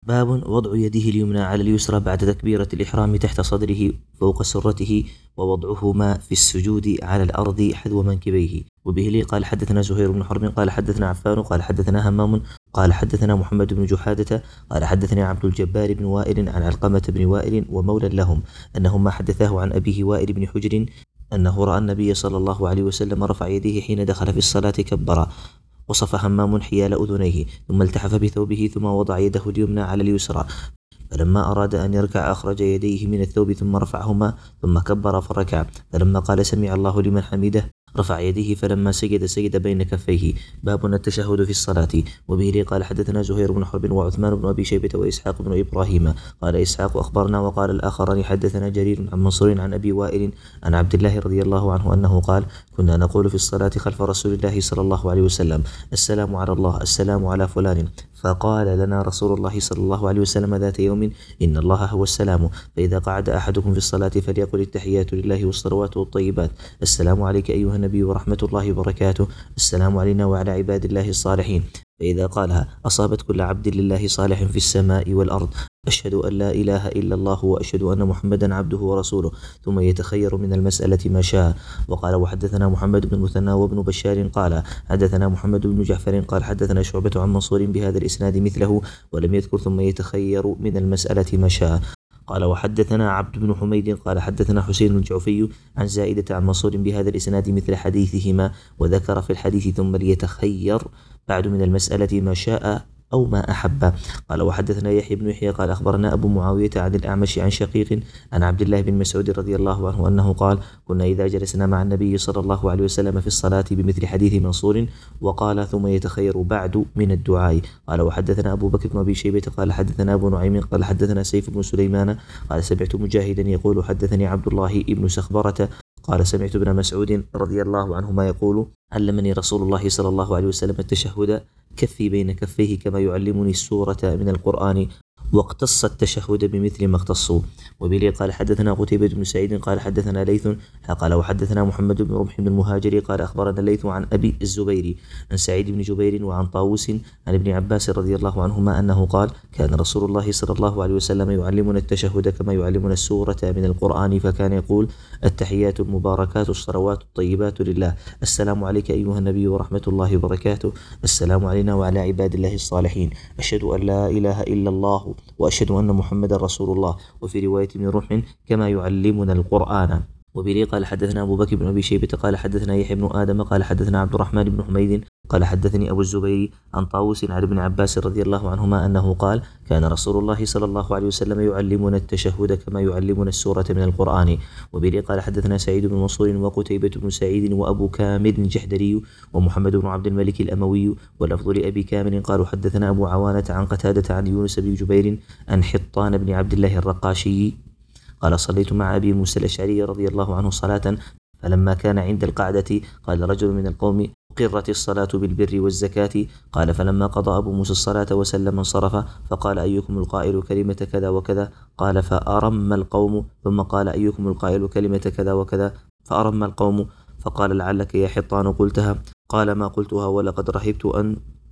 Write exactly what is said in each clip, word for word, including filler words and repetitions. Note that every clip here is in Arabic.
باب وضع يده اليمنى على اليسرى بعد تكبيرة الإحرام تحت صدره فوق سرته، ووضعهما في السجود على الأرض حذو منكبيه. وبه لي قال حدثنا زهير بن حرب قال حدثنا عفان قال حدثنا همام قال حدثنا محمد بن جحادة قال حدثني عبد الجبار بن وائل عن علقمة بن وائل ومولى لهم أنهما حدثاه عن أبيه وائل بن حجر أنه رأى النبي صلى الله عليه وسلم رفع يديه حين دخل في الصلاة كبرا. وصف همام حيال أذنيه ثم التحف بثوبه ثم وضع يده اليمنى على اليسرى، فلما أراد أن يركع أخرج يديه من الثوب ثم رفعهما ثم كبر فركع، فلما قال سمع الله لمن حمده رفع يديه، فلما سجد سجد بين كفيه. باب التشهد في الصلاة. وبه لي قال حدثنا زهير بن حرب وعثمان بن أبي شيبة وإسحاق بن إبراهيم قال إسحاق أخبرنا وقال الآخران حدثنا جرير عن منصور عن أبي وائل عن عبد الله رضي الله عنه أنه قال كنا نقول في الصلاة خلف رسول الله صلى الله عليه وسلم السلام على الله السلام على فلان، فقال لنا رسول الله صلى الله عليه وسلم ذات يوم إن الله هو السلام، فإذا قعد أحدكم في الصلاة فليقل التحيات لله والصلوات والطيبات السلام عليك أيها النبي ورحمة الله وبركاته، السلام علينا وعلى عباد الله الصالحين، فإذا قالها أصابت كل عبد لله صالح في السماء والأرض، أشهد أن لا إله إلا الله وأشهد أن محمدا عبده ورسوله، ثم يتخير من المسألة ما شاء. وقال وحدثنا محمد بن المثنى وابن بشار قال حدثنا محمد بن جعفر قال حدثنا شعبة عن منصور بهذا الإسناد مثله ولم يذكر ثم يتخير من المسألة ما شاء. قال وحدثنا عبد بن حميد قال حدثنا حسين الجعفي عن زائدة عن منصور بهذا الإسناد مثل حديثهما، وذكر في الحديث ثم ليتخير بعد من المسألة ما شاء أو ما أحب. قال وحدثنا يحيى بن يحيى قال أخبرنا أبو معاوية عن الأعمش عن شقيق عن عبد الله بن مسعود رضي الله عنه أنه قال كنا إذا جلسنا مع النبي صلى الله عليه وسلم في الصلاة بمثل حديث منصور، وقال ثم يتخير بعد من الدعاء. قال وحدثنا أبو بكر بن أبي شيبة قال حدثنا أبو نعيم قال حدثنا سيف بن سليمان قال سمعت مجاهدا يقول حدثني عبد الله بن سخبرة قال سمعت ابن مسعود رضي الله عنهما يقول علمني رسول الله صلى الله عليه وسلم التشهد كفي بين كفيه كما يعلمني السورة من القرآن، واقتص التشهد بمثل ما اختصوا. وبلي قال حدثنا قتيبة بن سعيد قال حدثنا ليث قال وحدثنا محمد بن رمح بن المهاجر قال أخبرنا ليث عن أبي الزبير عن سعيد بن جبير وعن طاووس عن ابن عباس رضي الله عنهما أنه قال كان رسول الله صلى الله عليه وسلم يعلمنا التشهد كما يعلمنا السورة من القرآن، فكان يقول التحيات المباركات الصلوات الطيبات لله، السلام عليك أيها النبي ورحمة الله وبركاته، السلام علينا وعلى عباد الله الصالحين، أشهد أن لا إله إلا الله وأشهد أن محمد رسول الله. وفي رواية ابن رمح كما يعلمنا القرآن. وبلي قال حدثنا أبو بكر بن أبي شيبة قال حدثنا يحيى بن آدم قال حدثنا عبد الرحمن بن حميد قال حدثني أبو الزبير عن طاووس عن ابن عباس رضي الله عنهما أنه قال كان رسول الله صلى الله عليه وسلم يعلمنا التشهد كما يعلمنا السورة من القرآن. وبلي قال حدثنا سعيد بن منصور وقتيبة بن سعيد وأبو كامل الجحدري ومحمد بن عبد الملك الأموي واللفظ لأبي كامل قالوا حدثنا أبو عوانة عن قتادة عن يونس بن جبير عن حطان بن عبد الله الرقاشي قال صليت مع أبي موسى الأشعري رضي الله عنه صلاة، فلما كان عند القعدة قال رجل من القوم قرت الصلاة بالبر والزكاة، قال فلما قضى أبو موسى الصلاة وسلم انصرف فقال أيكم القائل كلمة كذا وكذا، قال فأرم القوم، ثم قال أيكم القائل كلمة كذا وكذا، فأرم القوم، فقال لعلك يا حطان قلتها، قال ما قلتها ولقد رهبت أن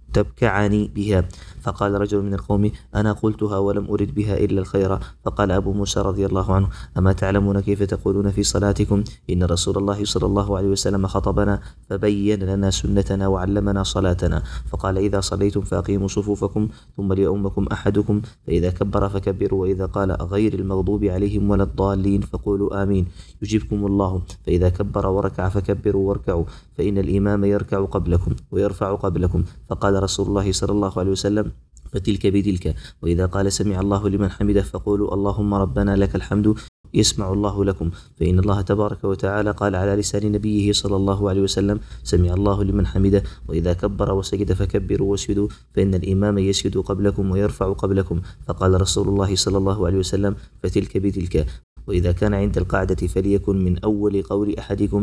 تبكعني بها، فقال رجل من القوم أنا قلتها ولم أرد بها إلا الخير، فقال أبو موسى رضي الله عنه أما تعلمون كيف تقولون في صلاتكم إن رسول الله صلى الله عليه وسلم خطبنا فبين لنا سنتنا وعلمنا صلاتنا، فقال إذا صليتم فأقيموا صفوفكم ثم ليؤمكم أحدكم، فإذا كبر فكبروا، وإذا قال غير المغضوب عليهم ولا الضالين فقولوا آمين يجيبكم الله، فإذا كبر وركع فكبروا واركعوا، فإن الإمام يركع قبلكم ويرفع قبلكم، فقال رسول الله صلى الله عليه وسلم فتلك بتلك، وإذا قال سمع الله لمن حمده فقولوا اللهم ربنا لك الحمد يسمع الله لكم، فإن الله تبارك وتعالى قال على لسان نبيه صلى الله عليه وسلم سمع الله لمن حمده، وإذا كبر وسجد فكبروا واسجدوا، فإن الإمام يسجد قبلكم ويرفع قبلكم، فقال رسول الله صلى الله عليه وسلم فتلك بتلك، وإذا كان عند القعدة فليكن من أول قول أحدكم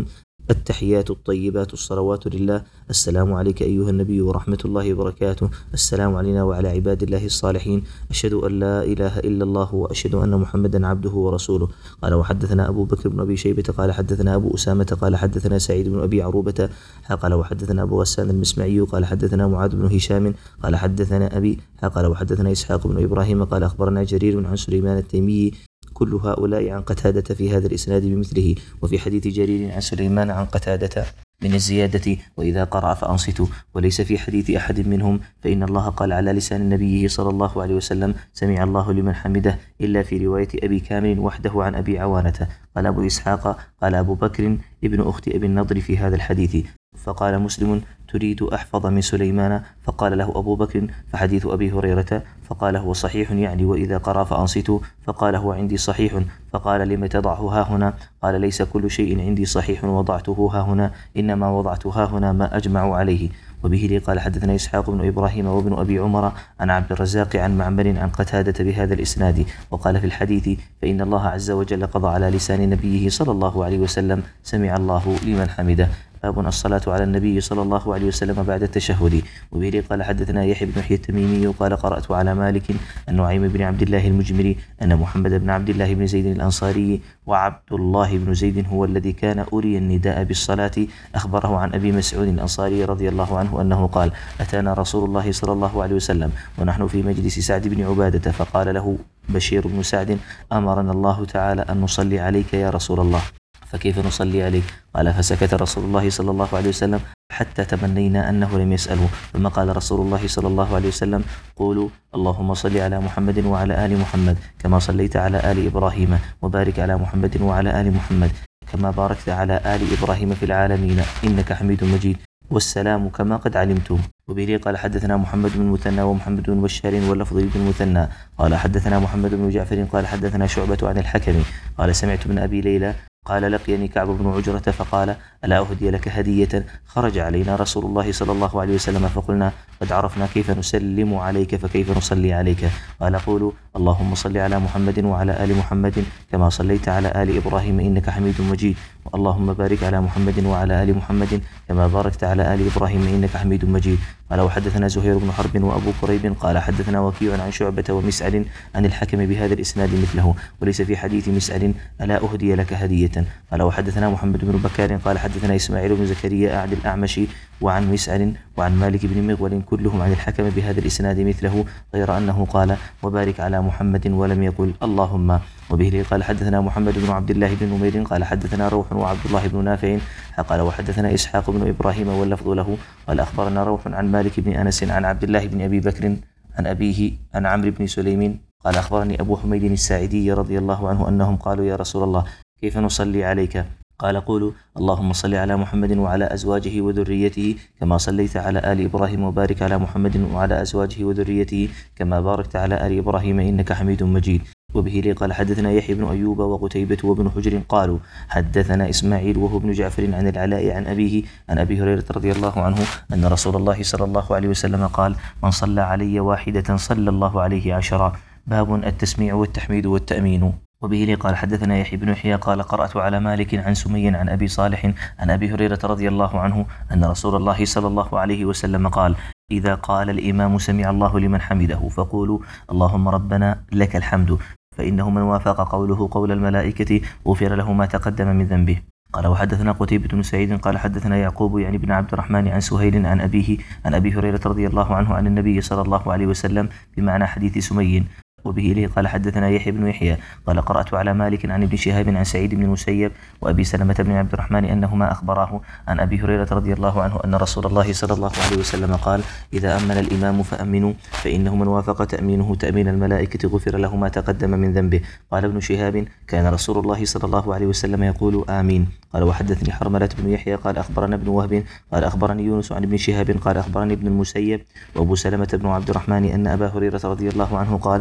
التحيات الطيبات الصلوات لله. السلام عليك أيها النبي ورحمة الله وبركاته. السلام علينا وعلى عباد الله الصالحين. أشهد أن لا إله إلا الله وأشهد أن محمدا عبده ورسوله. قال وحدثنا أبو بكر بن أبي شيبة قال حدثنا أبو أسامة قال حدثنا سعيد بن أبي عروبة قال وحدثنا أبو غسان المسمعي قال حدثنا معاذ بن هشام قال حدثنا أبي قال وحدثنا إسحاق بن إبراهيم قال أخبرنا جرير عن سليمان التيمي. كل هؤلاء عن قتادة في هذا الإسناد بمثله. وفي حديث جرير عن سليمان عن قتادة من الزيادة وإذا قرأ فأنصتوا، وليس في حديث أحد منهم، فإن الله قال على لسان نبيه صلى الله عليه وسلم سمع الله لمن حمده، إلا في رواية أبي كامل وحده عن أبي عوانة. قال أبو إسحاق قال أبو بكر ابن أخت أبي النضر في هذا الحديث. فقال مسلم تريد أحفظ من سليمان؟ فقال له أبو بكر فحديث أبي هريرة. فقال هو صحيح يعني وإذا قرأ فأنصتوا. فقال هو عندي صحيح. فقال لم تضعه ها هنا؟ قال ليس كل شيء عندي صحيح وضعته ها هنا، إنما وضعت ها هنا ما أجمع عليه. وبه لي قال حدثنا إسحاق بن إبراهيم وابن أبي عمر عن عبد الرزاق عن معمر عن قتادة بهذا الإسناد. وقال في الحديث فإن الله عز وجل قضى على لسان نبيه صلى الله عليه وسلم سمع الله لمن حمده. باب الصلاة على النبي صلى الله عليه وسلم بعد التشهد. وبه لي قال حدثنا يحيى بن يحيى التميمي قال قرأت على مالك عن نعيم بن عبد الله المجمري أن محمد بن عبد الله بن زيد الأنصاري وعبد الله بن زيد هو الذي كان أري النداء بالصلاة أخبره عن أبي مسعود الأنصاري رضي الله عنه أنه قال أتانا رسول الله صلى الله عليه وسلم ونحن في مجلس سعد بن عبادة فقال له بشير بن سعد أمرنا الله تعالى أن نصلي عليك يا رسول الله، فكيف نصلي عليك؟ قال فسكت رسول الله صلى الله عليه وسلم حتى تمنينا أنه لم يسأله، ثم قال رسول الله صلى الله عليه وسلم قولوا اللهم صل على محمد وعلى آل محمد كما صليت على آل إبراهيم، وبارك على محمد وعلى آل محمد كما باركت على آل إبراهيم في العالمين إنك حميد مجيد، والسلام كما قد علمتم. وبه قال حدثنا محمد بن المثنى ومحمد بن بشار واللفظ بن المثنى قال حدثنا محمد بن جعفر قال حدثنا شعبة عن الحكم قال سمعت من أبي ليلى قال لقيني كعب بن عجرة فقال ألا أهدي لك هدية؟ خرج علينا رسول الله صلى الله عليه وسلم فقلنا قد عرفنا كيف نسلم عليك فكيف نصلي عليك؟ قال قولوا اللهم صل على محمد وعلى آل محمد كما صليت على آل إبراهيم إنك حميد مجيد، اللهم بارك على محمد وعلى آل محمد كما باركت على آل إبراهيم إنك حميد مجيد. قال وحدثنا زهير بن حرب وأبو كريب قال حدثنا وكيع عن شعبة ومسعد عن الحكم بهذا الإسناد مثله، وليس في حديث مسعد ألا أهدي لك هدية. قال وحدثنا محمد بن بكار قال حدثنا إسماعيل بن زكريا أعد الأعمش وعن مسعد وعن مالك بن مغول كلهم عن الحكم بهذا الإسناد مثله، غير أنه قال وبارك على محمد ولم يقل اللهم. وبه قال حدثنا محمد بن عبد الله بن نمير قال حدثنا روح وعبد الله بن نافع قال وحدثنا إسحاق بن إبراهيم واللفظ له قال أخبرنا روح عن مالك بن أنس عن عبد الله بن أبي بكر عن أبيه عن عمرو بن سليم قال أخبرني أبو حميد الساعدي رضي الله عنه أنهم قالوا يا رسول الله كيف نصلي عليك؟ قال قولوا اللهم صل على محمد وعلى أزواجه وذريته كما صليت على آل إبراهيم، وبارك على محمد وعلى أزواجه وذريته كما باركت على آل إبراهيم إنك حميد مجيد. وبه لي قال حدثنا يحيى بن أيوب وقتيبة وابن حجر قالوا حدثنا إسماعيل وهو ابن جعفر عن العلاء عن أبيه عن أبي هريرة رضي الله عنه أن رسول الله صلى الله عليه وسلم قال من صلى علي واحدة صلى الله عليه عشرا. باب التسميع والتحميد والتأمين. وبه لي قال حدثنا يحيى بن يحيى قال قرأت على مالك عن سمي عن أبي صالح عن أبي هريرة رضي الله عنه أن رسول الله صلى الله عليه وسلم قال إذا قال الإمام سمع الله لمن حمده فقولوا اللهم ربنا لك الحمد، فإنه من وافق قوله قول الملائكة غفر له ما تقدم من ذنبه. قال وحدثنا قتيبة بن سعيد قال حدثنا يعقوب يعني بن عبد الرحمن عن سهيل عن أبيه عن أبي هريرة رضي الله عنه عن النبي صلى الله عليه وسلم بمعنى حديث سمي. وبه إليه قال حدثنا يحيى بن يحيى قال قرأت على مالك عن ابن شهاب عن سعيد بن المسيب وأبي سلمة بن عبد الرحمن أنهما أخبراه عن أبي هريرة رضي الله عنه أن رسول الله صلى الله عليه وسلم قال إذا أمن الإمام فأمنوا فإنه من وافق تأمينه تأمين الملائكة غفر له ما تقدم من ذنبه. قال ابن شهاب كان رسول الله صلى الله عليه وسلم يقول آمين. قال وحدثني حرملة بن يحيى قال أخبرنا ابن وهب قال أخبرني يونس عن ابن شهاب قال أخبرني ابن المسيب وأبو سلمة بن عبد الرحمن أن أبا هريرة رضي الله عنه قال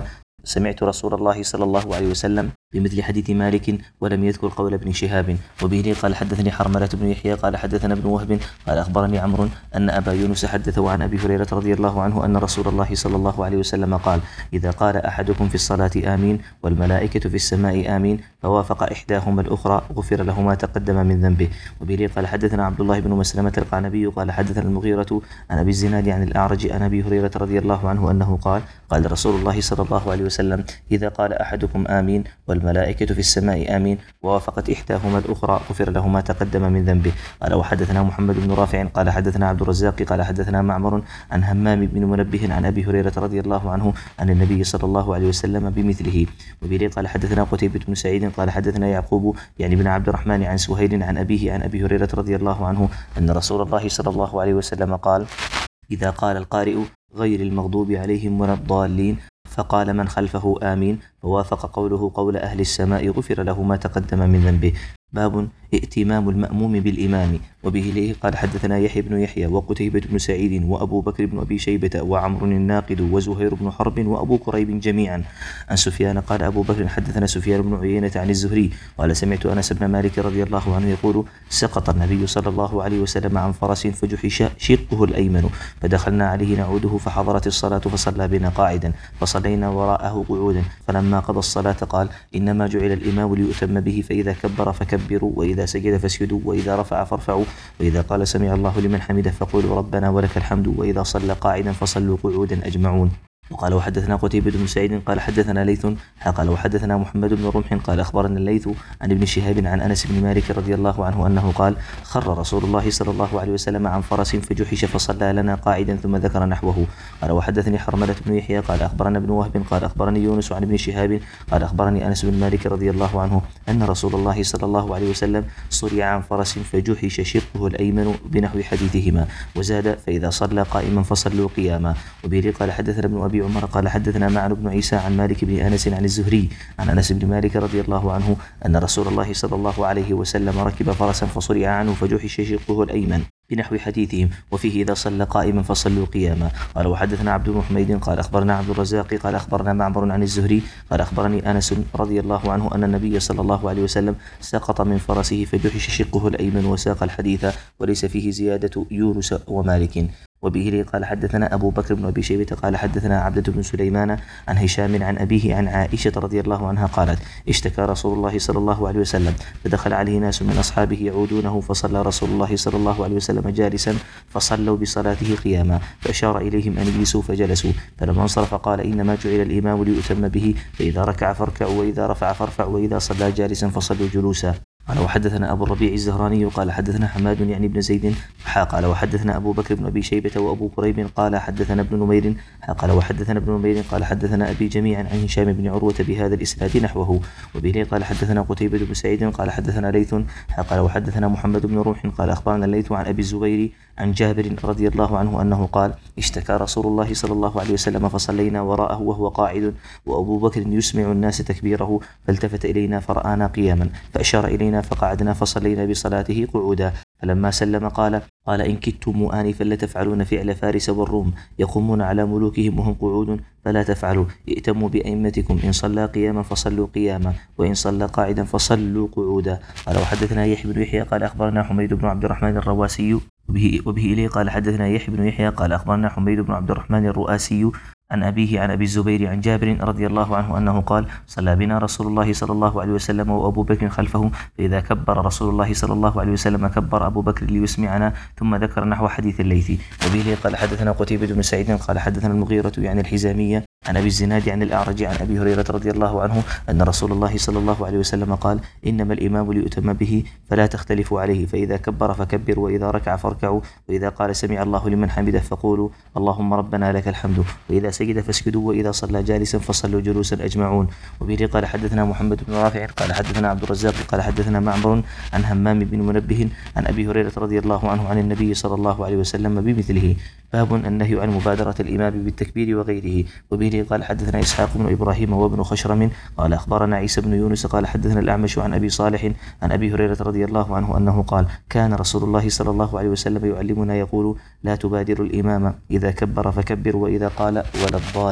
سمعت رسول الله صلى الله عليه وسلم بمثل حديث مالك ولم يذكر قول ابن شهاب. وبه قال حدثني حرملة بن يحيى قال حدثنا ابن وهب قال أخبرني عمرو أن أبا يونس حدثه عن أبي هريرة رضي الله عنه أن رسول الله صلى الله عليه وسلم قال: إذا قال أحدكم في الصلاة آمين والملائكة في السماء آمين فوافق إحداهما الأخرى غفر له ما تقدم من ذنبه. وبه قال حدثنا عبد الله بن مسلمة القعنبي قال حدثنا المغيرة عن أبي الزناد عن الأعرج عن أبي هريرة رضي الله عنه أنه قال: قال رسول الله صلى الله عليه وسلم: إذا قال أحدكم آمين والملائكة في السماء آمين ووافقت إحداهما الأخرى غفر له ما تقدم من ذنبه. قال: وحدثنا محمد بن رافع قال حدثنا عبد الرزاق قال حدثنا معمر عن همام بن منبه عن أبي هريرة رضي الله عنه عن النبي صلى الله عليه وسلم بمثله. وبه قال حدثنا قتيبة بن سعيد قال حدثنا يعقوب يعني بن عبد الرحمن عن سهيل عن أبيه عن أبي هريرة رضي الله عنه أن رسول الله صلى الله عليه وسلم قال: إذا قال القارئ غير المغضوب عليهم ولا الضالين فقال من خلفه آمين فوافق قوله قول أهل السماء غفر له ما تقدم من ذنبه. باب ائتمام المأموم بالإمام. وبه ليه قال حدثنا يحيى بن يحيى وقتيبة بن سعيد وأبو بكر بن أبي شيبة وعمر الناقد وزهير بن حرب وأبو كريب جميعا عن سفيان قال أبو بكر حدثنا سفيان بن عيينة عن الزهري قال سمعت أنس بن مالك رضي الله عنه يقول: سقط النبي صلى الله عليه وسلم عن فرس فجحش شقه الأيمن فدخلنا عليه نعوده فحضرت الصلاة فصلى بنا قاعدا فصلينا وراءه قعودا فلما قضى الصلاة قال: إنما جعل الإمام ليؤتم به فإذا كبر فكبروا وإذا سجد فاسجدوا وإذا رفع فارفعوا وإذا قال سمع الله لمن حمده فقولوا ربنا ولك الحمد وإذا صلى قاعدا فصلوا قعودا أجمعون. وقال وحدثنا قتيبة بن سعيد قال حدثنا ليث قال وحدثنا محمد بن رمح قال أخبرنا الليث عن ابن شهاب عن أنس بن مالك رضي الله عنه أنه قال: خر رسول الله صلى الله عليه وسلم عن فرس فجحش فصلى لنا قاعدا ثم ذكر نحوه. قال وحدثني حرملة بن يحيى قال أخبرنا ابن وهب قال أخبرني يونس عن ابن شهاب قال أخبرني أنس بن مالك رضي الله عنه أن رسول الله صلى الله عليه وسلم صرع عن فرس فجحش شقه الأيمن بنحو حديثهما وزاد: فإذا صلى قائما فصلوا قياما. وبه قال حدثنا ابن أبي عمر قال حدثنا معن بن عيسى عن مالك بن أنس عن الزهري عن أنس بن مالك رضي الله عنه أن رسول الله صلى الله عليه وسلم ركب فرسا فصرع عنه فجحش شقه الأيمن بنحو حديثهم وفيه: إذا صلى قائما فصلوا قياما. قال وحدثنا عبد بن حميد قال أخبرنا عبد الرزاق قال أخبرنا معمر عن الزهري قال أخبرني أنس رضي الله عنه أن النبي صلى الله عليه وسلم سقط من فرسه فجحش شقه الأيمن وساق الحديث وليس فيه زيادة يونس ومالك. وبه قال حدثنا أبو بكر بن أبي شيبة قال حدثنا عبدة بن سليمان عن هشام عن أبيه عن عائشة رضي الله عنها قالت: اشتكى رسول الله صلى الله عليه وسلم فدخل عليه ناس من أصحابه يعودونه فصلى رسول الله صلى الله عليه وسلم جالسا فصلوا بصلاته قياما فأشار إليهم أن يجلسوا فجلسوا فلما انصرف قال: إنما جعل الإمام ليؤتم به فإذا ركع فاركعوا وإذا رفع فارفعوا وإذا صلى جالسا فصلوا جلوسا. قال وحدثنا أبو الربيع الزهراني قال حدثنا حماد يعني بن زيد قال وحدثنا أبو بكر بن أبي شيبة وأبو كريب قال حدثنا ابن نمير قال وحدثنا ابن نمير قال حدثنا أبي جميعا عن هشام بن عروة بهذا الإسناد نحوه. وبه قال حدثنا قتيبة بن سعيد قال حدثنا ليث قال وحدثنا محمد بن روح قال أخبرنا الليث عن أبي الزبير عن جابر رضي الله عنه أنه قال: اشتكى رسول الله صلى الله عليه وسلم فصلينا وراءه وهو قاعد وأبو بكر يسمع الناس تكبيره فالتفت إلينا فرآنا قياما فأشار إلينا فقعدنا فصلينا بصلاته قعودا فلما سلم قال: قال إن كدتم آنفا لتفعلون فعل فارس والروم يقومون على ملوكهم وهم قعود فلا تفعلوا، ائتموا بأئمتكم إن صلى قياما فصلوا قياما وإن صلى قاعدا فصلوا قعودا. قال وحدثنا يحيى بن يحيى قال أخبرنا حميد بن عبد الرحمن الرواسي وبه, وبه إليه قال حدثنا يحيى بن يحيى قال أخبرنا حميد بن عبد الرحمن الرؤاسي عن أبيه عن أبي الزبير عن جابر رضي الله عنه أنه قال: صلى بنا رسول الله صلى الله عليه وسلم وأبو بكر خلفه فإذا كبر رسول الله صلى الله عليه وسلم كبر أبو بكر ليسمعنا ثم ذكر نحو حديث الليث. وبه قال حدثنا قتيبة بن سعيد قال حدثنا المغيرة يعني الحزامية عن أبي الزناد عن الأعرج عن أبي هريرة رضي الله عنه أن رسول الله صلى الله عليه وسلم قال: إنما الإمام ليؤتم به فلا تختلفوا عليه فإذا كبر فكبر وإذا ركع فاركعوا وإذا قال سمع الله لمن حمده فقولوا اللهم ربنا لك الحمد وإذا سجد فاسجدوا وإذا صلى جالسا فصلوا جلوسا أجمعون. وبه قال حدثنا محمد بن رافع قال حدثنا عبد الرزاق قال حدثنا معمر عن همام بن منبه عن أبي هريرة رضي الله عنه عن النبي صلى الله عليه وسلم بمثله. باب النهي عن مبادرة الإمام بالتكبير وغيره. وبه قال حدثنا إسحاق بن إبراهيم وابن خشرم قال أخبرنا عيسى بن يونس قال حدثنا الأعمش عن أبي صالح عن أبي هريرة رضي الله عنه أنه قال: كان رسول الله صلى الله عليه وسلم يعلمنا يقول: لا تبادر الإمام إذا كبر فكبر وإذا قال ولا الضالين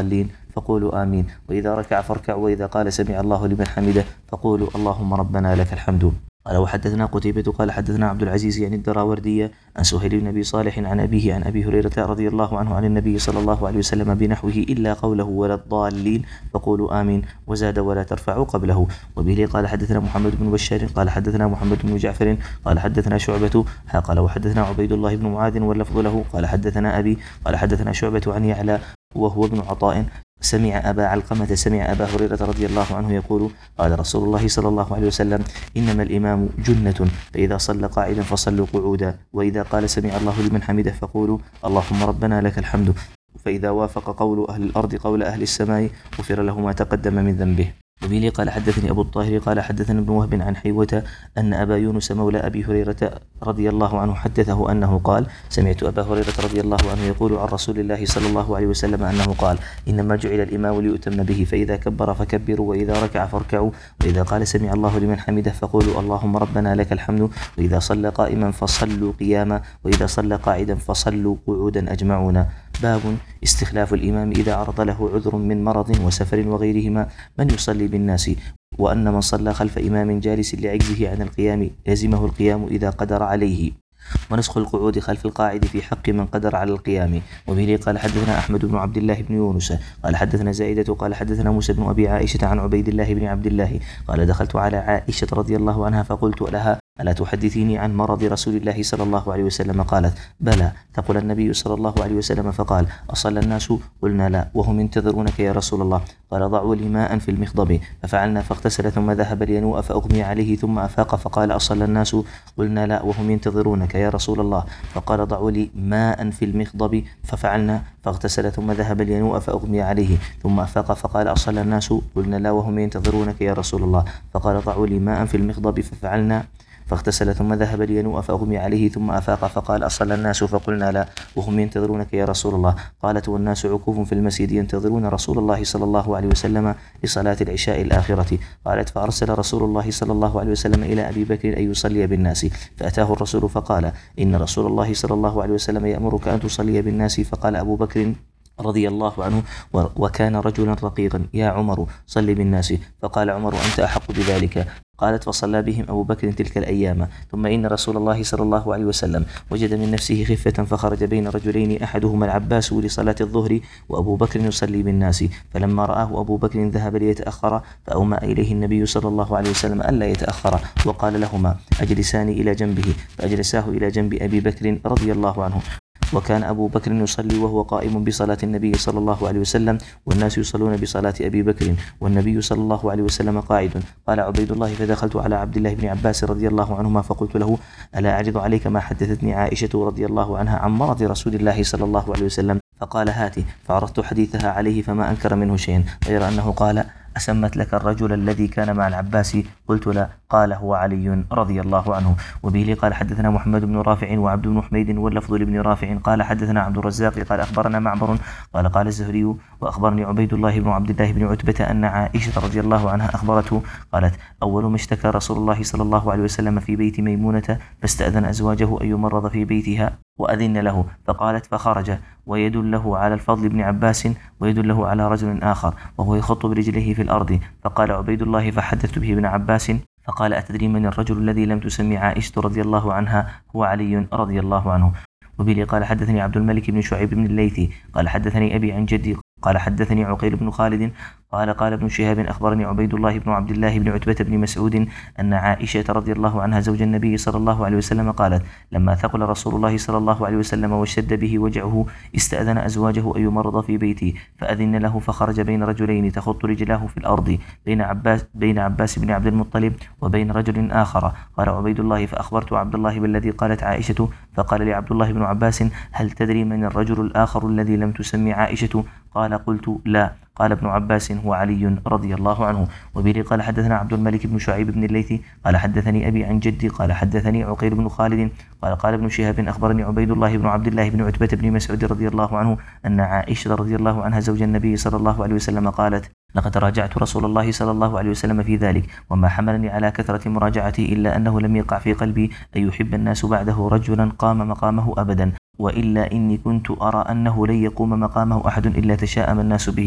فقولوا آمين، وإذا ركع فاركعوا، وإذا قال سمع الله لمن حمده فقولوا اللهم ربنا لك الحمد. قال وحدثنا قتيبة قال حدثنا عبد العزيز يعني الدراوردية عن سهيل بن أبي صالح عن أبيه عن أبي هريرة رضي الله عنه عن النبي صلى الله عليه وسلم بنحوه إلا قوله ولا الضالين فقولوا آمين، وزاد ولا ترفعوا قبله. وبه قال حدثنا محمد بن بشار قال حدثنا محمد بن جعفر قال حدثنا شعبة قال وحدثنا عبيد الله بن معاذ واللفظ له قال حدثنا أبي قال حدثنا شعبة عن يعلى وهو ابن عطاء سمع أبا علقمة سمع أبا هريرة رضي الله عنه يقول قال رسول الله صلى الله عليه وسلم إنما الإمام جنة، فإذا صلى قاعدا فصلوا قعودا، وإذا قال سمع الله لمن حمده فقولوا اللهم ربنا لك الحمد، فإذا وافق قول أهل الأرض قول أهل السماء غفر له ما تقدم من ذنبه. وبه قال حدثني أبو الطاهر قال حدثنا ابن وهب عن حيوة أن أبا يونس مولى أبي هريرة رضي الله عنه حدثه أنه قال سمعت أبا هريرة رضي الله عنه يقول عن رسول الله صلى الله عليه وسلم أنه قال إنما جعل الإمام ليؤتم به، فإذا كبر فكبروا، وإذا ركع فاركعوا، وإذا قال سمع الله لمن حمده فقولوا اللهم ربنا لك الحمد، وإذا صلى قائما فصلوا قياما، وإذا صلى قاعدا فصلوا قعودا أجمعون. باب استخلاف الإمام إذا عرض له عذر من مرض وسفر وغيرهما من يصلي بالناس، وأن من صلى خلف إمام جالس لعجزه عن القيام لزمه القيام إذا قدر عليه، ونسخ القعود خلف القاعد في حق من قدر على القيام. وبه قال حدثنا أحمد بن عبد الله بن يونس قال حدثنا زائدة قال حدثنا موسى بن أبي عائشة عن عبيد الله بن عبد الله قال دخلت على عائشة رضي الله عنها فقلت لها ألا تحدثيني عن مرض رسول الله صلى الله عليه وسلم؟ قالت بلى. تقول النبي صلى الله عليه وسلم فقال أصلى الناس؟ قلنا لا وهم ينتظرونك يا رسول الله. قال ضعوا لي ماء في المخضب، ففعلنا فاغتسل ثم ذهب لينوء فأغمي عليه ثم أفاق فقال أصلى الناس؟ قلنا لا وهم ينتظرونك يا رسول الله. فقال ضعوا لي ماء في المخضب، ففعلنا فاغتسل ثم ذهب لينوء فأغمي عليه ثم أفاق فقال أصلى الناس؟ قلنا لا وهم ينتظرونك يا رسول الله. فقال ضعوا لي ماء في المخضب، ففعلنا فاغتسل ثم ذهب لينوء فأغمي عليه ثم أفاق فقال أصلى الناس؟ فقلنا لا وهم ينتظرونك يا رسول الله. قالت والناس عكوف في المسجد ينتظرون رسول الله صلى الله عليه وسلم لصلاة العشاء الآخرة. قالت فأرسل رسول الله صلى الله عليه وسلم إلى أبي بكر أن يصلي بالناس، فأتاه الرسول فقال إن رسول الله صلى الله عليه وسلم يأمرك أن تصلي بالناس. فقال أبو بكر رضي الله عنه وكان رجلا رقيقا يا عمر صل بالناس. فقال عمر أنت أحق بذلك. قالت فصلى بهم أبو بكر تلك الأيام. ثم إن رسول الله صلى الله عليه وسلم وجد من نفسه خفة فخرج بين رجلين أحدهما العباس لصلاة الظهر وأبو بكر يصلي بالناس، فلما رآه أبو بكر ذهب ليتأخر فأومأ إليه النبي صلى الله عليه وسلم ألا يتأخر، وقال لهما أجلساني إلى جنبه، فأجلساه إلى جنب أبي بكر رضي الله عنه. وكان أبو بكر يصلي وهو قائم بصلاة النبي صلى الله عليه وسلم، والناس يصلون بصلاة أبي بكر والنبي صلى الله عليه وسلم قاعد. قال عبيد الله فدخلت على عبد الله بن عباس رضي الله عنهما فقلت له ألا أعرض عليك ما حدثتني عائشة رضي الله عنها عن مرض رسول الله صلى الله عليه وسلم؟ فقال هاتي، فعرضت حديثها عليه فما أنكر منه شيئا غير أنه قال أسمت لك الرجل الذي كان مع العباس؟ قلت لا. قال هو علي رضي الله عنه. وبه قال حدثنا محمد بن رافع وعبد بن حميد واللفظ لابن رافع قال حدثنا عبد الرزاق قال أخبرنا معمر قال قال الزهري وأخبرني عبيد الله بن عبد الله بن عتبة أن عائشة رضي الله عنها أخبرته قالت أول ما اشتكى رسول الله صلى الله عليه وسلم في بيت ميمونة فاستأذن أزواجه أن يمرض في بيتها وأذن له، فقالت فخرج ويد له على الفضل بن عباس ويد له على رجل آخر وهو يخط برجله في الأرض. فقال عبيد الله فحدثت به ابن عباس فقال أتدري من الرجل الذي لم تسمي عائشة رضي الله عنها؟ هو علي رضي الله عنه. وبه قال حدثني عبد الملك بن شعيب بن الليثي قال حدثني أبي عن جدي قال حدثني عقيل بن خالد قال قال ابن شهاب أخبرني عبيد الله بن عبد الله بن عتبة بن مسعود أن عائشة رضي الله عنها زوج النبي صلى الله عليه وسلم قالت لما ثقل رسول الله صلى الله عليه وسلم واشتد به وجعه استأذن أزواجه أن يمرض في بيتي فأذن له، فخرج بين رجلين تخط رجلاه في الأرض بين عباس, بين عباس بن عبد المطلب وبين رجل آخر. قال عبيد الله فأخبرت عبد الله بالذي قالت عائشة، فقال لي عبد الله بن عباس هل تدري من الرجل الآخر الذي لم تسمي عائشة؟ قال قلت لا. قال ابن عباس هو علي رضي الله عنه. وبه قال حدثنا عبد الملك بن شعيب بن الليثي قال حدثني أبي عن جدي قال حدثني عقيل بن خالد قال قال ابن شهاب أخبرني عبيد الله بن عبد الله بن عتبة بن مسعود رضي الله عنه أن عائشة رضي الله عنها زوج النبي صلى الله عليه وسلم قالت لقد راجعت رسول الله صلى الله عليه وسلم في ذلك، وما حملني على كثرة مراجعتي إلا أنه لم يقع في قلبي أن يحب الناس بعده رجلا قام مقامه أبدا، وإلا إني كنت أرى أنه لن يقوم مقامه أحد إلا تشاءم الناس به،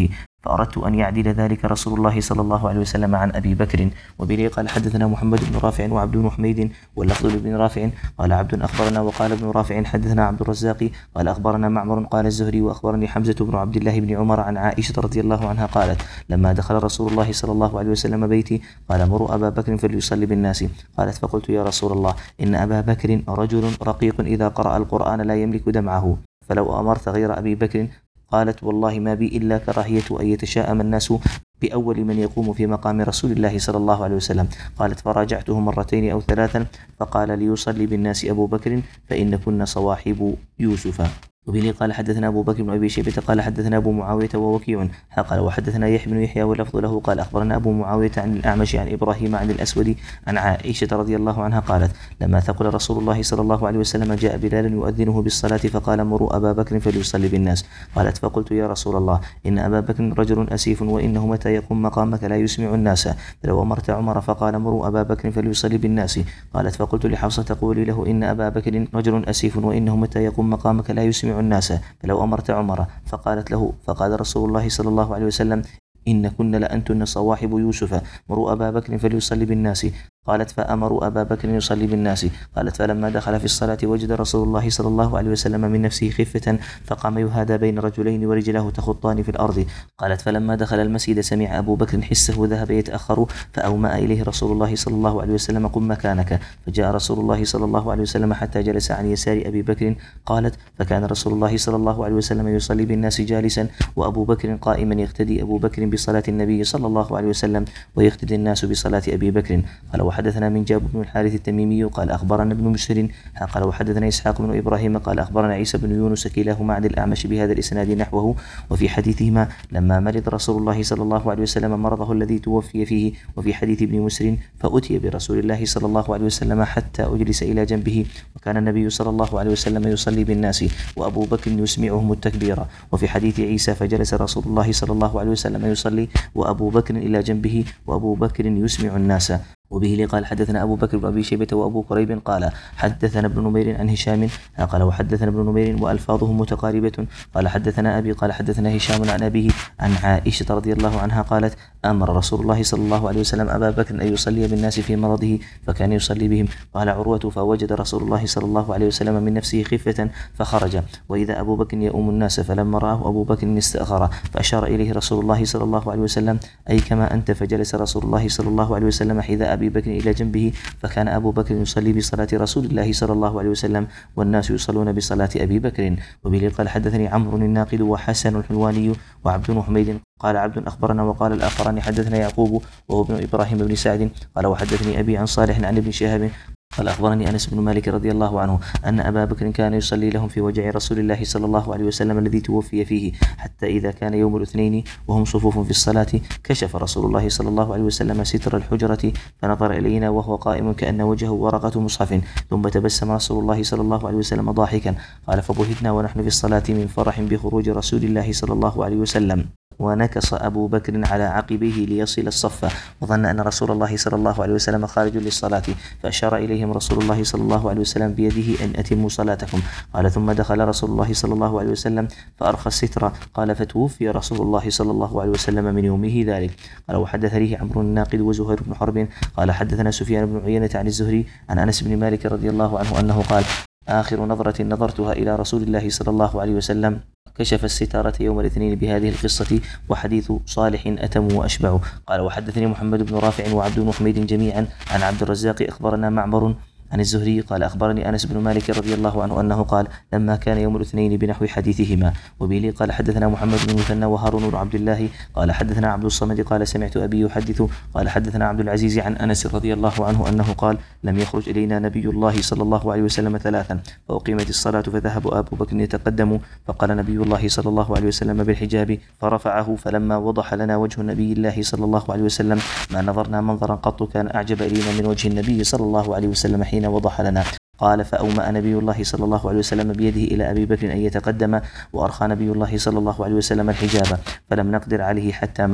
فأردت أن يعدل ذلك رسول الله صلى الله عليه وسلم عن أبي بكر. وبه قال حدثنا محمد بن رافع وعبد بن حميد واللفظ لابن رافع قال عبد أخبرنا وقال ابن رافع حدثنا عبد الرزاق قال أخبرنا معمر قال الزهري وأخبرني حمزة بن عبد الله بن عمر عن عائشة رضي الله عنها قالت لما دخل رسول الله صلى الله عليه وسلم بيتي قال مروا أبا بكر فليصلي بالناس. قالت فقلت يا رسول الله إن أبا بكر رجل رقيق إذا قرأ القرآن لا يملك دمعه فلو أمرت غير أبي بكر. قالت والله ما بي إلا كراهية أن يتشاءم الناس بأول من يقوم في مقام رسول الله صلى الله عليه وسلم. قالت فراجعته مرتين أو ثلاثا فقال ليصلي بالناس أبو بكر فإن كن صواحب يوسف. وبه قال حدثنا أبو بكر بن أبي شيبة قال حدثنا أبو معاوية ووكيع قال وحدثنا يحيى بن يحيى واللفظ له قال أخبرنا أبو معاوية عن الأعمش عن إبراهيم عن الأسود عن عائشة رضي الله عنها قالت لما ثقل رسول الله صلى الله عليه وسلم جاء بلال يؤذنه بالصلاة فقال مروا أبا بكر فليصلي بالناس. قالت فقلت يا رسول الله إن أبا بكر رجل أسيف وإنه متى يقوم مقامك لا يسمع الناس فلو أمرت عمر فقال مروا أبا بكر فليصلي بالناس. قالت فقلت لحفصة قولي له إن أبا بكر رجل أسيف وإنه متى يقوم مقامك لا يسمع الناس فلو أمرت عمر. فقالت له فقال رسول الله صلى الله عليه وسلم إن كن لأنتن صواحب يوسف مروا أبا بكر فليصلي بالناس. قالت فأمروا أبا بكر يصلي بالناس. قالت فلما دخل في الصلاة وجد رسول الله صلى الله عليه وسلم من نفسه خفة فقام يهادى بين رجلين ورجله تخطان في الأرض. قالت فلما دخل المسجد سمع أبو بكر حسه ذهب يتأخر فأومأ إليه رسول الله صلى الله عليه وسلم قم مكانك. فجاء رسول الله صلى الله عليه وسلم حتى جلس عن يسار أبي بكر. قالت فكان رسول الله صلى الله عليه وسلم يصلي بالناس جالسا وأبو بكر قائما يقتدي أبو بكر بصلاة النبي صلى الله عليه وسلم ويقتدي الناس بصلاة أبي بكر. قال وحدثنا من جابر بن الحارث التميمي قال أخبرنا ابن مسهر قال وحدثنا إسحاق بن إبراهيم قال أخبرنا عيسى بن يونس كلاهما عن الأعمش بهذا الإسناد نحوه. وفي حديثهما لما مرض رسول الله صلى الله عليه وسلم مرضه الذي توفي فيه. وفي حديث ابن مسهر فأتي برسول الله صلى الله عليه وسلم حتى أجلس إلى جنبه وكان النبي صلى الله عليه وسلم يصلي بالناس وأبو بكر يسمعهم التكبير. وفي حديث عيسى فجلس رسول الله صلى الله عليه وسلم يصلي وأبو بكر إلى جنبه وأبو بكر يسمع الناس. وبه قال حدثنا أبو بكر بن أبي شيبة وأبو كريب قال حدثنا ابن نمير عن هشام قال وحدثنا ابن نمير وألفاظهم متقاربة قال حدثنا أبي قال حدثنا هشام عن أبيه عن عائشة رضي الله عنها قالت أمر رسول الله صلى الله عليه وسلم أبا بكر أن يصلي بالناس في مرضه فكان يصلي بهم. قال عروة فوجد رسول الله صلى الله عليه وسلم من نفسه خفة فخرج وإذا أبو بكر يؤم الناس فلما رآه أبو بكر استأخر فأشار إليه رسول الله صلى الله عليه وسلم أي كما أنت. فجلس رسول الله صلى الله عليه وسلم حذاء أبي بكر إلى جنبه فكان أبو بكر يصلي بصلاة رسول الله صلى الله عليه وسلم والناس يصلون بصلاة أبي بكر. وبه قال حدثني عمرو الناقد وحسن الحلواني وعبد بن حميد قال عبد أخبرنا وقال الآخران حدثنا يعقوب وهو ابن إبراهيم بن سعد قال وحدثني أبي عن صالح عن ابن شهاب قال أخبرني أنس بن مالك رضي الله عنه أن أبا بكر كان يصلي لهم في وجع رسول الله صلى الله عليه وسلم الذي توفي فيه حتى إذا كان يوم الاثنين وهم صفوف في الصلاة كشف رسول الله صلى الله عليه وسلم ستر الحجرة فنظر إلينا وهو قائم كأن وجهه ورقة مصحف ثم تبسم رسول الله صلى الله عليه وسلم ضاحكا. قال فبهتنا ونحن في الصلاة من فرح بخروج رسول الله صلى الله عليه وسلم ونكص أبو بكر على عقبيه ليصل الصف وظن أن رسول الله صلى الله عليه وسلم خارج للصلاة فأشار إليهم رسول الله صلى الله عليه وسلم بيده أن أتموا صلاتكم. قال ثم دخل رسول الله صلى الله عليه وسلم فأرخى الستر. قال فتوفي رسول الله صلى الله عليه وسلم من يومه ذلك. قال وحدثني عمرو الناقد وزهير بن حرب قال حدثنا سفيان بن عيينة عن الزهري عن أنس بن مالك رضي الله عنه أنه قال آخر نظرة نظرتها إلى رسول الله صلى الله عليه وسلم كشف الستارة يوم الاثنين بهذه القصة وحديث صالح أتم وأشبع. قال وحدثني محمد بن رافع وعبد بن حميد جميعا عن عبد الرزاق أخبرنا معمر عن الزهري قال أخبرني أنس بن مالك رضي الله عنه أنه قال لما كان يوم الاثنين بنحو حديثهما. وبه قال حدثنا محمد بن مثنى وهارون بن عبد الله قال حدثنا عبد الصمد قال سمعت أبي يحدث قال حدثنا عبد العزيز عن أنس رضي الله عنه أنه قال لم يخرج إلينا نبي الله صلى الله عليه وسلم ثلاثا فأقيمت الصلاة فذهب أبو بكر يتقدم فقال نبي الله صلى الله عليه وسلم بالحجاب فرفعه فلما وضح لنا وجه نبي الله صلى الله عليه وسلم ما نظرنا منظرا قط كان أعجب إلينا من وجه النبي صلى الله عليه وسلم حين وضح لنا. قال فأومأ نبي الله صلى الله عليه وسلم بيده إلى أبي بكر أن يتقدم وأرخى نبي الله صلى الله عليه وسلم الحجاب فلم نقدر عليه حتى مات.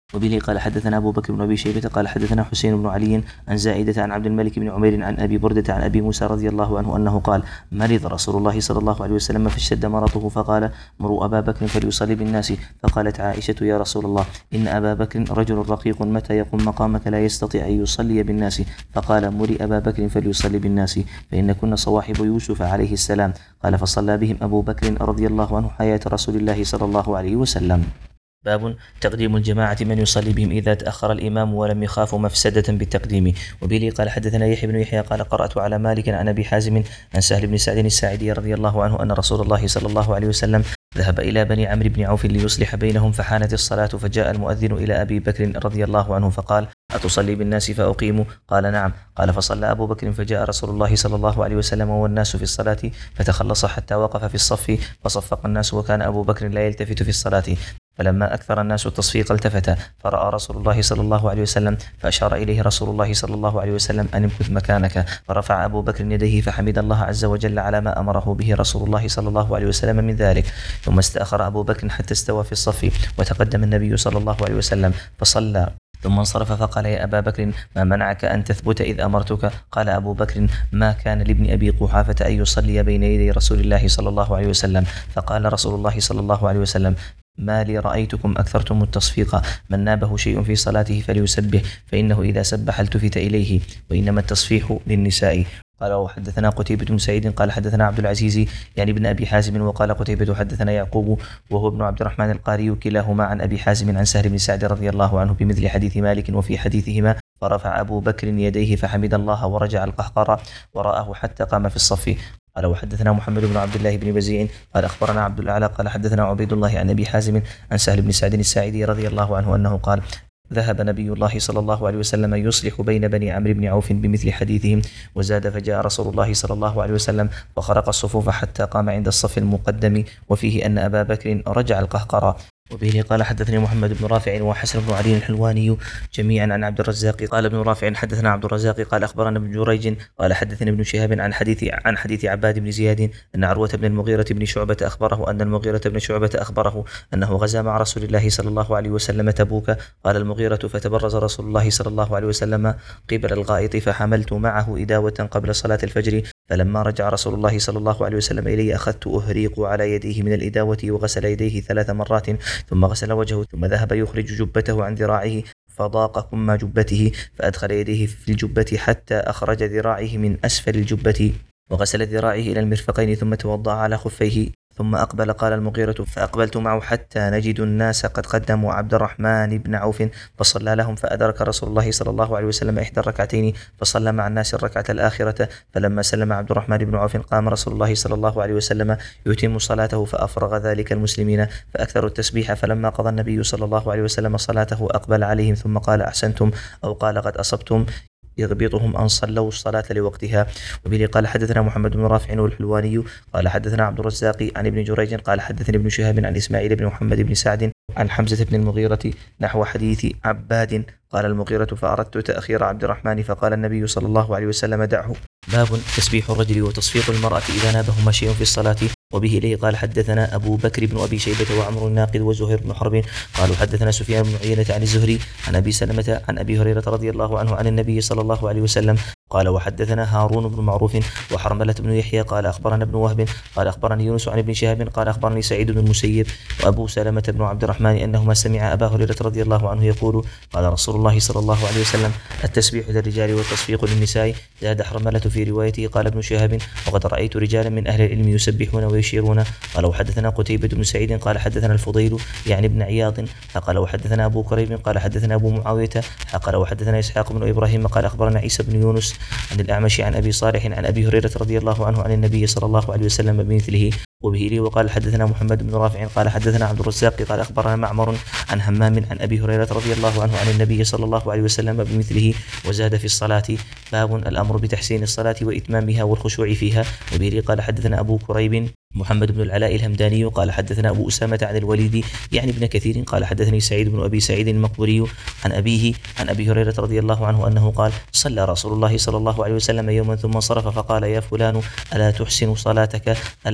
وبه قال حدثنا أبو بكر بن أبي شيبة قال حدثنا حسين بن علي عن زائدة عن عبد الملك بن عمير عن أبي بردة عن أبي موسى رضي الله عنه أنه قال مرض رسول الله صلى الله عليه وسلم فاشتد مرضه فقال مروا أبا بكر فليصلي بالناس. فقالت عائشة يا رسول الله إن أبا بكر رجل رقيق متى يقوم مقامك لا يستطيع أن يصلي بالناس. فقال مري أبا بكر فليصلي بالناس فإن كنا صواحب يوسف عليه السلام. قال فصلى بهم أبو بكر رضي الله عنه حياة رسول الله صلى الله عليه وسلم. باب تقديم الجماعة من يصلي بهم إذا تأخر الإمام ولم يخاف مفسدة بالتقديم. وبه قال حدثنا يحيى بن يحيى قال قرأت على مالك عن أبي حازم عن سهل بن سعد الساعدي رضي الله عنه أن رسول الله صلى الله عليه وسلم ذهب إلى بني عمرو بن عوف ليصلح بينهم فحانت الصلاة فجاء المؤذن إلى أبي بكر رضي الله عنه فقال أتصلي بالناس فأقيم؟ قال نعم. قال فصلى أبو بكر فجاء رسول الله صلى الله عليه وسلم والناس في الصلاة فتخلص حتى وقف في الصف فصفق الناس وكان أبو بكر لا يلتفت في الصلاة. فلما أكثر الناس التصفيق التفت فرأى رسول الله صلى الله عليه وسلم فأشار إليه رسول الله صلى الله عليه وسلم أن امكث مكانك. فرفع أبو بكر يديه فحمد الله عز وجل على ما أمره به رسول الله صلى الله عليه وسلم من ذلك. ثم استأخر أبو بكر حتى استوى في الصف وتقدم النبي صلى الله عليه وسلم فصلى ثم انصرف فقال يا أبا بكر ما منعك أن تثبت إذ أمرتك؟ قال أبو بكر ما كان لابن أبي قحافة أن يصلي بين يدي رسول الله صلى الله عليه وسلم. فقال رسول الله صلى الله عليه وسلم ما لي رأيتكم أكثرتم التصفيق من نابه شيء في صلاته فليسبح فإنه إذا سبح التفت إليه وإنما التصفيح للنساء. قال وحدثنا قتيبة بن سعيد قال حدثنا عبد العزيز يعني ابن أبي حازم وقال قتيبة حدثنا يعقوب وهو ابن عبد الرحمن القاري كلاهما عن أبي حازم عن سهل بن سعد رضي الله عنه بمثل حديث مالك وفي حديثهما فرفع أبو بكر يديه فحمد الله ورجع القهقرة ورآه حتى قام في الصف. قال وحدثنا محمد بن عبد الله بن بزيع قال أخبرنا عبد الأعلى قال حدثنا عبيد الله عن أبي حازم عن سهل بن سعد الساعدي رضي الله عنه أنه قال ذهب نبي الله صلى الله عليه وسلم يصلح بين بني عمرو بن عوف بمثل حديثهم وزاد فجاء رسول الله صلى الله عليه وسلم فخرق الصفوف حتى قام عند الصف المقدم وفيه أن أبا بكر رجع القهقرة. وبه قال حدثني محمد بن رافع وحسن بن علي الحلواني جميعا عن عبد الرزاق قال ابن رافع حدثنا عبد الرزاق قال أخبرنا ابن جريج قال حدثني ابن شهاب عن حديث عن حديث عباد بن زياد أن عروة بن المغيرة بن شعبة أخبره أن المغيرة بن شعبة أخبره أنه غزا مع رسول الله صلى الله عليه وسلم تبوك. قال المغيرة فتبرز رسول الله صلى الله عليه وسلم قبل الغائط فحملت معه إداوة قبل صلاة الفجر فلما رجع رسول الله صلى الله عليه وسلم إلي أخذت أهريق على يديه من الإداوة وغسل يديه ثلاث مرات ثم غسل وجهه ثم ذهب يخرج جبته عن ذراعه فضاق كم جبته فأدخل يديه في الجبة حتى أخرج ذراعه من أسفل الجبة وغسل ذراعه إلى المرفقين ثم توضأ على خفيه ثم أقبل. قال المغيرة فأقبلت معه حتى نجد الناس قد قدموا عبد الرحمن بن عوف فصلى لهم فأدرك رسول الله صلى الله عليه وسلم إحدى الركعتين فصلى مع الناس الركعة الآخرة فلما سلم عبد الرحمن بن عوف قام رسول الله صلى الله عليه وسلم يتم صلاته فأفرغ ذلك المسلمين فأكثروا التسبيح فلما قضى النبي صلى الله عليه وسلم صلاته أقبل عليهم ثم قال أحسنتم أو قال قد أصبتم يغبطهم أن صلوا الصلاة لوقتها. وبه قال حدثنا محمد بن رافع والحلواني قال حدثنا عبد الرزاق عن ابن جريج قال حدثني ابن شهاب عن إسماعيل بن محمد بن سعد عن حمزة بن المغيرة نحو حديث عباد. قال المغيرة فأردت تأخير عبد الرحمن فقال النبي صلى الله عليه وسلم دعه. باب تسبيح الرجل وتصفيق المرأة إذا نابهما شيء في الصلاة. وبه إليه قال حدثنا أبو بكر بن أبي شيبة وعمر الناقد وزهير بن حرب قالوا حدثنا سفيان بن عيينة عن الزهري عن أبي سلمة عن أبي هريرة رضي الله عنه عن النبي صلى الله عليه وسلم قال وحدثنا هارون بن معروف وحرملة بن يحيى قال أخبرنا ابن وهب قال أخبرني يونس عن ابن شهاب قال أخبرني سعيد بن المسيب وأبو سلمة بن عبد الرحمن أنهما سمع أبا هريرة رضي الله عنه يقول قال رسول الله صلى الله عليه وسلم التسبيح للرجال والتصفيق للنساء. زاد حرملة في روايته قال ابن شهاب وقد رأيت رجالا من أهل العلم يسبحون ويشيرون. قال وحدثنا قتيبة بن سعيد قال حدثنا الفضيل يعني ابن عياض قال وحدثنا أبو كريب قال حدثنا أبو معاوية قال وحدثنا إسحاق بن إبراهيم قال أخبرنا عيسى بن يونس عن الأعمش عن أبي صالح عن أبي هريرة رضي الله عنه عن النبي صلى الله عليه وسلم بمثله. وبه لي وقال حدثنا محمد بن رافع قال حدثنا عبد الرزاق قال أخبرنا معمر عن همام عن أبي هريرة رضي الله عنه عن النبي صلى الله عليه وسلم بمثله وزاد في الصلاة. باب الأمر بتحسين الصلاة وإتمامها والخشوع فيها. وبه لي قال حدثنا أبو كريب محمد بن العلاء الهمداني قال حدثنا أبو أسامة عن الوليد يعني ابن كثير قال حدثني سعيد بن أبي سعيد المقبري عن أبيه عن أبي هريرة رضي الله عنه أنه قال صلى رسول الله صلى الله عليه وسلم يوما ثم انصرف فقال يا فلان ألا تحسن صلاتك ألا ينظر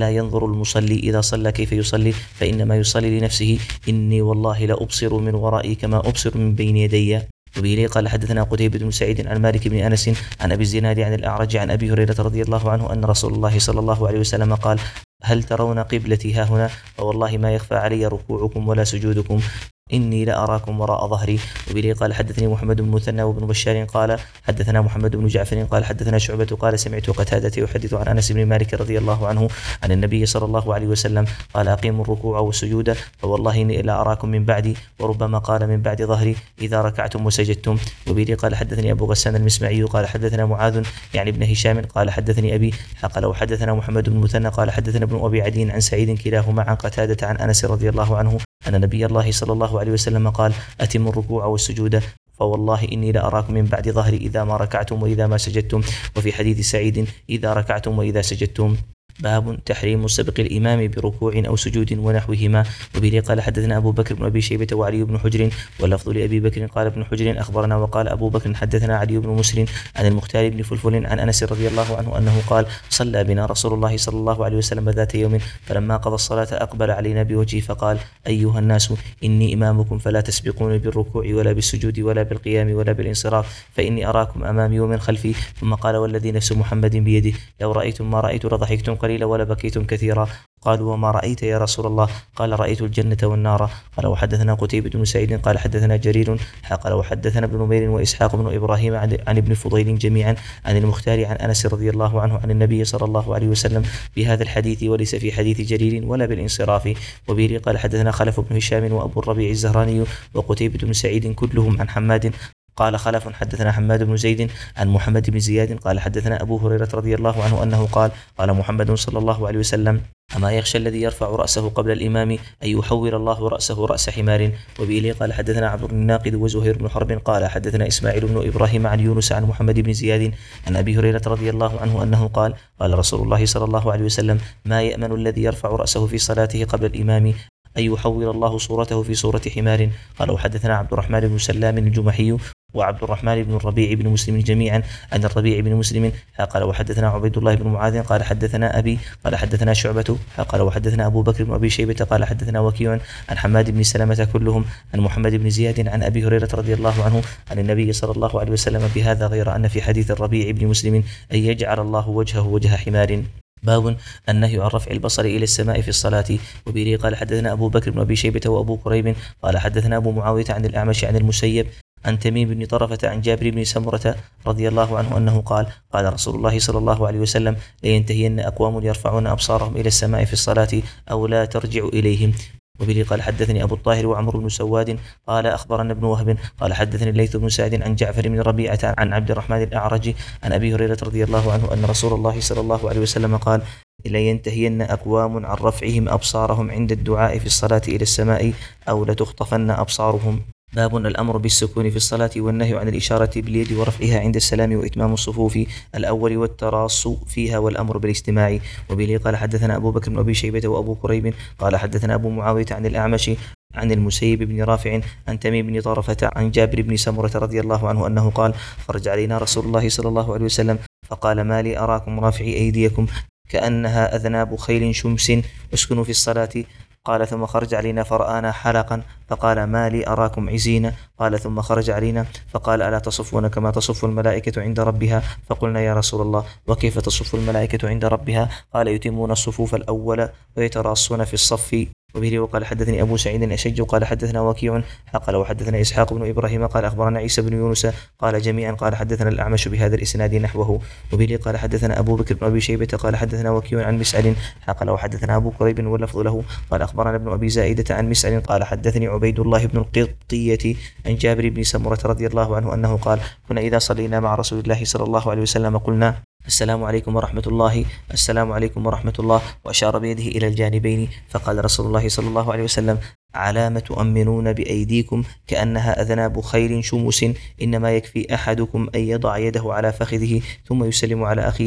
المصلي إذا صلى كيف يصلي فإنما يصلي لنفسه إني والله لأبصر من ورائي كما أبصر من بين يدي. وبه قال حدثنا قتيبة بن سعيد عن مالك بن أنس عن أبي الزناد عن الأعرج عن أبي هريرة رضي الله عنه أن رسول الله صلى الله عليه وسلم قال هل ترون قبلتي ها هنا فوالله ما يخفى علي ركوعكم ولا سجودكم إني لأراكم وراء ظهري. وبه قال حدثني محمد بن مثنى وابن بشار قال حدثنا محمد بن جعفر قال حدثنا شعبة قال سمعت قتادة يحدث عن أنس بن مالك رضي الله عنه عن النبي صلى الله عليه وسلم قال أقيموا الركوع والسجود فوالله إني لا أراكم من بعدي وربما قال من بعد ظهري إذا ركعتم وسجدتم. وبه قال حدثني أبو غسان المسمعي قال حدثنا معاذ يعني ابن هشام قال حدثني أبي قال وحدثنا محمد بن مثنى قال حدثنا ابن أبي عدي عن سعيد كلاهما عن قتادة عن أنس رضي الله عنه أن نبي الله صلى الله عليه وسلم قال أتموا الركوع والسجود فوالله إني لأراكم من بعد ظهري إذا ما ركعتم وإذا ما سجدتم. وفي حديث سعيد إذا ركعتم وإذا سجدتم. باب تحريم سبق الإمام بركوع أو سجود ونحوهما. وبه قال حدثنا أبو بكر بن أبي شيبة وعلي بن حجر واللفظ لأبي بكر قال ابن حجر أخبرنا وقال أبو بكر حدثنا علي بن مسر عن المختار بن فلفل عن أنس رضي الله عنه أنه قال صلى بنا رسول الله صلى الله عليه وسلم ذات يوم فلما قضى الصلاة أقبل علينا بوجهه فقال أيها الناس إني إمامكم فلا تسبقون بالركوع ولا بالسجود ولا بالقيام ولا بالانصراف فإني أراكم أمامي ومن خلفي. ثم قال والذي نفس محمد بيده لو رأيتم ما رأيت لضحكتم قليلا ولا بكيتم كثيرا. قالوا وما رأيت يا رسول الله قال رأيت الجنة والنار. قال وحدثنا قتيبة بن سعيد قال حدثنا جرير قال وحدثنا ابن نمير وإسحاق بن إبراهيم عن, عن ابن فضيل جميعا عن المختار عن أنس رضي الله عنه عن النبي صلى الله عليه وسلم بهذا الحديث وليس في حديث جرير ولا بالانصراف. وبه قال حدثنا خلف بن هشام وأبو الربيع الزهراني وقتيبة بن سعيد كلهم عن حماد قال خلف حدثنا حماد بن زيد عن محمد بن زياد قال حدثنا أبو هريرة رضي الله عنه أنه قال قال محمد صلى الله عليه وسلم أما يخشى الذي يرفع رأسه قبل الإمام أن يحول الله رأسه رأس حمار. وبه قال حدثنا عبد الناقد وزهير بن حرب قال حدثنا إسماعيل بن إبراهيم عن يونس عن محمد بن زياد عن أبي هريرة رضي الله عنه أنه قال قال رسول الله صلى الله عليه وسلم ما يأمن الذي يرفع رأسه في صلاته قبل الإمام أن يحول الله صورته في صورة حمار. قال وحدثنا عبد الرحمن بن سلام الجمحي وعبد الرحمن بن الربيع بن مسلم جميعا عن الربيع بن مسلم قال وحدثنا عبيد الله بن معاذ قال حدثنا أبي قال حدثنا شعبة قال وحدثنا أبو بكر بن أبي شيبة قال حدثنا وكيع عن حماد بن سلمة كلهم عن محمد بن زياد عن أبي هريرة رضي الله عنه عن النبي صلى الله عليه وسلم بهذا غير أن في حديث الربيع بن مسلم أن يجعل الله وجهه وجه حمار. باب النهي عن رفع البصر إلى السماء في الصلاة. وبه قال حدثنا أبو بكر بن أبي شيبة وأبو كريب قال حدثنا أبو معاوية عن الأعمش عن المسيب عن تميم بن طرفة عن جابر بن سمرة رضي الله عنه أنه قال قال رسول الله صلى الله عليه وسلم لينتهين أقوام يرفعون أبصارهم إلى السماء في الصلاة أو لا ترجع إليهم. وبه قال حدثني أبو الطاهر وعمر بن سواد قال أخبرنا ابن وهب قال حدثني الليث بن سعد عن جعفر بن ربيعة عن عبد الرحمن الأعرج عن أبي هريرة رضي الله عنه أن رسول الله صلى الله عليه وسلم قال لينتهين أقوام عن رفعهم أبصارهم عند الدعاء في الصلاة إلى السماء أو لتخطفن أبصارهم. باب الأمر بالسكون في الصلاة والنهي عن الإشارة باليد ورفعها عند السلام وإتمام الصفوف الأول والتراص فيها والأمر بالاجتماع. وبه قال حدثنا أبو بكر بن أبي شيبة وأبو كريب قال حدثنا أبو معاوية عن الأعمش عن المسيب بن رافع عن تميم بن طرفة عن جابر بن سمرة رضي الله عنه أنه قال خرج علينا رسول الله صلى الله عليه وسلم فقال ما لي أراكم رافعي أيديكم كأنها أذناب خيل شمس اسكنوا في الصلاة. قال ثم خرج علينا فرآنا حلقا فقال ما لي أراكم عزين. قال ثم خرج علينا فقال ألا تصفون كما تصف الملائكة عند ربها. فقلنا يا رسول الله وكيف تصف الملائكة عند ربها؟ قال يتمون الصفوف الأول ويتراصون في الصف. وبه وقال حدثني أبو سعيد الأشج قال حدثنا وكيع قال وحدثنا إسحاق بن إبراهيم قال أخبرنا عيسى بن يونس قال جميعا قال حدثنا الأعمش بهذا الإسناد نحوه. وبه قال حدثنا أبو بكر بن أبي شيبة قال حدثنا وكيع عن مسعر قال وحدثنا أبو كريب واللفظ له قال أخبرنا ابن أبي زائدة عن مسعر قال حدثني عبيد الله بن القطية عن جابر بن سمرة رضي الله عنه أنه قال كنا إذا صلينا مع رسول الله صلى الله عليه وسلم قلنا السلام عليكم ورحمة الله السلام عليكم ورحمة الله وأشار بيده إلى الجانبين. فقال رسول الله صلى الله عليه وسلم علامة تؤمنون بأيديكم كأنها أذناب خيل شمس إنما يكفي أحدكم أن يضع يده على فخذه ثم يسلم على أخيه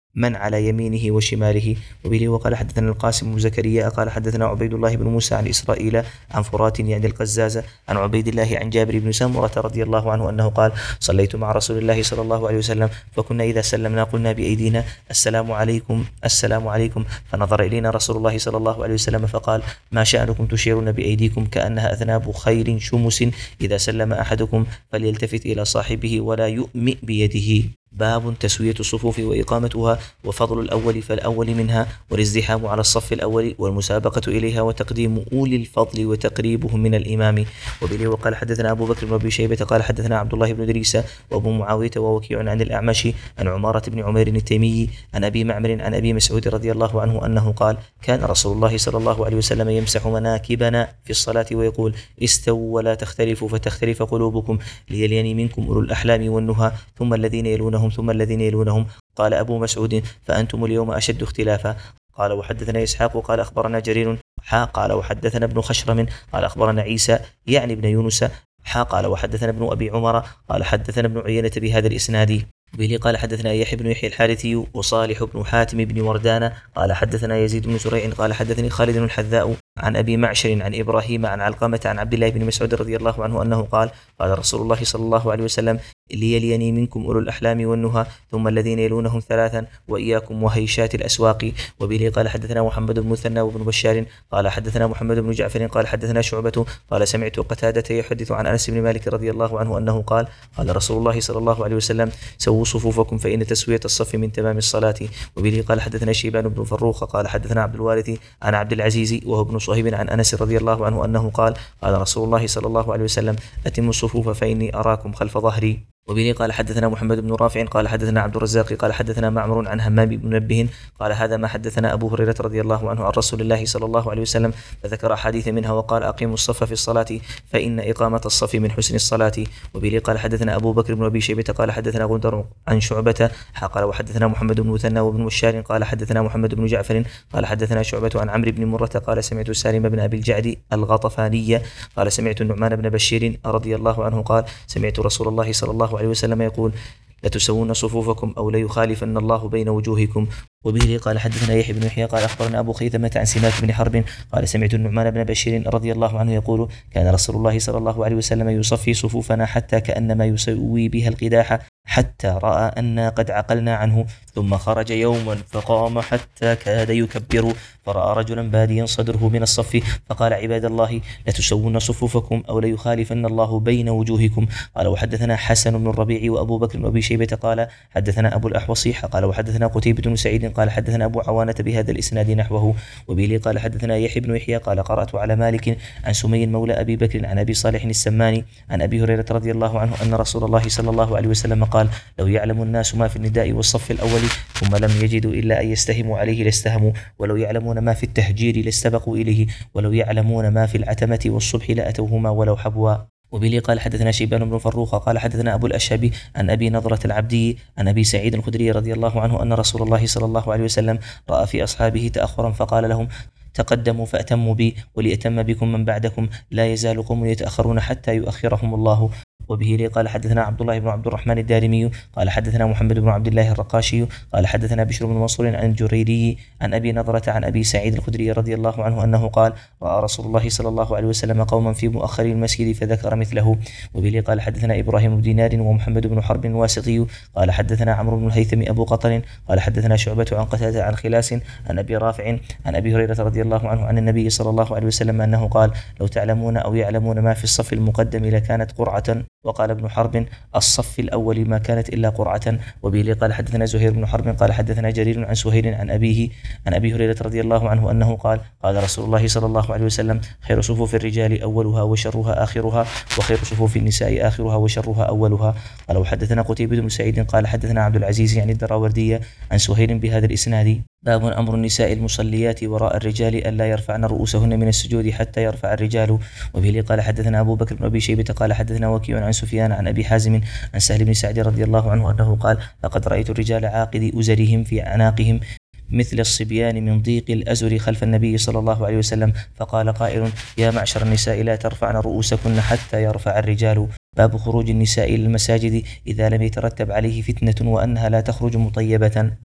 من على يمينه وشماله. وبه وقال حدثنا القاسم بن زكريا قال حدثنا عبيد الله بن موسى عن إسرائيل عن فرات يعني القزازة عن عبيد الله عن جابر بن سمرة رضي الله عنه أنه قال صليت مع رسول الله صلى الله عليه وسلم فكنا إذا سلمنا قلنا بأيدينا السلام عليكم السلام عليكم، فنظر إلينا رسول الله صلى الله عليه وسلم فقال ما شأنكم تشيرون بأيديكم كأنها أذناب خير شمس، إذا سلم أحدكم فليلتفت إلى صاحبه ولا يؤمئ بيده. باب تسوية الصفوف وإقامتها وفضل الأول فالأول منها والازدحام على الصف الأول والمسابقة إليها وتقديم أولي الفضل وتقريبهم من الإمام. وبه وقال حدثنا أبو بكر بن أبي شيبة قال حدثنا عبد الله بن إدريس وأبو معاوية ووكيع عن الأعمش عن عمارة بن عمير التيمي عن أبي معمر عن أبي مسعود رضي الله عنه أنه قال كان رسول الله صلى الله عليه وسلم يمسح مناكبنا في الصلاة ويقول استووا ولا تختلفوا فتختلف قلوبكم ليلين منكم أولو الأحلام والنهى ثم الذين يلونهم ثم الذين يلونهم. قال أبو مسعود فأنتم اليوم أشد اختلافا. قال وحدثنا إسحاق قال أخبرنا جرير حا قال وحدثنا ابن خشرم قال أخبرنا عيسى يعني ابن يونس حا قال وحدثنا ابن أبي عمر قال حدثنا ابن عيينة بهذا الإسناد. به قال حدثنا يحيى بن يحيى الحارثي وصالح بن حاتم بن وردان قال حدثنا يزيد بن زريع قال حدثني خالد الحذاء عن أبي معشر عن إبراهيم عن علقمة عن عبد الله بن مسعود رضي الله عنه أنه قال قال رسول الله صلى الله عليه وسلم ليليني منكم أولو الأحلام والنهى ثم الذين يلونهم ثلاثا وإياكم وهيشات الأسواق. وبه قال حدثنا محمد بن مثنى وابن بشار قال حدثنا محمد بن جعفر قال حدثنا شعبة قال سمعت قتادة يحدث عن أنس بن مالك رضي الله عنه أنه قال قال رسول الله صلى الله عليه وسلم سووا صفوفكم فإن تسوية الصف من تمام الصلاة. وبه قال حدثنا شيبان بن فروخ قال حدثنا عبد الوارث عن عبد العزيز وهو ابن صهيب عن أنس رضي الله عنه أنه قال قال رسول الله صلى الله عليه وسلم أتموا الصفوف فإني أراكم خلف ظهري. وبه قال حدثنا محمد بن رافع قال حدثنا عبد الرزاق قال حدثنا معمر عن همام بن منبه قال هذا ما حدثنا أبو هريرة رضي الله عنه عن رسول الله صلى الله عليه وسلم فذكر أحاديث منها وقال أقيموا الصف في الصلاة فإن إقامة الصف من حسن الصلاة. وبه قال حدثنا أبو بكر بن أبي شيبة قال حدثنا غندر عن شعبة قال وحدثنا محمد بن مثنى وابن بشار قال حدثنا محمد بن جعفر قال حدثنا شعبة عن عمرو بن مرة قال سمعت سالم بن أبي الجعد الغطفاني قال سمعت النعمان بن بشير رضي الله عنه قال سمعت رسول الله صلى الله عليه وسلم يقول لتسوون صفوفكم أو ليخالفن الله بين وجوهكم. وبه قال حدثنا يحيى بن يحيى قال أخبرنا أبو خيثمة عن سماك بن حرب قال سمعت النعمان بن بشير رضي الله عنه يقول كان رسول الله صلى الله عليه وسلم يصفي صفوفنا حتى كأنما يسوي بها القداح حتى رأى أن قد عقلنا عنه ثم خرج يوما فقام حتى كاد يكبر فرأى رجلا باديا صدره من الصف فقال عباد الله لتسوون صفوفكم أو ليخالفن الله بين وجوهكم. قال وحدثنا حسن بن الربيع وأبو بكر بن أبي شيبة قال حدثنا أبو الأحوصيح قال وحدثنا قتيبة بن سعيد قال حدثنا أبو عوانة بهذا الإسناد نحوه. وبه قال حدثنا يحيى بن يحيى قال قرأت على مالك عن سمي مولى أبي بكر عن أبي صالح السماني عن أبي هريرة رضي الله عنه أن رسول الله صلى الله عليه وسلم قال لو يعلم الناس ما في النداء والصف الأول ثم لم يجدوا إلا أن يستهموا عليه لاستهموا ولو يعلمون ما في التهجير لاستبقوا إليه ولو يعلمون ما في العتمة والصبح لأتوهما ولو حبوا. وبه قال حدثنا شيبان بن فروخ قال حدثنا أبو الأشهب عن أبي نضرة العبدي عن أبي سعيد الخدري رضي الله عنه أن رسول الله صلى الله عليه وسلم رأى في أصحابه تأخرا فقال لهم تقدموا فأتموا بي وليأتم بكم من بعدكم لا يزال قوم يتأخرون حتى يؤخرهم الله. وبه قال حدثنا عبد الله بن عبد الرحمن الدارمي قال حدثنا محمد بن عبد الله الرقاشي قال حدثنا بشر بن منصور عن الجريري عن أبي نضرة عن أبي سعيد الخدري رضي الله عنه أنه قال رأى رسول الله صلى الله عليه وسلم قوما في مؤخر المسجد فذكر مثله. وبه قال حدثنا إبراهيم بن دينار ومحمد بن حرب الواسطي قال حدثنا عمرو بن الهيثم أبو قطر قال حدثنا شعبة عن قتادة عن خلاس عن أبي رافع عن أبي هريرة رضي الله عنه عن النبي صلى الله عليه وسلم أنه قال لو تعلمون أو يعلمون ما في الصف المقدم لكانت قرعة. وقال ابن حرب الصف الأول ما كانت إلا قرعة. وبه قال حدثنا زهير بن حرب قال حدثنا جرير عن سهيل عن أبيه عن أبي هريرة رضي الله عنه أنه قال قال رسول الله صلى الله عليه وسلم خير صفوف الرجال أولها وشرها آخرها وخير صفوف النساء آخرها وشرها أولها. قال وحدثنا قتيبة بن سعيد قال حدثنا عبد العزيز يعني الدراوردية عن سهيل بهذا الإسناد. باب أمر النساء المصليات وراء الرجال ألا يرفعن رؤوسهن من السجود حتى يرفع الرجال. وبه قال حدثنا أبو بكر بن أبي شيبة قال حدثنا وكيع عن سفيان عن أبي حازم عن سهل بن سعد رضي الله عنه أنه قال لقد رأيت الرجال عاقد أزرهم في أعناقهم مثل الصبيان من ضيق الأزر خلف النبي صلى الله عليه وسلم فقال قائل يا معشر النساء لا ترفعن رؤوسكن حتى يرفع الرجال. باب خروج النساء إلى المساجد إذا لم يترتب عليه فتنة وأنها لا تخرج مطيبة.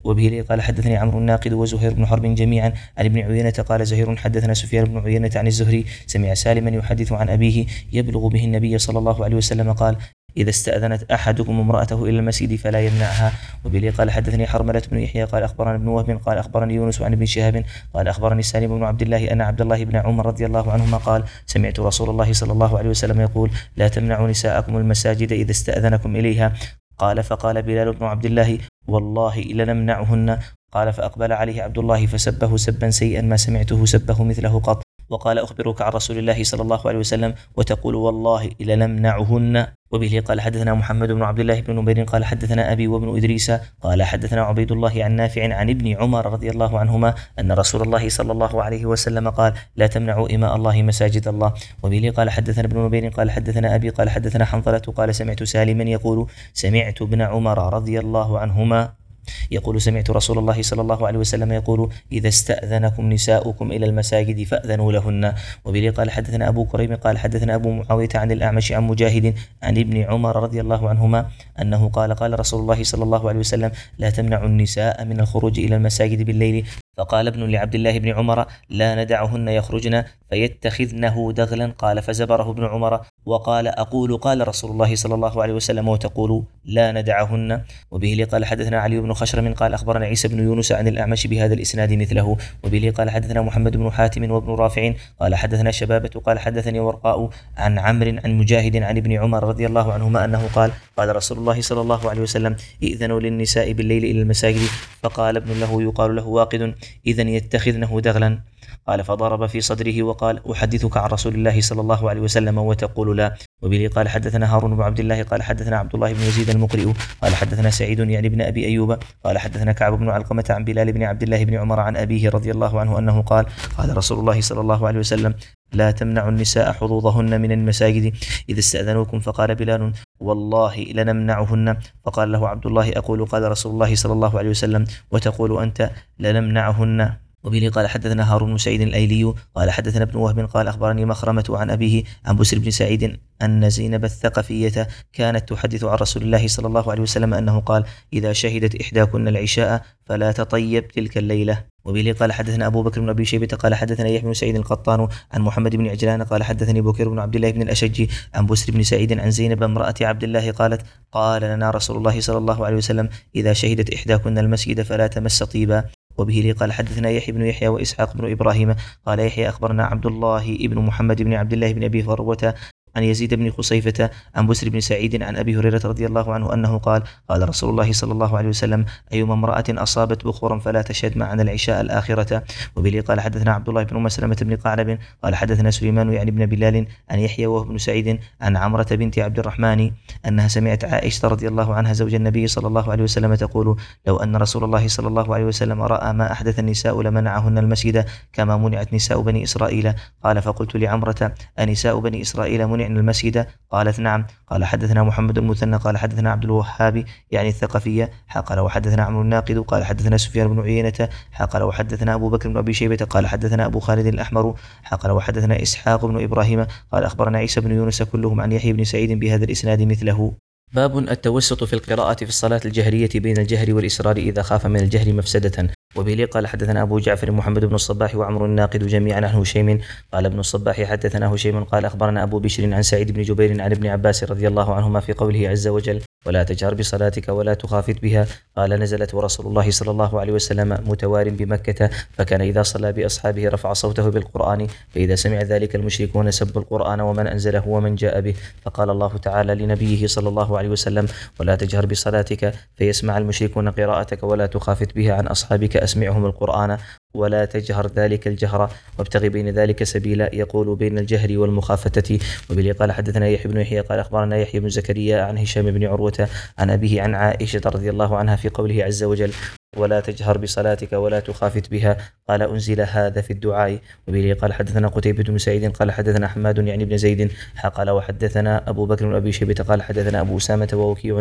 وبه لي قال حدثني عمرو الناقد وزهير بن حرب جميعا عن ابن عيينة قال زهير حدثنا سفيان بن عيينة عن الزهري سمع سالما يحدث عن أبيه يبلغ به النبي صلى الله عليه وسلم قال إذا استأذنت أحدكم امرأته إلى المسجد فلا يمنعها. وبه قال حدثني حرملة بن يحيى قال أخبرنا ابن وهب قال أخبرني يونس عن ابن شهاب قال أخبرني سالم بن عبد الله أن عبد الله بن عمر رضي الله عنهما قال سمعت رسول الله صلى الله عليه وسلم يقول لا تمنعوا نساءكم المساجد إذا استأذنكم إليها. قال فقال بلال بن عبد الله والله لنمنعهن. قال فأقبل عليه عبد الله فسبه سبا سيئا ما سمعته سبه مثله قط. وقال أخبرك عن رسول الله صلى الله عليه وسلم وتقول والله لنمنعهن. وبه قال حدثنا محمد بن عبد الله بن نمير قال حدثنا أبي وابن إدريس قال حدثنا عبيد الله عن نافع عن ابن عمر رضي الله عنهما أن رسول الله صلى الله عليه وسلم قال لا تمنعوا إماء الله مساجد الله. وبه قال حدثنا ابن نمير قال حدثنا أبي قال حدثنا حنظلة قال سمعت سالما يقول سمعت ابن عمر رضي الله عنهما يقول سمعت رسول الله صلى الله عليه وسلم يقول إذا استأذنكم نساؤكم إلى المساجد فأذنوا لهن. وبه قال حدثنا أبو كريم قال حدثنا أبو معاوية عن الأعمش عن مجاهد عن ابن عمر رضي الله عنهما أنه قال قال رسول الله صلى الله عليه وسلم لا تمنعوا النساء من الخروج إلى المساجد بالليل. فقال ابن لعبد الله بن عمر لا ندعهن يخرجن فيتخذنه دغلا. قال فزبره ابن عمر وقال أقول قال رسول الله صلى الله عليه وسلم وتقول لا ندعهن. وبه قال حدثنا علي بن خشرم قال أخبرنا عيسى بن يونس عن الأعمش بهذا الإسناد مثله. وبه قال حدثنا محمد بن حاتم وابن رافع قال حدثنا شبابة قال حدثني ورقاء عن عمرو عن مجاهد عن ابن عمر رضي الله عنهما أنه قال قال رسول الله صلى الله عليه وسلم ائذنوا للنساء بالليل إلى المساجد. فقال ابن له يقال له واقد إذن يتخذنه دغلا. قال فضرب في صدره وقال أحدثك عن رسول الله صلى الله عليه وسلم وتقول لا. وبه قال حدثنا هارون بن عبد الله قال حدثنا عبد الله بن يزيد المقرئ قال حدثنا سعيد يعني بن أبي أيوب قال حدثنا كعب بن علقمة عن بلال بن عبد الله بن عمر عن أبيه رضي الله عنه أنه قال قال رسول الله صلى الله عليه وسلم لا تمنعوا النساء حظوظهن من المساجد إذا استأذنوكم. فقال بلال والله لنمنعهن. فقال له عبد الله أقول قال رسول الله صلى الله عليه وسلم وتقول أنت لنمنعهن. وبه قال حدثنا هارون بن سعيد الأيلي قال حدثنا ابن وهب قال أخبرني مخرمة عن أبيه عن بسر بن سعيد أن زينب الثقفية كانت تحدث عن رسول الله صلى الله عليه وسلم أنه قال إذا شهدت إحداكن العشاء فلا تطيب تلك الليلة. وبه قال حدثنا أبو بكر بن أبي شيبة قال حدثنا يحيى بن سعيد القطان عن محمد بن عجلان قال حدثني بكر بن عبد الله بن الأشج عن بسر بن سعيد عن زينب امرأة عبد الله قالت قال لنا رسول الله صلى الله عليه وسلم إذا شهدت إحداكن المسجد فلا تمس طيبا. وبه قال حدثنا يحيى بن يحيى وإسحاق بن إبراهيم قال يحيى أخبرنا عبد الله بن محمد بن عبد الله بن أبي فروة عن يزيد بن خصيفة عن بسر بن سعيد عن أبي هريرة رضي الله عنه أنه قال قال رسول الله صلى الله عليه وسلم أيما امرأة أصابت بخورا فلا تشهد معنا العشاء الآخرة. وبه قال حدثنا عبد الله بن مسلمة بن قعنب قال حدثنا سليمان يعني بن بلال عن يحيى وهو بن سعيد عن عمرة بنت عبد الرحمن أنها سمعت عائشة رضي الله عنها زوج النبي صلى الله عليه وسلم تقول لو أن رسول الله صلى الله عليه وسلم رأى ما أحدث النساء لمنعهن المسجد كما منعت نساء بني إسرائيل. قال فقلت لعمرة أنساء بني إسرائيل منعن المسجد؟ قالت نعم. قال حدثنا محمد المثنى قال حدثنا عبد الوهاب يعني الثقفية قال وحدثنا عمرو الناقد قال حدثنا سفيان بن عيينة قال وحدثنا أبو بكر بن أبي شيبة قال حدثنا أبو خالد الأحمر قال وحدثنا إسحاق بن إبراهيم قال أخبرنا عيسى بن يونس كلهم عن يحيى بن سعيد بهذا الإسناد مثله. باب التوسط في القراءة في الصلاة الجهرية بين الجهر والإسرار إذا خاف من الجهر مفسدة. وبه قال حدثنا أبو جعفر محمد بن الصباح وعمر الناقد جميعا عن هشيم قال ابن الصباح حدثنا هشيم قال أخبرنا أبو بشر عن سعيد بن جبير عن ابن عباس رضي الله عنهما في قوله عز وجل ولا تجهر بصلاتك ولا تخافت بها. قال نزلت ورسول الله صلى الله عليه وسلم متوار بمكة فكان إذا صلى بأصحابه رفع صوته بالقرآن فإذا سمع ذلك المشركون سبوا القرآن ومن أنزله ومن جاء به. فقال الله تعالى لنبيه صلى الله عليه وسلم ولا تجهر بصلاتك فيسمع المشركون قراءتك ولا تخافت بها عن أصحابك أسمعهم القرآن ولا تجهر ذلك الجهر وابتغي بين ذلك سبيلا يقول بين الجهر والمخافتة. وبه قال حدثنا يحيى بن يحيى قال أخبرنا يحيى بن زكريا عن هشام بن عروة عن أبيه عن عائشة رضي الله عنها في قوله عز وجل ولا تجهر بصلاتك ولا تخافت بها قال أنزل هذا في الدعاء. وبه قال حدثنا قتيبة بن سعيد قال حدثنا حماد يعني بن زيد قال وحدثنا أبو بكر بن أبي شيبة قال حدثنا أبو أسامة ووكيع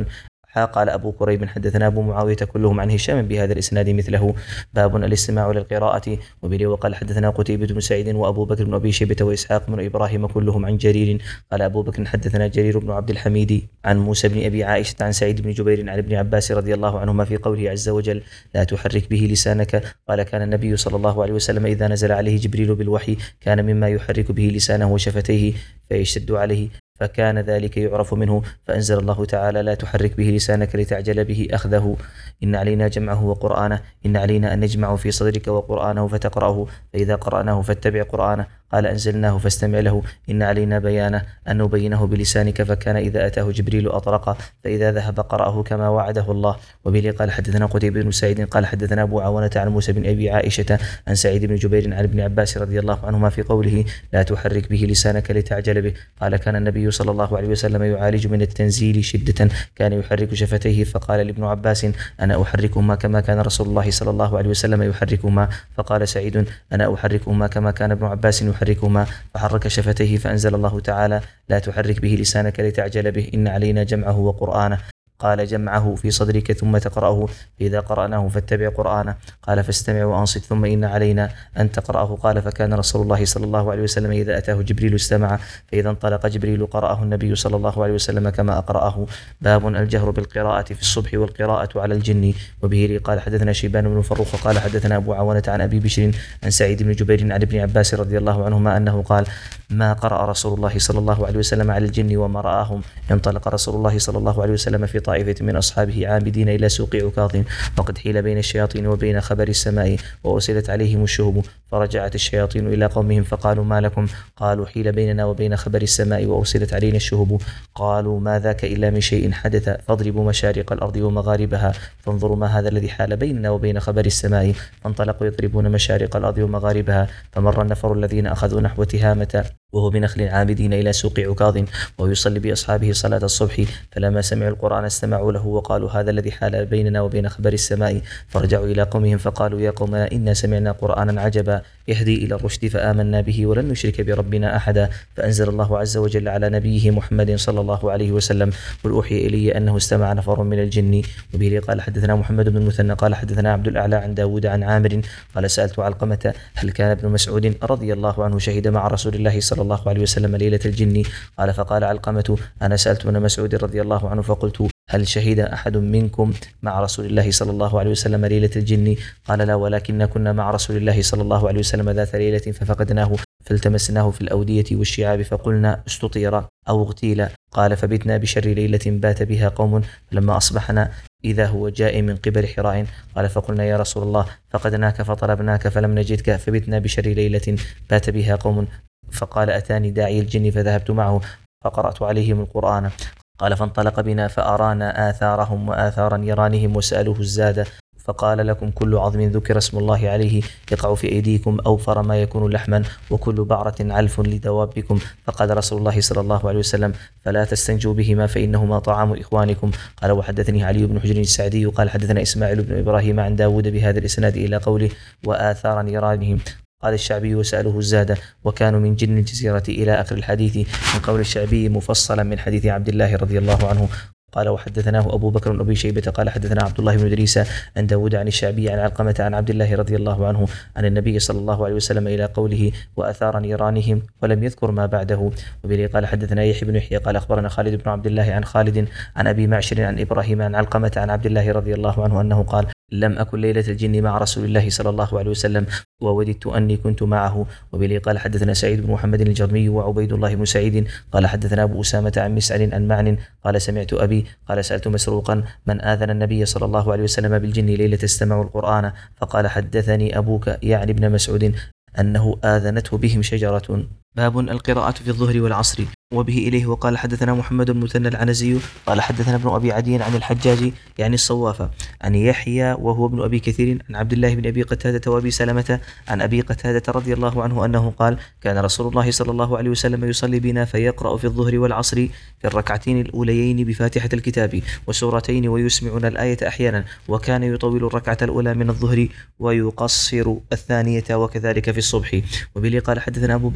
قال أبو كريب حدثنا أبو معاوية كلهم عن هشام بهذا الإسناد مثله. باب الاستماع للقراءة. وبه وقال حدثنا قتيبة بن سعيد وأبو بكر بن أبي شيبة وإسحاق بن إبراهيم كلهم عن جرير قال أبو بكر حدثنا جرير بن عبد الحميد عن موسى بن أبي عائشة عن سعيد بن جبير عن ابن عباس رضي الله عنهما في قوله عز وجل لا تحرك به لسانك. قال كان النبي صلى الله عليه وسلم إذا نزل عليه جبريل بالوحي كان مما يحرك به لسانه وشفتيه فيشتد عليه، فكان ذلك يعرف منه، فأنزل الله تعالى لا تحرك به لسانك لتعجل به أخذه إن علينا جمعه وقرآنه إن علينا أن نجمعه في صدرك وقرآنه فتقرأه فإذا قرأناه فاتبع قرآنه. قال أنزلناه فاستمع له إن علينا بيانه أن نبينه بلسانك، فكان إذا أتاه جبريل أطرقه فإذا ذهب قرأه كما وعده الله. وبه قال حدثنا قتيبة بن سعيد قال حدثنا أبو عوانة عن موسى بن أبي عائشة عن سعيد بن جبير عن ابن عباس رضي الله عنهما في قوله لا تحرك به لسانك لتعجل به. قال كان النبي صلى الله عليه وسلم يعالج من التنزيل شدة كان يحرك شفتيه، فقال لابن عباس أنا أحركهما كما كان رسول الله صلى الله عليه وسلم يحركهما. فقال سعيد أنا أحركهما كما كان ابن عباس يحركهما، فحرك شفتيه فأنزل الله تعالى لا تحرك به لسانك لتعجل به إن علينا جمعه وقرآنه. قال جمعه في صدرك ثم تقرأه فإذا قرأناه فاتبع قرآنه. قال فاستمع وأنصت ثم إن علينا أن تقرأه. قال فكان رسول الله صلى الله عليه وسلم إذا أتاه جبريل استمع فإذا انطلق جبريل قرأه النبي صلى الله عليه وسلم كما أقرأه. باب الجهر بالقراءة في الصبح والقراءة على الجن. وبه قال حدثنا شيبان بن فروخ قال حدثنا أبو عوانة عن أبي بشر عن سعيد بن جبير عن ابن عباس رضي الله عنهما أنه قال ما قرأ رسول الله صلى الله عليه وسلم على الجن وما رآهم. انطلق رسول الله صلى الله عليه وسلم في طائفة من أصحابه عابدين إلى سوق عكاظ وقد حيل بين الشياطين وبين خبر السماء وأرسلت عليهم الشهب، فرجعت الشياطين إلى قومهم فقالوا ما لكم؟ قالوا حيل بيننا وبين خبر السماء وأرسلت علينا الشهب. قالوا ما ذاك إلا من شيء حدث، فاضربوا مشارق الأرض ومغاربها فانظروا ما هذا الذي حال بيننا وبين خبر السماء. فانطلقوا يضربون مشارق الأرض ومغاربها، فمر النفر الذين أخذوا نحو تهامة وهو بنخل عابدين إلى سوق عكاظ وهو يصلي بأصحابه صلاة الصبح، فلما سمعوا القرآن استمعوا له وقالوا هذا الذي حال بيننا وبين خبر السماء. فرجعوا إلى قومهم فقالوا يا قومنا إنا سمعنا قرآنا عجبا يهدي إلى الرشد فآمنا به ولن نشرك بربنا أحدا. فأنزل الله عز وجل على نبيه محمد صلى الله عليه وسلم قل أوحي إلي أنه استمع نفر من الجن. وبه قال حدثنا محمد بن المثنى قال حدثنا عبد الأعلى عن داود عن عامر قال سألت علقمة هل كان ابن مسعود رضي الله عنه شهد مع رسول الله صلى الله عليه وسلم ليلة الجن؟ قال فقال علقمة أنا سألت ابن مسعود رضي الله عنه فقلت هل شهد أحد منكم مع رسول الله صلى الله عليه وسلم ليلة الجن؟ قال لا ولكن كنا مع رسول الله صلى الله عليه وسلم ذات ليلة ففقدناه فالتمسناه في الأودية والشعاب فقلنا استطير أو اغتيل. قال فبتنا بشر ليلة بات بها قوم فلما أصبحنا إذا هو جاء من قبل حراء. قال فقلنا يا رسول الله فقدناك فطلبناك فلم نجدك فبتنا بشر ليلة بات بها قوم. فقال أتاني داعي الجن فذهبت معه فقرأت عليهم القرآن. قال فانطلق بنا فأرانا آثارهم وآثار نيرانهم وسألوه الزاد فقال لكم كل عظم ذكر اسم الله عليه يقع في أيديكم أوفر ما يكون لحما وكل بعرة علف لدوابكم. فقال رسول الله صلى الله عليه وسلم فلا تستنجوا بهما فإنهما طعام إخوانكم. قال وحدثني علي بن حجر السعدي قال حدثنا إسماعيل بن إبراهيم عن داود بهذا الإسناد إلى قوله وآثار نيرانهم. قال الشعبي وسأله الزاد وكانوا من جن الجزيرة إلى آخر الحديث من قول الشعبي مفصلا من حديث عبد الله رضي الله عنه. قال وحدثناه أبو بكر بن أبي شيبة قال حدثنا عبد الله بن إدريس عن داود عن الشعبي عن علقمة عن عبد الله رضي الله عنه عن النبي صلى الله عليه وسلم إلى قوله وأثار نيرانهم ولم يذكر ما بعده. وبه قال حدثنا يحيى بن يحيى قال أخبرنا خالد بن عبد الله عن خالد عن أبي معشر عن إبراهيم عن علقمة عن عبد الله رضي الله عنه أنه قال لم أكن ليلة الجن مع رسول الله صلى الله عليه وسلم ووددت أني كنت معه. وبه قال حدثنا سعيد بن محمد الجرمي وعبيد الله بن سعيد قال حدثنا أبو أسامة عن مسعر عن معن قال سمعت أبي قال سألت مسروقا من آذن النبي صلى الله عليه وسلم بالجن ليلة استمعوا القرآن؟ فقال حدثني أبوك يعني ابن مسعود أنه آذنته بهم شجرة. باب القراءة في الظهر والعصر. وبه إليه وقال حدثنا محمد بن مثنى العنزي قال حدثنا ابن أبي عدي عن الحجاج يعني الصوافة عن يحيى وهو ابن أبي كثير عن عبد الله بن أبي قتادة وأبي سلمة عن أبي قتادة رضي الله عنه أنه قال كان رسول الله صلى الله عليه وسلم يصلي بنا فيقرأ في الظهر والعصر في الركعتين الأوليين بفاتحة الكتاب وسورتين ويسمعنا الآية أحيانا وكان يطول الركعة الأولى من الظهر ويقصر الثانية وكذلك في الصبح. وبه قال حدثنا أبو بكر بن أبي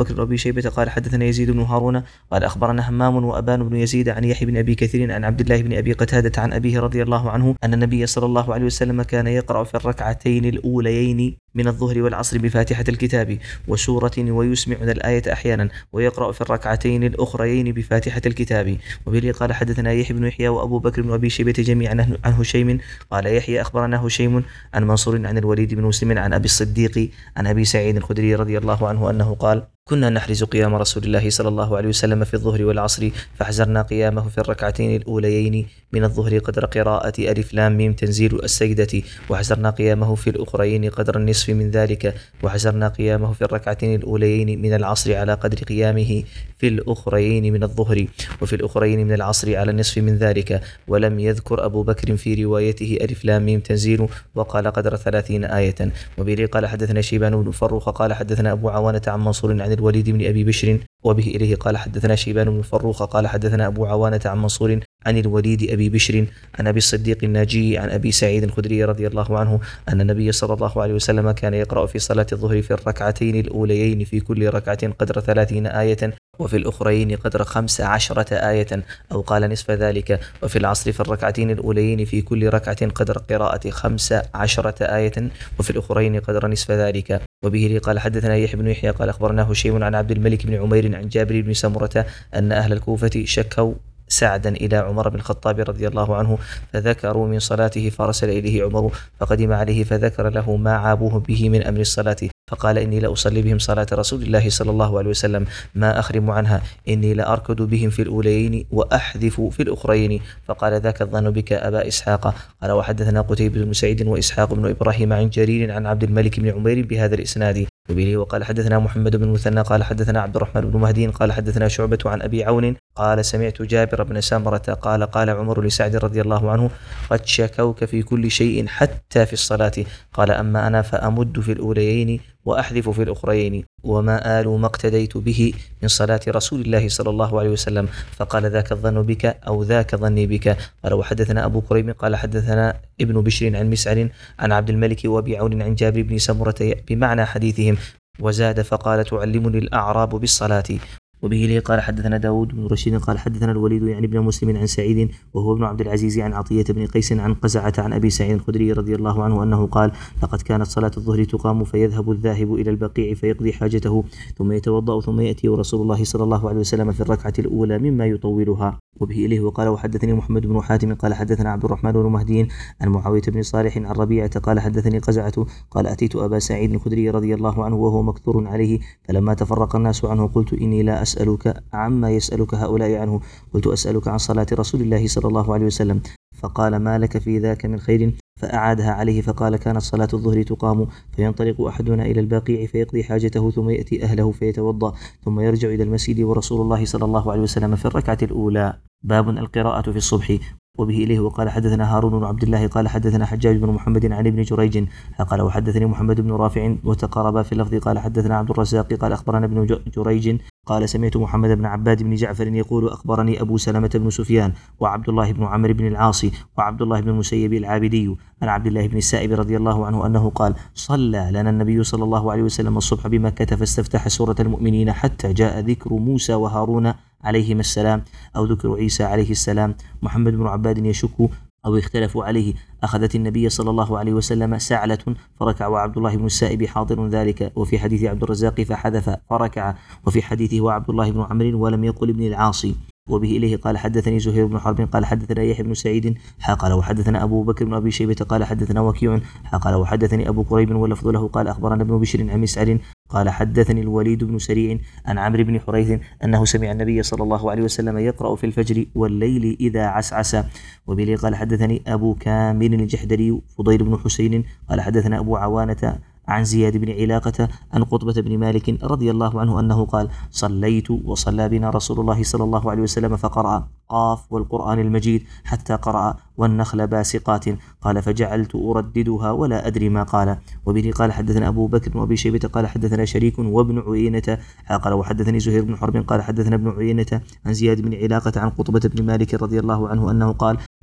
شيبة قال حدثنا يزيد بن هارون قال أخبرنا همام وأبان بن يزيد عن يحيى بن أبي كثير عن عبد الله بن أبي قتادة عن أبيه رضي الله عنه أن النبي صلى الله عليه وسلم كان يقرأ في الركعتين الأوليين من الظهر والعصر بفاتحة الكتاب وسورة ويسمعنا الآية أحيانا، ويقرأ في الركعتين الأخريين بفاتحة الكتاب. وبه قال حدثنا يحيى بن يحيى وأبو بكر بن أبي شيبة جميعا عن هشيم قال يحيى أخبرنا هشيم عن منصور عن الوليد بن مسلم عن أبي الصديق عن أبي سعيد الخدري رضي الله عنه أنه قال كنا نحرز قيام رسول الله صلى الله عليه وسلم في الظهر والعصر فحزرنا قيامه في الركعتين الأوليين من الظهر قدر قراءة ألف لام ميم تنزيل السجدة، وحزرنا قيامه في الأخرين قدر النصف من ذلك، وحزرنا قيامه في الركعتين الأوليين من العصر على قدر قيامه في الأخرين من الظهر، وفي الأخرين من العصر على النصف من ذلك. ولم يذكر أبو بكر في روايته ألف لام ميم تنزيل وقال قدر ثلاثين آية. وبه قال حدثنا شيبان بن فروخ قال حدثنا أبو عوانة عن منصور عن الوليد بن أبي بشر وبه إليه قال حدثنا شيبان بن فروخ قال حدثنا أبو عوانة عن منصور عن الوليد أبي بشر عن أبي الصديق الناجي عن أبي سعيد الخدري رضي الله عنه أن النبي صلى الله عليه وسلم كان يقرأ في صلاة الظهر في الركعتين الأوليين في كل ركعة قدر ثلاثين آية، وفي الأخرين قدر خمس عشرة آية أو قال نصف ذلك، وفي العصر في الركعتين الأوليين في كل ركعة قدر قراءة خمس عشرة آية، وفي الأخرين قدر نصف ذلك. وبه قال حدثنا يحيى بن يحيى قال أخبرناه شيء عن عبد الملك بن عمير عن جابر بن سمرة أن أهل الكوفة شكوا سعدا إلى عمر بن الخطاب رضي الله عنه فذكروا من صلاته فارسل إليه عمر فقدم عليه فذكر له ما عابوه به من أمر الصلاة فقال إني لأصلي بهم صلاة رسول الله صلى الله عليه وسلم ما أخرم عنها، إني لأركض بهم في الأوليين وأحذف في الأخرين. فقال ذاك الظن بك أبا إسحاق. قال وحدثنا قتيبة بن سعيد وإسحاق بن إبراهيم عن جرير عن عبد الملك بن عمير بهذا الإسناد. وبه وقال حدثنا محمد بن مثنى قال حدثنا عبد الرحمن بن مهدي قال حدثنا شعبة عن أبي عون قال سمعت جابر بن سمرة قال قال عمر لسعد رضي الله عنه قد شكوك في كل شيء حتى في الصلاة، قال أما أنا فأمد في الأوليين وأحذف في الأخرين وما آل ما اقتديت به من صلاة رسول الله صلى الله عليه وسلم. فقال ذاك الظن بك أو ذاك ظني بك. قال وحدثنا أبو كريم قال حدثنا ابن بشر عن مسعر عن عبد الملك وأبي عون عن جابر بن سمرة بمعنى حديثهم وزاد فقال تعلمني الأعراب بالصلاة. وبه لي قال حدثنا داود بن رشيد قال حدثنا الوليد يعني ابن مسلم عن سعيد وهو ابن عبد العزيز عن عطية بن قيس عن قزعة عن أبي سعيد الخدري رضي الله عنه أنه قال لقد كانت صلاة الظهر تقام فيذهب الذاهب إلى البقيع فيقضي حاجته ثم يتوضأ ثم يأتي ورسول الله صلى الله عليه وسلم في الركعة الأولى مما يطولها. وبه إليه وقال وحدثني محمد بن حاتم قال حدثنا عبد الرحمن بن مهدي عن معاوية بن صالح عن ربيعة قال حدثني قزعة قال أتيت أبا سعيد الخدري رضي الله عنه وهو مكثور عليه فلما تفرق الناس عنه قلت إني لا أسألك عما يسألك هؤلاء عنه، قلت أسألك عن صلاة رسول الله صلى الله عليه وسلم. فقال ما لك في ذاك من خير؟ فأعادها عليه فقال كانت صلاة الظهر تقام فينطلق أحدنا إلى البقيع فيقضي حاجته ثم يأتي أهله فيتوضأ ثم يرجع إلى المسجد ورسول الله صلى الله عليه وسلم في الركعة الأولى. باب القراءة في الصبح. وبه إليه وقال حدثنا هارون بن عبد الله قال حدثنا حجاج بن محمد عن ابن جريج قال وحدثني محمد بن رافع وتقاربا في اللفظ قال حدثنا عبد الرزاق قال أخبرنا ابن جريج قال سمعت محمد بن عباد بن جعفر يقول أخبرني أبو سلمة بن سفيان وعبد الله بن عمرو بن العاص وعبد الله بن المسيب العابدي عن عبد الله بن السائب رضي الله عنه أنه قال صلى لنا النبي صلى الله عليه وسلم الصبح بمكة فاستفتح سورة المؤمنين حتى جاء ذكر موسى وهارون عليهما السلام أو ذكر عيسى عليه السلام. محمد بن عباد يشك أو اختلفوا عليه أخذت النبي صلى الله عليه وسلم سعلة فركع وعبد الله بن السائب حاضر ذلك، وفي حديث عبد الرزاق فحذف فركع، وفي حديثه وعبد الله بن عمرو ولم يقل ابن العاصي. وبه إليه قال حدثني زهير بن حرب قال حدثنا يحيى بن سعيد قال وحدثنا أبو بكر بن أبي شيبة قال حدثنا وكيع قال وحدثني أبو كريب واللفظ له قال أخبرنا ابن بشر عن مسعر قال حدثني الوليد بن سريع عن عمرو بن حريث أنه سمع النبي صلى الله عليه وسلم يقرأ في الفجر والليل إذا عسعس. وبه قال حدثني أبو كامل الجحدري فضيل بن حسين قال حدثنا أبو عوانة عن زياد بن علاقة عن قطبة بن مالك رضي الله عنه أنه قال صليت وصلى بنا رسول الله صلى الله عليه وسلم فقرأ قاف والقرآن المجيد حتى قرأ والنخل باسقات قال فجعلت أرددها ولا أدري ما قال. وبه قال حدثنا أبو بكر وأبي شيبة قال حدثنا شريك وابن عيينة قال وحدثني زهير بن حرب قال حدثنا ابن عيينة عن زياد بن علاقة عن قطبة بن مالك رضي الله عنه أنه قال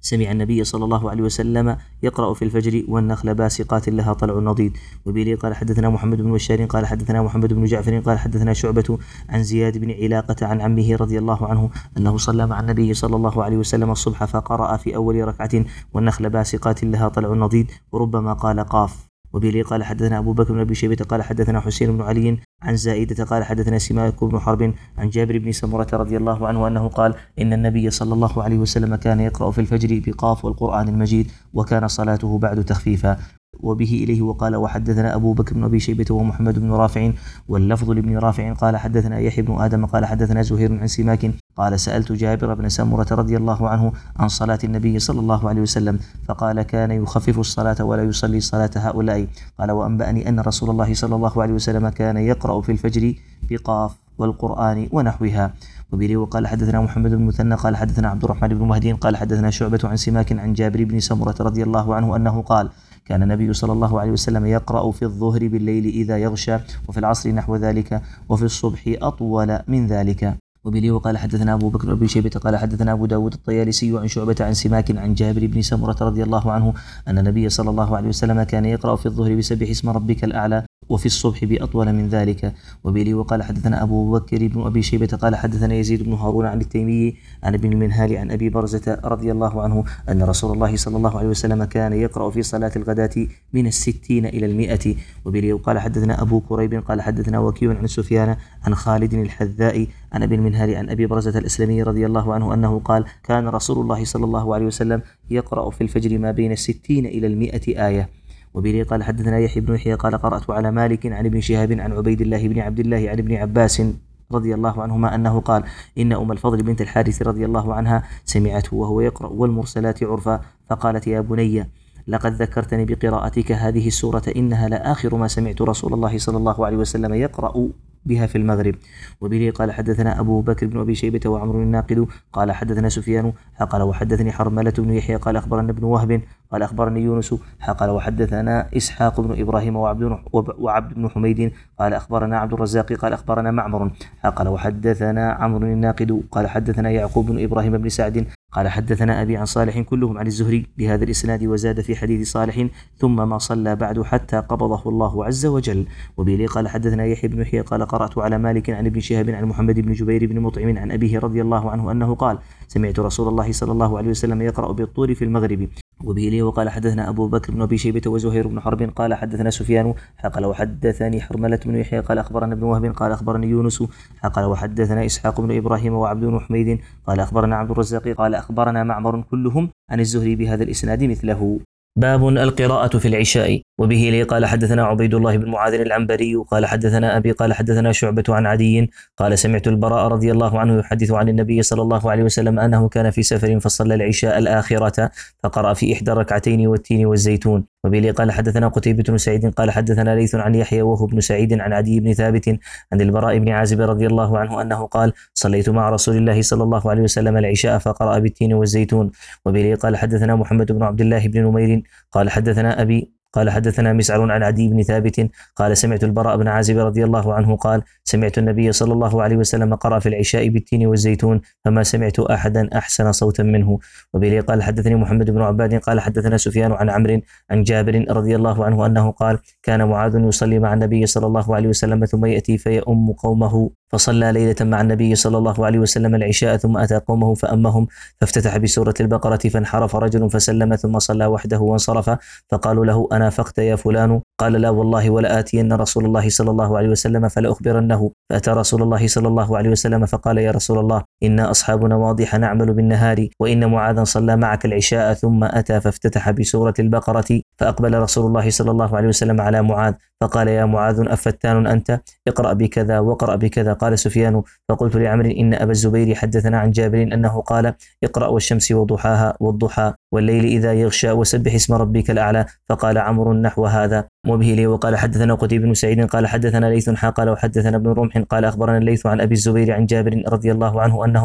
سمع النبي صلى الله عليه وسلم يقرأ في الفجر والنخل باسقات لها طلع نضيد. وبه قال حدثنا محمد بن بشار قال حدثنا محمد بن جعفر قال حدثنا شعبة عن زياد بن علاقة عن عمه رضي الله عنه أنه صلى مع النبي صلى الله عليه وسلم الصبح فقرأ في أول ركعة والنخل باسقات لها طلع نضيد وربما قال قاف. وبه قال حدثنا أبو بكر بن أبي شيبة قال حدثنا حسين بن علي عن زائدة قال حدثنا سماك بن حرب عن جابر بن سمرة رضي الله عنه أنه قال إن النبي صلى الله عليه وسلم كان يقرأ في الفجر بقاف والقرآن المجيد وكان صلاته بعد تخفيفا. وبه إليه وقال وحدثنا أبو بكر بن أبي شيبة ومحمد بن رافع واللفظ لابن رافع قال حدثنا يحيى بن آدم قال حدثنا زهير عن سماك قال سألت جابر بن سمرة رضي الله عنه عن صلاة النبي صلى الله عليه وسلم فقال كان يخفف الصلاة ولا يصلي صلاة هؤلاء. قال وأنبأني أن رسول الله صلى الله عليه وسلم كان يقرأ في الفجر بقاف والقرآن ونحوها. وبه وقال حدثنا محمد بن مثنى قال حدثنا عبد الرحمن بن مهدي قال حدثنا شعبة عن سماك عن جابر بن سمرة رضي الله عنه أنه قال كان النبي صلى الله عليه وسلم يقرأ في الظهر بالليل إذا يغشى وفي العصر نحو ذلك وفي الصبح أطول من ذلك. وبه وقال حدثنا أبو بكر بن شيبة قال حدثنا أبو داود الطيالسي عن شعبة عن سماك عن جابر بن سمرة رضي الله عنه أن النبي صلى الله عليه وسلم كان يقرأ في الظهر بسبح اسم ربك الأعلى وفي الصبح بأطول من ذلك. وبه وقال حدثنا أبو بكر بن أبي شيبة قال حدثنا يزيد بن هارون عن التيمي عن ابن المنهال عن أبي برزة رضي الله عنه أن رسول الله صلى الله عليه وسلم كان يقرأ في صلاة الغداة من الستين إلى المئة. وبه وقال حدثنا أبو كريب قال حدثنا وكيع عن سفيان عن خالد الحذاء عن أبي المنهال عن أبي برزة الأسلمي رضي الله عنه أنه قال كان رسول الله صلى الله عليه وسلم يقرأ في الفجر ما بين الستين إلى المئة آية. وبه قال حدثنا يحيى بن يحيى قال قرأت على مالك عن ابن شهاب عن عبيد الله بن عبد الله عن ابن عباس رضي الله عنهما أنه قال إن أم الفضل بنت الحارث رضي الله عنها سمعته وهو يقرأ والمرسلات عرفا فقالت يا بني لقد ذكرتني بقراءتك هذه السورة إنها لآخر ما سمعت رسول الله صلى الله عليه وسلم يقرأ بها في المغرب. وبه قال حدثنا أبو بكر بن أبي شيبة وعمر الناقد قال حدثنا سفيان قال وحدثني حرملة بن يحيى قال أخبرنا ابن وهب قال أخبرني يونس قال وحدثنا إسحاق بن إبراهيم وعبد وعبد بن حميد قال أخبرنا عبد الرزاق قال أخبرنا معمر قال وحدثنا عمرو الناقد قال حدثنا يعقوب بن إبراهيم بن سعد قال حدثنا أبي عن صالح كلهم عن الزهري بهذا الإسناد وزاد في حديث صالح ثم ما صلى بعد حتى قبضه الله عز وجل. وبه قال حدثنا يحيى بن يحيى قال قرأت على مالك عن ابن شهاب عن محمد بن جبير بن مطعم عن أبيه رضي الله عنه أنه قال سمعت رسول الله صلى الله عليه وسلم يقرأ بالطور في المغرب. وبه لي وقال حدثنا أبو بكر بن أبي شيبة وزهير بن حرب قال حدثنا سفيان قال وحدثني حرملة بن يحيى قال أخبرنا ابن وهب قال أخبرني يونس قال وحدثنا إسحاق بن إبراهيم وعبد بن حميد قال أخبرنا عبد الرزاق قال أخبرنا معمر كلهم عن الزهري بهذا الإسناد مثله. باب القراءة في العشاء. وبه لي قال حدثنا عبيد الله بن معاذ العنبري قال حدثنا أبي قال حدثنا شعبة عن عدي قال سمعت البراء رضي الله عنه يحدث عن النبي صلى الله عليه وسلم أنه كان في سفر فصلى العشاء الآخرة فقرأ في إحدى الركعتين والتين والزيتون. وبه لي قال حدثنا قتيبة بن سعيد قال حدثنا ليث عن يحيى وهو بن سعيد عن عدي بن ثابت عن البراء بن عازب رضي الله عنه أنه قال صليت مع رسول الله صلى الله عليه وسلم العشاء فقرأ بالتين والزيتون. وبه لي قال حدثنا محمد بن عبد الله بن نمير قال حدثنا أبي قال حدثنا مسعر عن عدي بن ثابت قال سمعت البراء بن عازب رضي الله عنه قال سمعت النبي صلى الله عليه وسلم قرأ في العشاء بالتين والزيتون فما سمعت أحدا أحسن صوتا منه. وبه قال حدثني محمد بن عباد قال حدثنا سفيان عن عمرو عن جابر رضي الله عنه أنه قال كان معاذ يصلي مع النبي صلى الله عليه وسلم ثم يأتي فيؤم قومه فصلى ليلة مع النبي صلى الله عليه وسلم العشاء ثم أتى قومه فأمهم فافتتح بسورة البقرة فانحرف رجل فسلم ثم صلى وحده وانصرف فقالوا له أنافقت يا فلان قال لا والله ولا آتين رسول الله صلى الله عليه وسلم فلأخبرنه. فأتى رسول الله صلى الله عليه وسلم فقال يا رسول الله إنا أصحاب نواضح نعمل بالنهار وإن معاذا صلى معك العشاء ثم أتى فافتتح بسورة البقرة فأقبل رسول الله صلى الله عليه وسلم على معاذ فقال يا معاذ أفتان أنت اقرأ بكذا واقرأ بكذا. قال سفيان فقلت لعمر إن أبا الزبير حدثنا عن جابر أنه قال اقرأ والشمس وضحاها والضحى والليل إذا يغشى وسبح اسم ربك الأعلى. فقال عمرو نحو هذا. وبه لي وقال حدثنا قتيبة بن سعيد قال حدثنا ليث قال وحدثنا ابن رمح قال أخبرنا الليث عن أبي الزبير عن جابر رضي الله عنه أنه قال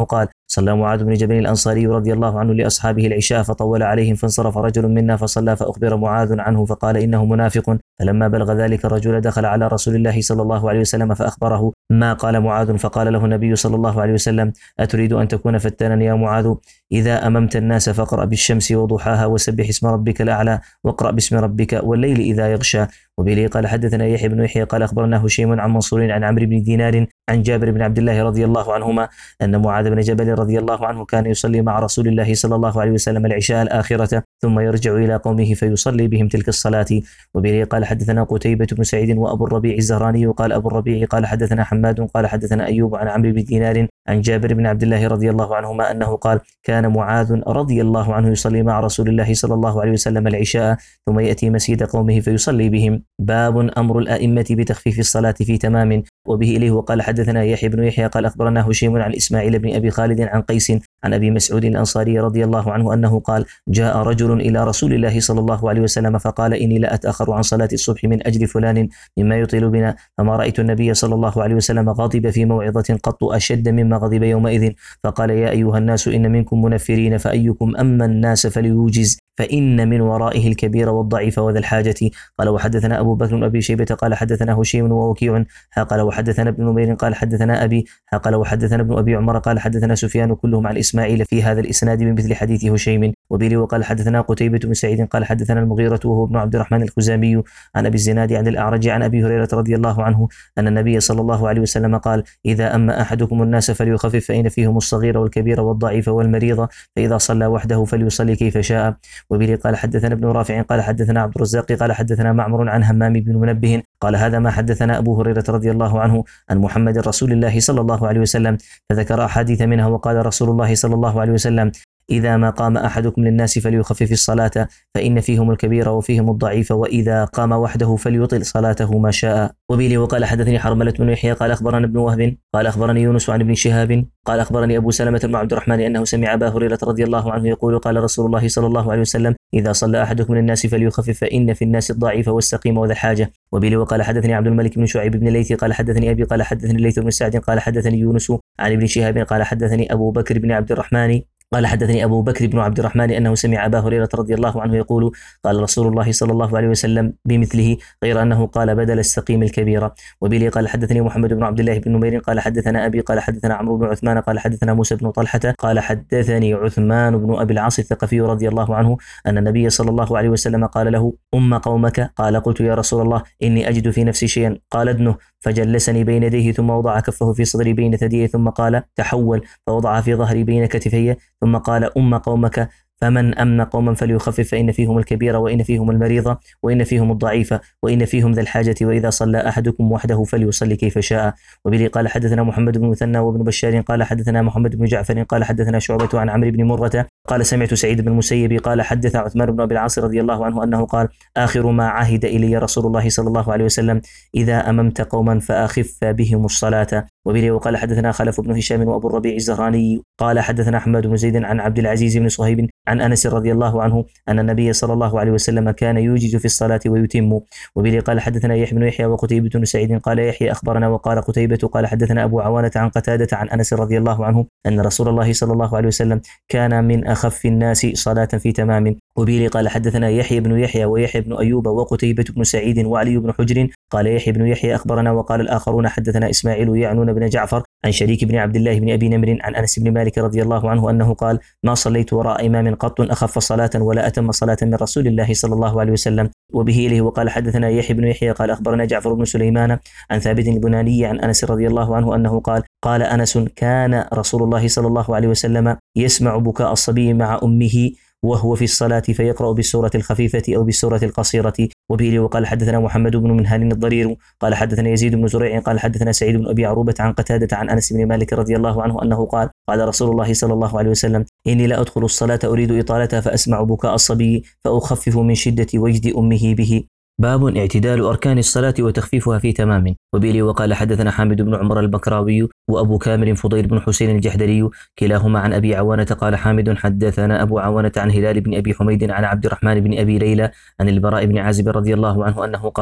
صلى معاذ بن جبل الأنصاري رضي الله عنه لأصحابه العشاء فطول عليهم، فانصرف رجل منا فصلى، فأخبر معاذ عنه فقال إنه منافق. فلما بلغ ذلك الرجل دخل على رسول الله صلى الله عليه وسلم فأخبره ما قال معاذ، فقال له النبي صلى الله عليه وسلم: أتريد أن تكون فتانا يا معاذ؟ إذا أممت الناس فاقرأ بالشمس وضحاها وسبح اسم ربك الأعلى واقرأ باسم ربك والليل إذا يغشى. وبه قال حدثنا يحيى بن يحيى قال أخبرنا هشيم عن منصور عن عمرو بن دينار عن جابر بن عبد الله رضي الله عنهما أن معاذ بن جبل رضي الله عنه كان يصلي مع رسول الله صلى الله عليه وسلم العشاء الآخرة ثم يرجع إلى قومه فيصلي بهم تلك الصلاة. وبه قال حدثنا قتيبة بن سعيد وأبو الربيع الزهراني قال أبو الربيع قال حدثنا حماد قال حدثنا أيوب عن عمرو بن دينار عن جابر بن عبد الله رضي الله عنهما أنه قال كان معاذ رضي الله عنه يصلي مع رسول الله صلى الله عليه وسلم العشاء ثم يأتي مسجد قومه فيصلي بهم. باب أمر الأئمة بتخفيف الصلاة في تمام. وبه إليه وقال حدثنا يحيى بن يحيى قال أخبرنا هشيم عن إسماعيل بن أبي خالد عن قيس عن أبي مسعود الأنصاري رضي الله عنه أنه قال جاء رجل إلى رسول الله صلى الله عليه وسلم فقال إني لا أتأخر عن صلاة الصبح من أجل فلان مما يطيل بنا، فما رأيت النبي صلى الله عليه وسلم غضب في موعظة قط أشد مما غضب يومئذ، فقال يا أيها الناس إن منكم منفرين فأيكم أما الناس فليوجز فإن من ورائه الكبير والضعيف وذا الحاجة. قال وحدثنا أبو بكر بن أبي شيبة قال حدثنا هشيم ووكيع قال وحدثنا ابن نمير قال حدثنا أبي قال وحدثنا ابن أبي عمر قال حدثنا سفيان كلهم عن إسماعيل في هذا الإسناد بمثل حديث هشيم. وبه وقال حدثنا قتيبة بن سعيد قال حدثنا المغيرة وهو ابن عبد الرحمن الخزامي عن أبي الزناد عن الأعرج عن أبي هريرة رضي الله عنه أن النبي صلى الله عليه وسلم قال إذا أما أحدكم الناس فليخفف فإن فيهم الصغير والكبير والضعيف والمريض، فإذا صلى وحده فليصلي كيف شاء. وبه قال حدثنا ابن رافع قال حدثنا عبد الرزاق قال حدثنا معمر عن همام بن منبه قال هذا ما حدثنا أبو هريرة رضي الله عنه عن محمد رسول الله صلى الله عليه وسلم، فذكر أحاديث منها وقال رسول الله صلى الله عليه وسلم إذا ما قام أحدكم للناس فليخفف الصلاة فإن فيهم الكبير وفيهم الضعيف، وإذا قام وحده فليطل صلاته ما شاء. وبه وقال حدثني حرملة بن يحيى قال أخبرنا ابن وهب قال أخبرني يونس عن ابن شهاب قال أخبرني أبو سلمة بن عبد الرحمن أنه سمع أبا هريرة رضي الله عنه يقول قال رسول الله صلى الله عليه وسلم إذا صلى أحدكم من الناس فليخفف فإن في الناس الضعيف والسقيم وذا الحاجة. وبه وقال حدثني عبد الملك بن شعيب بن ليث قال حدثني أبي قال حدثني الليث بن سعد قال حدثني يونس عن ابن شهاب قال حدثني أبو بكر بن عبد الرحمن قال حدثني أبو بكر بن عبد الرحمن أنه سمع أبا هريرة رضي الله عنه يقول قال رسول الله صلى الله عليه وسلم بمثله غير أنه قال بدل السقيم الكبير. وبه قال حدثني محمد بن عبد الله بن نمير قال حدثنا أبي قال حدثنا عمرو بن عثمان قال حدثنا موسى بن طلحة قال حدثني عثمان بن أبي العاص الثقفي رضي الله عنه أن النبي صلى الله عليه وسلم قال له أم قومك؟ قال قلت يا رسول الله إني أجد في نفسي شيئا، قال ادنه، فجلسني بين يديه ثم وضع كفه في صدري بين ثديي ثم قال تحول، فوضع في ظهري بين كتفي ثم قال أم قومك؟ فمن أمن قوما فليخفف فإن فيهم الكبير وإن فيهم المريض وإن فيهم الضعيف وإن فيهم ذا الحاجة، وإذا صلى أحدكم وحده فليصلي كيف شاء. وبه قال حدثنا محمد بن مثنى وابن بشار قال حدثنا محمد بن جعفر قال حدثنا شعبة عن عمرو بن مرة قال سمعت سعيد بن المسيب قال حدث عثمان بن أبي العاص رضي الله عنه أنه قال آخر ما عهد إلي رسول الله صلى الله عليه وسلم إذا أممت قوما فأخف بهم الصلاة. وبه وقال حدثنا خلف بن هشام وأبو الربيع الزهراني قال حدثنا حماد بن زيد عن عبد العزيز بن صهيب عن أنس رضي الله عنه أن النبي صلى الله عليه وسلم كان يوجز في الصلاة ويتم. وبه قال حدثنا يحيى بن يحيى وقتيبة بن سعيد قال يحيى أخبرنا وقال قتيبة قال حدثنا أبو عوانة عن قتادة عن أنس رضي الله عنه أن رسول الله صلى الله عليه وسلم كان من أخف الناس صلاة في تمام. وبه قال حدثنا يحيى بن يحيى ويحيى بن أيوب وقتيبة بن سعيد وعلي بن حجر قال يحيى بن يحيى أخبرنا وقال الآخرون حدثنا إسماعيل يعنون بن جعفر عن شريك بن عبد الله بن أبي نمر عن أنس بن مالك رضي الله عنه أنه قال ما صليت وراء إمام قط أخف صلاة ولا أتم صلاة من رسول الله صلى الله عليه وسلم. وبه إليه وقال حدثنا يحيى بن يحيى قال أخبرنا جعفر بن سليمان عن ثابت البناني عن أنس رضي الله عنه أنه قال قال أنس كان رسول الله صلى الله عليه وسلم يسمع بكاء الصبي مع أمه وهو في الصلاة فيقرأ بالسورة الخفيفة أو بالسورة القصيرة. وبه وقال حدثنا محمد بن منهال الضرير قال حدثنا يزيد بن زريع قال حدثنا سعيد بن أبي عروبة عن قتادة عن أنس بن مالك رضي الله عنه أنه قال قال رسول الله صلى الله عليه وسلم إني لا أدخل الصلاة أريد إطالتها فأسمع بكاء الصبي فأخفف من شدة وجد أمه به. باب اعتدال أركان الصلاة وتخفيفها في تمام. وبه وقال حدثنا حامد بن عمر البكراوي وأبو كامل فضيل بن حسين الجحدري كلاهما عن أبي عوانة قال حامد حدثنا أبو عوانة عن هلال بن أبي حميد عن عبد الرحمن بن أبي ليلى عن البراء بن عازب رضي الله عنه أنه قال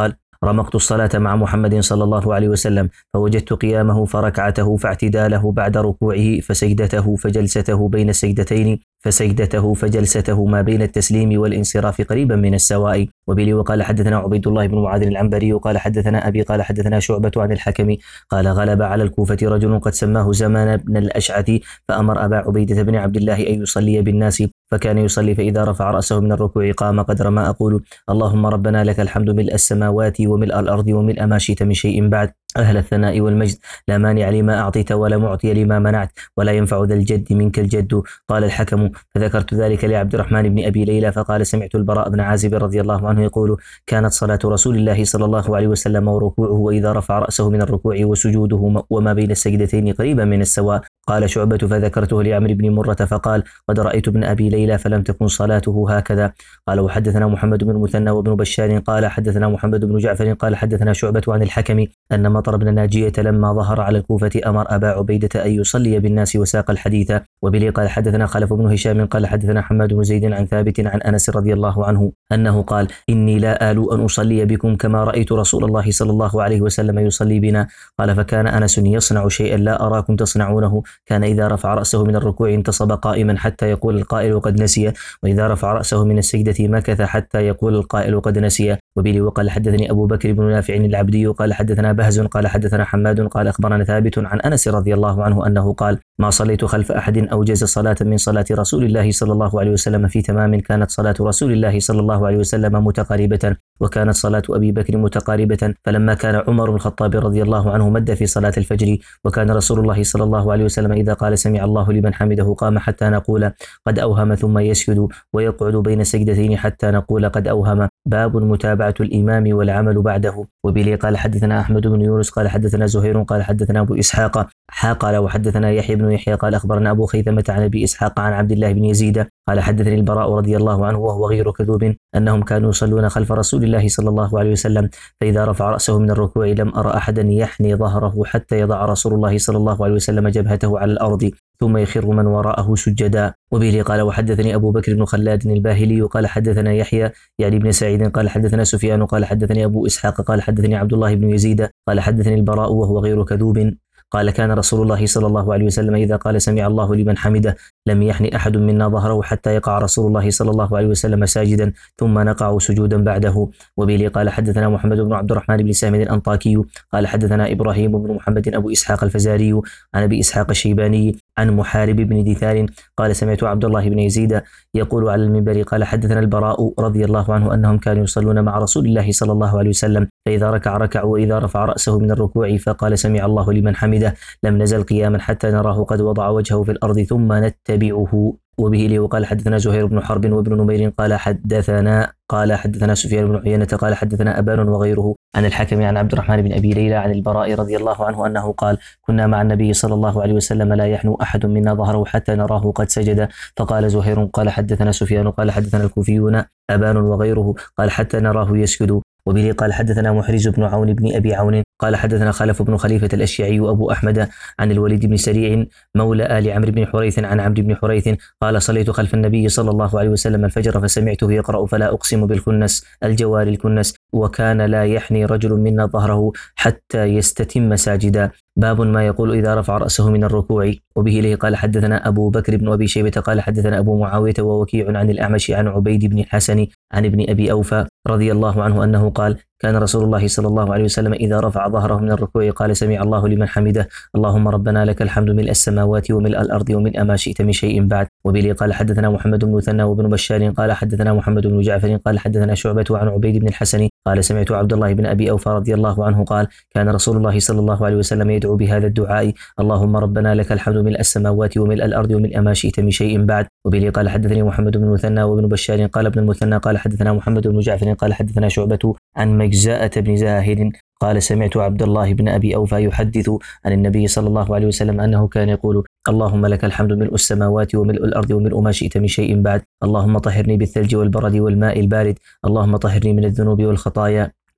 رمقت الصلاة مع محمد صلى الله عليه وسلم فوجدت قيامه فركعته فاعتداله بعد ركوعه فسجدته فجلسته بين السجدتين فسجدته فجلسته ما بين التسليم والانصراف قريبا من السواء. وبه وقال حدثنا عبيد الله بن معاذ العنبري قال حدثنا أبي قال حدثنا شعبة عن الحكم قال غلب على الكوفة رجل قد سماه زمان بن الأشعث فأمر أبا عبيدة بن عبد الله أن يصلي بالناس فكان يصلي فإذا رفع رأسه من الركوع قام قدر ما أقول اللهم ربنا لك الحمد ملء السماوات وملء الأرض وملء ما شئت من شيء بعد أهل الثناء والمجد لا مانع لما أعطيت ولا معطي لما منعت ولا ينفع ذا الجد منك الجد. قال الحكم فذكرت ذلك لعبد الرحمن بن أبي ليلى فقال سمعت البراء بن عازب رضي الله عنه يقول كانت صلاة رسول الله صلى الله عليه وسلم وركوعه وإذا رفع رأسه من الركوع وسجوده وما بين السجدتين قريبا من السواء. قال شعبة فذكرته لعمرو بن مرة فقال قد رأيت ابن أبي ليلى فلم تكن صلاته هكذا. قال وحدثنا محمد بن مثنى وابن بشار قال حدثنا محمد بن جعفر قال حدثنا شعبة عن الحكم أن مطر بن ناجية لما ظهر على الكوفة أمر أبا عبيدة أن يصلي بالناس وساق الحديث. وبه قال حدثنا خلف بن هشام قال حدثنا حماد بن زيد عن ثابت عن أنس رضي الله عنه أنه قال إني لا آل أن أصلي بكم كما رأيت رسول الله صلى الله عليه وسلم يصلي بنا. قال فكان أنس يصنع شيئا لا أراكم تصنعونه كان إذا رفع رأسه من الركوع انتصب قائما حتى يقول القائل قد نسي وإذا رفع رأسه من السجدة مكث حتى يقول القائل قد نسي. وبه وقال حدثني أبو بكر بن نافع العبدي قال حدثنا بهز قال حدثنا حماد قال أخبرنا ثابت عن أنس رضي الله عنه أنه قال ما صليت خلف أحد أوجز صلاة من صلاة رسول الله صلى الله عليه وسلم في تمام كانت صلاة رسول الله صلى الله عليه وسلم متقاربة وكانت صلاة أبي بكر متقاربة فلما كان عمر بن الخطاب رضي الله عنه مد في صلاة الفجر وكان رسول الله صلى الله عليه وسلم إذا قال سمع الله لمن حمده قام حتى نقول قد أوهم ثم يسجد ويقعد بين سجدتين حتى نقول قد أوهم. باب متابعة الإمام والعمل بعده. وبه قال حدثنا أحمد بن يونس قال حدثنا زهير قال حدثنا أبو إسحاق قال وحدثنا يحيى بن يحيى قال أخبرنا أبو خيثمة عن أبي إسحاق عن عبد الله بن يزيد قال حدثني البراء رضي الله عنه وهو غير كذوب أنهم كانوا يصلون خلف رسول الله صلى الله عليه وسلم فإذا رفع رأسه من الركوع لم أرى أحدا يحني ظهره حتى يضع رسول الله صلى الله عليه وسلم جبهته على الأرض ثم يخر من وراءه سجدا. وبه قال وحدثني أبو بكر بن خلاد الباهلي قال حدثنا يحيى يعني بن سعيد قال حدثنا سفيان قال حدثني أبو إسحاق قال حدثني عبد الله بن يزيد قال حدثني البراء وهو غير كذوب قال كان رسول الله صلى الله عليه وسلم إذا قال سمع الله لمن حمده لم يحن أحد منا ظهره حتى يقع رسول الله صلى الله عليه وسلم ساجدا ثم نقع سجودا بعده. وبه قال حدثنا محمد بن عبد الرحمن بن سامد الأنطاكي قال حدثنا إبراهيم بن محمد أبو إسحاق الفزاري عن أبي إسحاق الشيباني عن محارب بن دثار قال سمعت عبد الله بن يزيد يقول على المنبر قال حدثنا البراء رضي الله عنه أنهم كانوا يصلون مع رسول الله صلى الله عليه وسلم فإذا ركع ركع وإذا رفع رأسه من الركوع فقال سمع الله لمن حمده لم نزل قياما حتى نراه قد وضع وجهه في الأرض ثم نتبعه. وبه لي وقال حدثنا زهير بن حرب وابن نمير قال حدثنا قال حدثنا سفيان بن عيينة قال حدثنا أبان وغيره عن الحكم عن عبد الرحمن بن أبي ليلى عن البراء رضي الله عنه أنه قال كنا مع النبي صلى الله عليه وسلم لا يحنو أحد منا ظهره حتى نراه قد سجد. فقال زهير قال حدثنا سفيان قال حدثنا الكوفيون أبان وغيره قال حتى نراه يسجد. وبه قال حدثنا محرز بن عون بن أبي عون قال حدثنا خلف بن خليفة الأشيعي أبو أحمد عن الوليد بن سريع مولى آل عمرو بن حريث عن عمرو بن حريث قال صليت خلف النبي صلى الله عليه وسلم الفجر فسمعته يقرأ فلا أقسم بالكنس الجوار الكنس وكان لا يحني رجل منا ظهره حتى يستتم ساجدا. باب ما يقول إذا رفع رأسه من الركوع. وبه له قال حدثنا أبو بكر بن أبي شيبة قال حدثنا أبو معاوية ووكيع عن الأعمش عن عبيد بن الحسن عن ابن أبي أوفى رضي الله عنه أنه قال كان رسول الله صلى الله عليه وسلم إذا رفع ظهره من الركوع قال سمع الله لمن حمده اللهم ربنا لك الحمد ملء السماوات وملء الأرض وملء ما شئت من شيء بعد. وبه قال حدثنا محمد بن مثنى وابن بشار قال حدثنا محمد بن جعفر قال حدثنا شعبة عن عبيد بن الحسن قال سمعت عبد الله بن أبي أوفى رضي الله عنه قال كان رسول الله صلى الله عليه وسلم يدعو بهذا الدعاء اللهم ربنا لك الحمد ملء السماوات وملء الأرض وملء ما شئت من شيء بعد. وبه قال حدثني محمد بن مثنى وابن بشار قال ابن المثنى قال حدثنا محمد بن جعفر قال حدثنا شعبة عن مجزاءة بن زاهد قال سمعت عبد الله بن أبي أوفى يحدث عن النبي صلى الله عليه وسلم أنه كان يقول اللهم لك الحمد ملء السماوات وملء الأرض وملء ما شئت من شيء بعد اللهم طهرني بالثلج والبرد والماء البارد اللهم طهرني من الذنوب والخطايا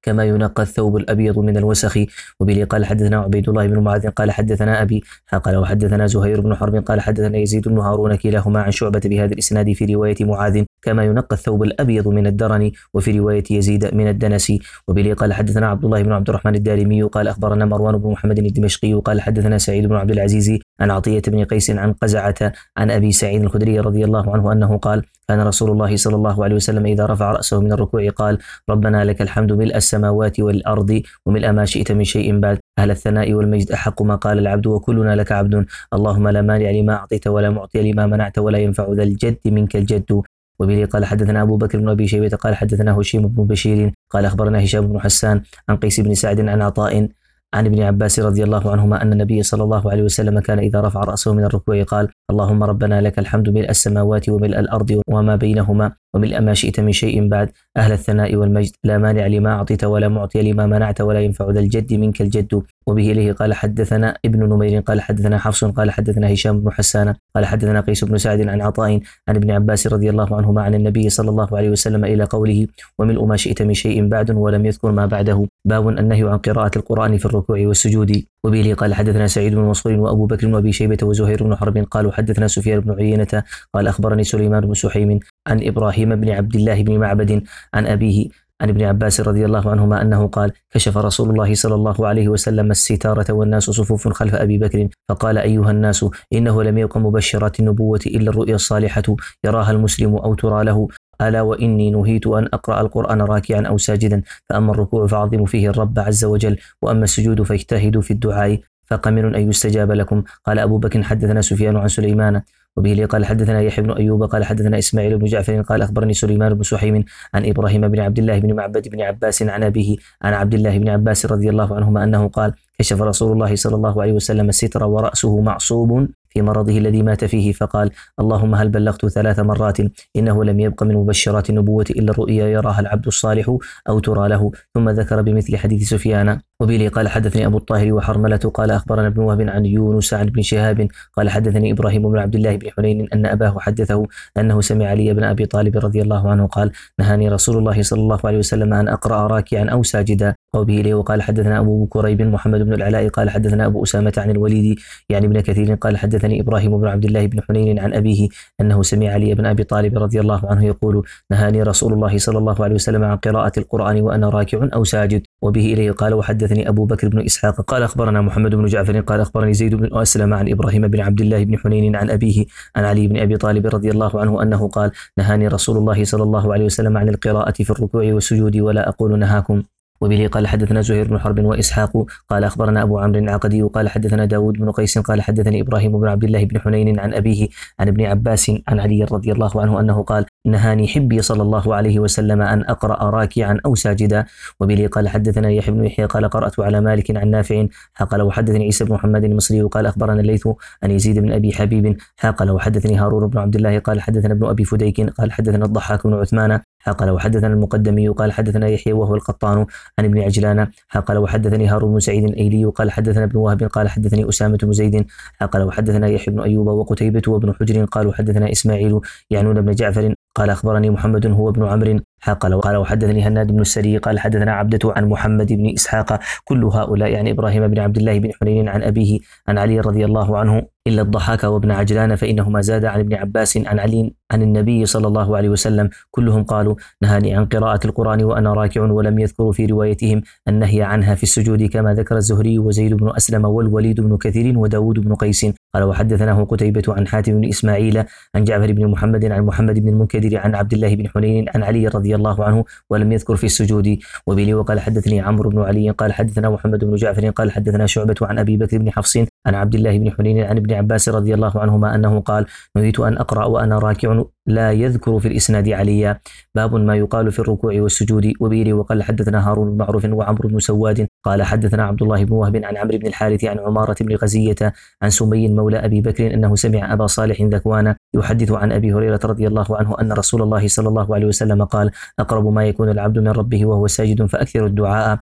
كما ينقى الثوب الأبيض من الوسخ. وبه قال حدثنا عبيد الله بن معاذ قال حدثنا أبي قال وحدثنا زهير بن حرب قال حدثنا يزيد بن هارون كلاهما عن شعبة بهذا الإسناد في رواية معاذ كما ينقى الثوب الأبيض من الدرن، وفي رواية يزيد من الدنس. وبه قال حدثنا عبد الله بن عبد الرحمن الدارمي قال أخبرنا مروان بن محمد الدمشقي قال حدثنا سعيد بن عبد العزيز عن عطية بن قيس عن قزعة عن أبي سعيد الخدري رضي الله عنه أنه قال كان رسول الله صلى الله عليه وسلم إذا رفع رأسه من الركوع قال ربنا لك الحمد ملء السماوات والأرض وملء ما شئت من شيء بعد، أهل الثناء والمجد أحق ما قال العبد وكلنا لك عبد، اللهم لا مانع لما أعطيت ولا معطي لما منعت ولا ينفع ذا الجد منك الجد. وبه قال حدثنا أبو بكر بن أبي شيبة قال حدثنا هشيم بن بشير قال أخبرنا هشام بن حسان عن قيس بن سعد عن عطاء عن ابن عباس رضي الله عنهما أن النبي صلى الله عليه وسلم كان إذا رفع رأسه من الركوع قال اللهم ربنا لك الحمد ملء السماوات وملء الأرض وما بينهما وملء ما شئت من شيء بعد، أهل الثناء والمجد لا مانع لما أعطيت ولا معطي لما منعت ولا ينفع ذا الجد منك الجد. وبه إليه قال حدثنا ابن نمير قال حدثنا حفص قال حدثنا هشام بن حسان قال حدثنا قيس بن سعد عن عطاء عن ابن عباس رضي الله عنهما عن النبي صلى الله عليه وسلم إلى قوله وملء ما شئت من شيء بعد ولم يذكر ما بعده. باب النهي عن قراءة القرآن في الركوع والسجود. وبه قال حدثنا سعيد بن منصور وأبو بكر بن أبي شيبة وزهير بن حرب قالوا حدثنا سفيان بن عيينة قال أخبرني سليمان بن سحيم عن إبراهيم بن عبد الله بن معبد عن أبيه عن ابن عباس رضي الله عنهما أنه قال كشف رسول الله صلى الله عليه وسلم الستارة والناس صفوف خلف أبي بكر فقال أيها الناس إنه لم يكن مبشرات النبوة إلا الرؤيا الصالحة يراها المسلم أو ترى له، ألا وإني نهيت أن أقرأ القرآن راكعا أو ساجدا، فأما الركوع فعظموا فيه الرب عز وجل، وأما السجود فاجتهدوا في الدعاء فقمن أن يستجاب لكم. قال أبو بكر حدثنا سفيان عن سليمان. وبه قال حدثنا يحيى بن أيوب قال حدثنا إسماعيل بن جعفر قال أخبرني سليمان بن سحيم عن إبراهيم بن عبد الله بن معبد بن عباس عن أبيه عن عبد الله بن عباس رضي الله عنهما أنه قال كشف رسول الله صلى الله عليه وسلم الستر ورأسه معصوب في مرضه الذي مات فيه فقال اللهم هل بلغت ثلاث مرات إنه لم يبق من مبشرات النبوة إلا الرؤيا يراها العبد الصالح أو ترى له، ثم ذكر بمثل حديث سفيان. وبه قال حدثني أبو الطاهر وحرملة قال أخبرنا ابن وهب عن يونس عن ابن شهاب قال حدثني إبراهيم بن عبد الله بن حنين أن أباه حدثه أنه سمع علي بن أبي طالب رضي الله عنه قال نهاني رسول الله صلى الله عليه وسلم أن أقرأ راكعا أو ساجدا. وبه إليه وقال حدثنا أبو كريب محمد بن العلاء قال حدثنا أبو أسامة عن الوليد يعني ابن كثير قال حدثني إبراهيم بن عبد الله بن حنين عن أبيه أنه سمع علي بن أبي طالب رضي الله عنه يقول نهاني رسول الله صلى الله عليه وسلم عن قراءة القرآن وأنا راكع أو ساجد. وبه إليه قال وحدثني أبو بكر بن إسحاق قال أخبرنا محمد بن جعفر قال أخبرني زيد بن أسلم عن إبراهيم بن عبد الله بن حنين عن أبيه عن علي بن أبي طالب رضي الله عنه أنه قال نهاني رسول الله صلى الله عليه وسلم عن القراءة في الركوع والسجود ولا أقول نهاكم. وبه قال حدثنا زهير بن حرب وإسحاق قال أخبرنا أبو عمرو العقدي قال حدثنا داود بن قيس قال حدثني إبراهيم بن عبد الله بن حنين عن أبيه عن ابن عباس عن علي رضي الله عنه أنه قال نهاني حبي صلى الله عليه وسلم أن أقرأ راكعا أو ساجدا. وبه قال حدثنا يحيى بن يحيى قال قرأت على مالك عن نافع قال وحدثني عيسى بن محمد المصري قال أخبرنا الليث عن يزيد بن أبي حبيب قال وحدثني هارون بن عبد الله قال حدثنا ابن أبي فديك قال حدثنا الضحاك بن عثمان قال وحدثنا المقدمي قال حدثنا يحيى وهو القطان عن ابن عجلان قال وحدثني هارون بن سعيد الأيلي قال حدثنا ابن وهب قال حدثني أسامة بن زيد قال وحدثنا يحيى بن أيوب وقتيبة وابن حجر قالوا حدثنا إسماعيل يعنون بن جعفر قال أخبرني محمد هو ابن عمرو قال قال وحدثني هناد بن السري قال حدثنا عبدة عن محمد بن إسحاق كل هؤلاء يعني إبراهيم بن عبد الله بن حنين عن أبيه عن علي رضي الله عنه إلا الضحاك وابن عجلان فإنهما زاد عن ابن عباس عن علي عن النبي صلى الله عليه وسلم كلهم قالوا نهاني عن قراءة القرآن وأنا راكع ولم يذكروا في روايتهم النهي عنها في السجود كما ذكر الزهري وزيد بن أسلم والوليد بن كثير وداود بن قيس. قال وحدثناه قتيبة عن حاتم بن إسماعيل عن جعفر بن محمد عن محمد بن المنكدر عن عبد الله بن حنين عن علي رضي الله عنه ولم يذكر في السجود. وبه وقال حدثني عمرو بن علي قال حدثنا محمد بن جعفر قال حدثنا شعبة عن أبي بكر بن حفص عن عبد الله بن حنين عن ابن عباس رضي الله عنهما أنه قال نهيت أن أقرأ وأنا راكع لا يذكر في الإسناد عليا. باب ما يقال في الركوع والسجود. وبه وقال حدثنا هارون بن معروف وعمرو بن سواد قال حدثنا عبد الله بن وهب عن عمرو بن الحارث عن عمارة بن غزية عن سمي مولى أبي بكر أنه سمع أبا صالح ذكوان يحدث عن أبي هريرة رضي الله عنه أن رسول الله صلى الله عليه وسلم قال أقرب ما يكون العبد من ربه وهو ساجد فأكثر الدعاء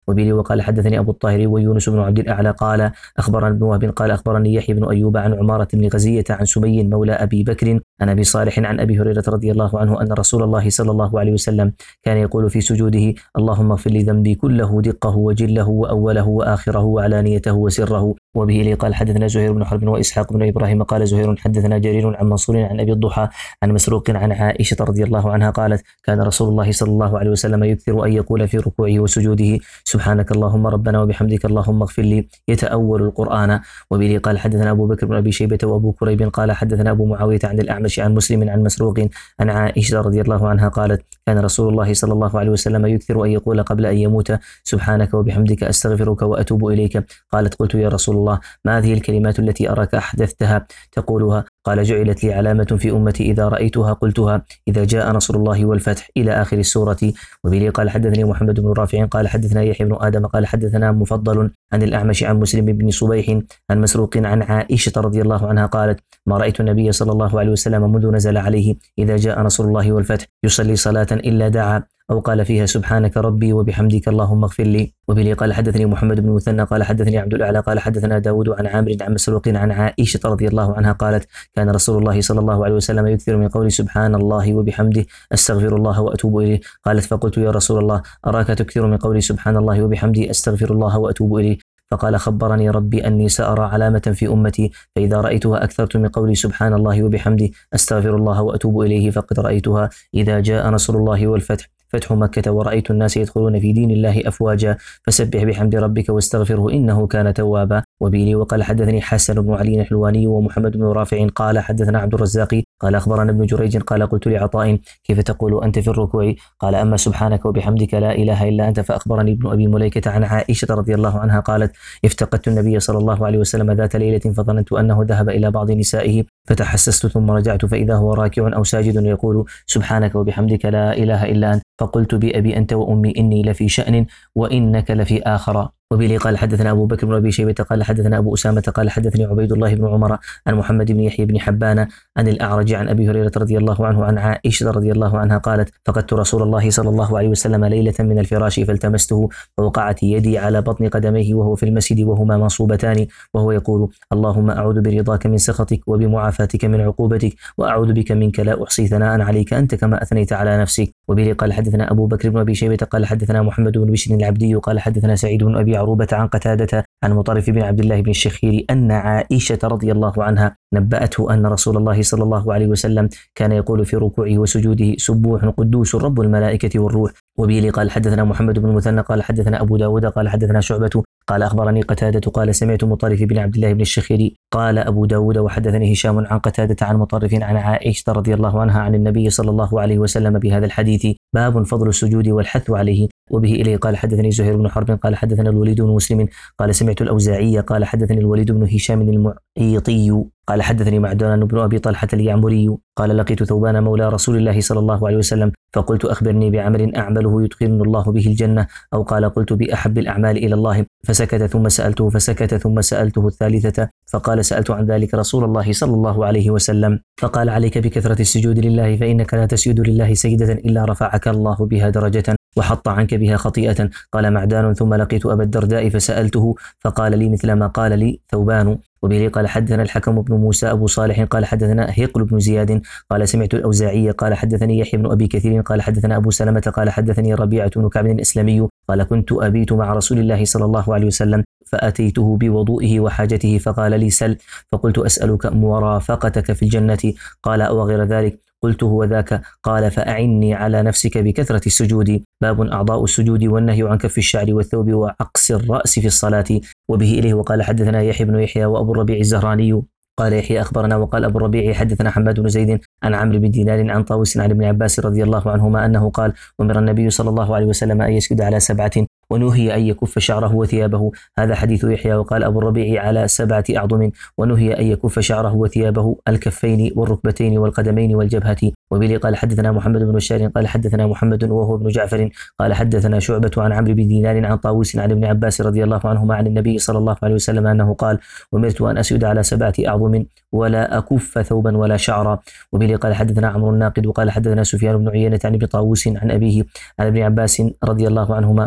وبه وقال حدثني أبو الطاهر ويونس بن عبد الأعلى قال أخبرنا ابن وهب قال أخبرني يحيى بن أيوب عن عمارة بن غزية عن سمي مولى أبي بكر عن أبي صالح عن أبي هريرة رضي الله عنه أن رسول الله صلى الله عليه وسلم كان يقول في سجوده اللهم اغفر لي ذنبي كله دقه وجله وأوله وآخره وعلانيته وسره. وبه لي قال حدثنا زهير بن حرب وإسحاق بن إبراهيم قال زهير حدثنا جرير عن منصور عن أبي الضحى عن مسروق عن عائشة رضي الله عنها قالت كان رسول الله صلى الله عليه وسلم يكثر أن يقول في ركوعه وسجوده سبحانك اللهم ربنا وبحمدك اللهم اغفر لي يتأول القرآن. وبه قال حدثنا أبو بكر بن أبي شيبة وأبو كريب قال حدثنا أبو معاوية عن الأعمش عن مسلم عن مسروق عن عائشة رضي الله عنها قالت كان رسول الله صلى الله عليه وسلم يكثر أن يقول قبل أن يموت سبحانك وبحمدك أستغفرك وأتوب إليك. قالت قلت يا رسول الله ما هذه الكلمات التي أراك أحدثتها تقولها؟ قال جعلت لي علامة في أمتي إذا رأيتها قلتها إذا جاء نصر الله والفتح إلى آخر السورة. وبه قال حدثني محمد بن رافع قال حدثنا يحيى بن آدم قال حدثنا مفضل عن الأعمش عن مسلم بن صبيح عن مسروق عن عائشة رضي الله عنها قالت ما رأيت النبي صلى الله عليه وسلم منذ نزل عليه إذا جاء نصر الله والفتح يصلي صلاة إلا دعا أو قال فيها سبحانك ربي وبحمدك اللهم اغفر لي. وبه قال حدثني محمد بن مثنى قال حدثني عبد الأعلى قال حدثنا داود عن عامر عن مسروق عن عائشة رضي الله عنها قالت كان رسول الله صلى الله عليه وسلم يكثر من قول سبحان الله وبحمده أستغفر الله وأتوب إليه. قالت فقلت يا رسول الله أراك تكثر من قول سبحان الله وبحمده أستغفر الله وأتوب إليه. فقال خبرني ربي أني سأرى علامة في أمتي فإذا رأيتها أكثرت من قولي سبحان الله وبحمده أستغفر الله وأتوب إليه فقد رأيتها إذا جاء نصر الله والفتح فتح مكة ورأيت الناس يدخلون في دين الله أفواجا فسبح بحمد ربك واستغفره إنه كان توابا. وبه وقال حدثني حسن بن علي الحلواني ومحمد بن رافع قال حدثنا عبد الرزاق قال أخبرنا ابن جريج قال قلت لعطاء كيف تقول أنت في الركوع؟ قال أما سبحانك وبحمدك لا إله إلا أنت. فأخبرني ابن أبي مليكة عن عائشة رضي الله عنها قالت افتقدت النبي صلى الله عليه وسلم ذات ليلة فظننت أنه ذهب إلى بعض نسائه فتحسست ثم رجعت فإذا هو راكع أو ساجد يقول سبحانك وبحمدك لا إله إلا أنت فقلت بأبي أنت وأمي إني لفي شأن وإنك لفي آخر. وبه قال حدثنا أبو بكر بن أبي شيبة قال حدثنا أبو أسامة قال حدثني عبيد الله بن عمر عن محمد بن يحيى بن حبان عن الأعرج عن أبي هريرة رضي الله عنه عن عائشة رضي الله عنها قالت فقدت رسول الله صلى الله عليه وسلم ليلة من الفراش فالتمسته فوقعت يدي على بطن قدميه وهو في المسجد وهما منصوبتان وهو يقول اللهم أعوذ برضاك من سخطك وبمعافاتك من عقوبتك وأعوذ بك منك لا أحصي ثناء عليك أنت كما أثنيت على نفسك. وبه قال حدثنا أبو بكر بن أبي شيبة قال حدثنا محمد بن بشر العبدي قال حدثنا سعيد بن أبي عروبة عن قتادة عن مطرف بن عبد الله بن الشخير أن عائشة رضي الله عنها نبأته أن رسول الله صلى الله عليه وسلم كان يقول في ركوعه وسجوده سبوح قدوس رب الملائكة والروح. وبه قال حدثنا محمد بن مثنى قال حدثنا أبو داود قال حدثنا شعبة قال أخبرني قتادة قال سمعت مطرف بن عبد الله بن الشخير قال أبو داود وحدثني هشام عن قتادة عن مطرف عن عائشة رضي الله عنها عن النبي صلى الله عليه وسلم بهذا الحديث باب فضل السجود والحث عليه. وبه إليه قال حدثني زهير بن حرب قال حدثنا الوليد بن مسلم قال سمعت الأوزاعي قال حدثني الوليد بن هشام المعيطي قال حدثني معدان بن أبي طلحة اليعمري قال لقيت ثوبان مولى رسول الله صلى الله عليه وسلم فقلت أخبرني بعمل أعمله يدخلني الله به الجنة أو قال قلت بأحب الأعمال إلى الله فسكت ثم سألته فسكت ثم سألته الثالثة فقال سألت عن ذلك رسول الله صلى الله عليه وسلم فقال عليك بكثرة السجود لله فإنك لا تسجد لله سجدة إلا رفعك الله بها درجة وحط عنك بها خطيئة. قال معدان ثم لقيت أبا الدرداء فسألته فقال لي مثل ما قال لي ثوبان. وبه قال حدثنا الحكم بن موسى أبو صالح قال حدثنا هقل بن زياد قال سمعت الأوزاعي قال حدثني يحيى بن أبي كثير قال حدثنا أبو سلمة قال حدثني ربيعة بن كعب الإسلامي قال كنت أبيت مع رسول الله صلى الله عليه وسلم فأتيته بوضوئه وحاجته فقال لي سل فقلت أسألك مرافقتك في الجنة قال أو غير ذلك قلت هو ذاك قال فأعني على نفسك بكثرة السجود. باب أعضاء السجود والنهي عن كف الشعر والثوب وعقص الرأس في الصلاة. وبه إليه وقال حدثنا يحيى بن يحيى وأبو الربيع الزهراني قال يحيى أخبرنا وقال أبو الربيع حدثنا حماد بن زيد عن عمرو بن دينار عن طاووس عن ابن عباس رضي الله عنهما أنه قال أمر النبي صلى الله عليه وسلم أن يسجد على سبعة ونهي أن يكف شعره وثيابه. هذا حديث يحيى. وقال أبو الربيع على سبعة أعظم ونهي أن يكف شعره وثيابه الكفين والركبتين والقدمين والجبهة. وبه قال حدثنا محمد بن بشار قال حدثنا محمد وهو ابن جعفر قال حدثنا شعبة عن عمرو بن دينار عن طاووس عن ابن عباس رضي الله عنهما عن النبي صلى الله عليه وسلم أنه قال أمرت أن أسجد على سبعة أعظم ولا أكف ثوبا ولا شعرا. وبه قال حدثنا عمرو الناقد وقال حدثنا سفيان بن عيينة عن ابن طاووس عن أبيه عن ابن عباس رضي الله عنهما أمر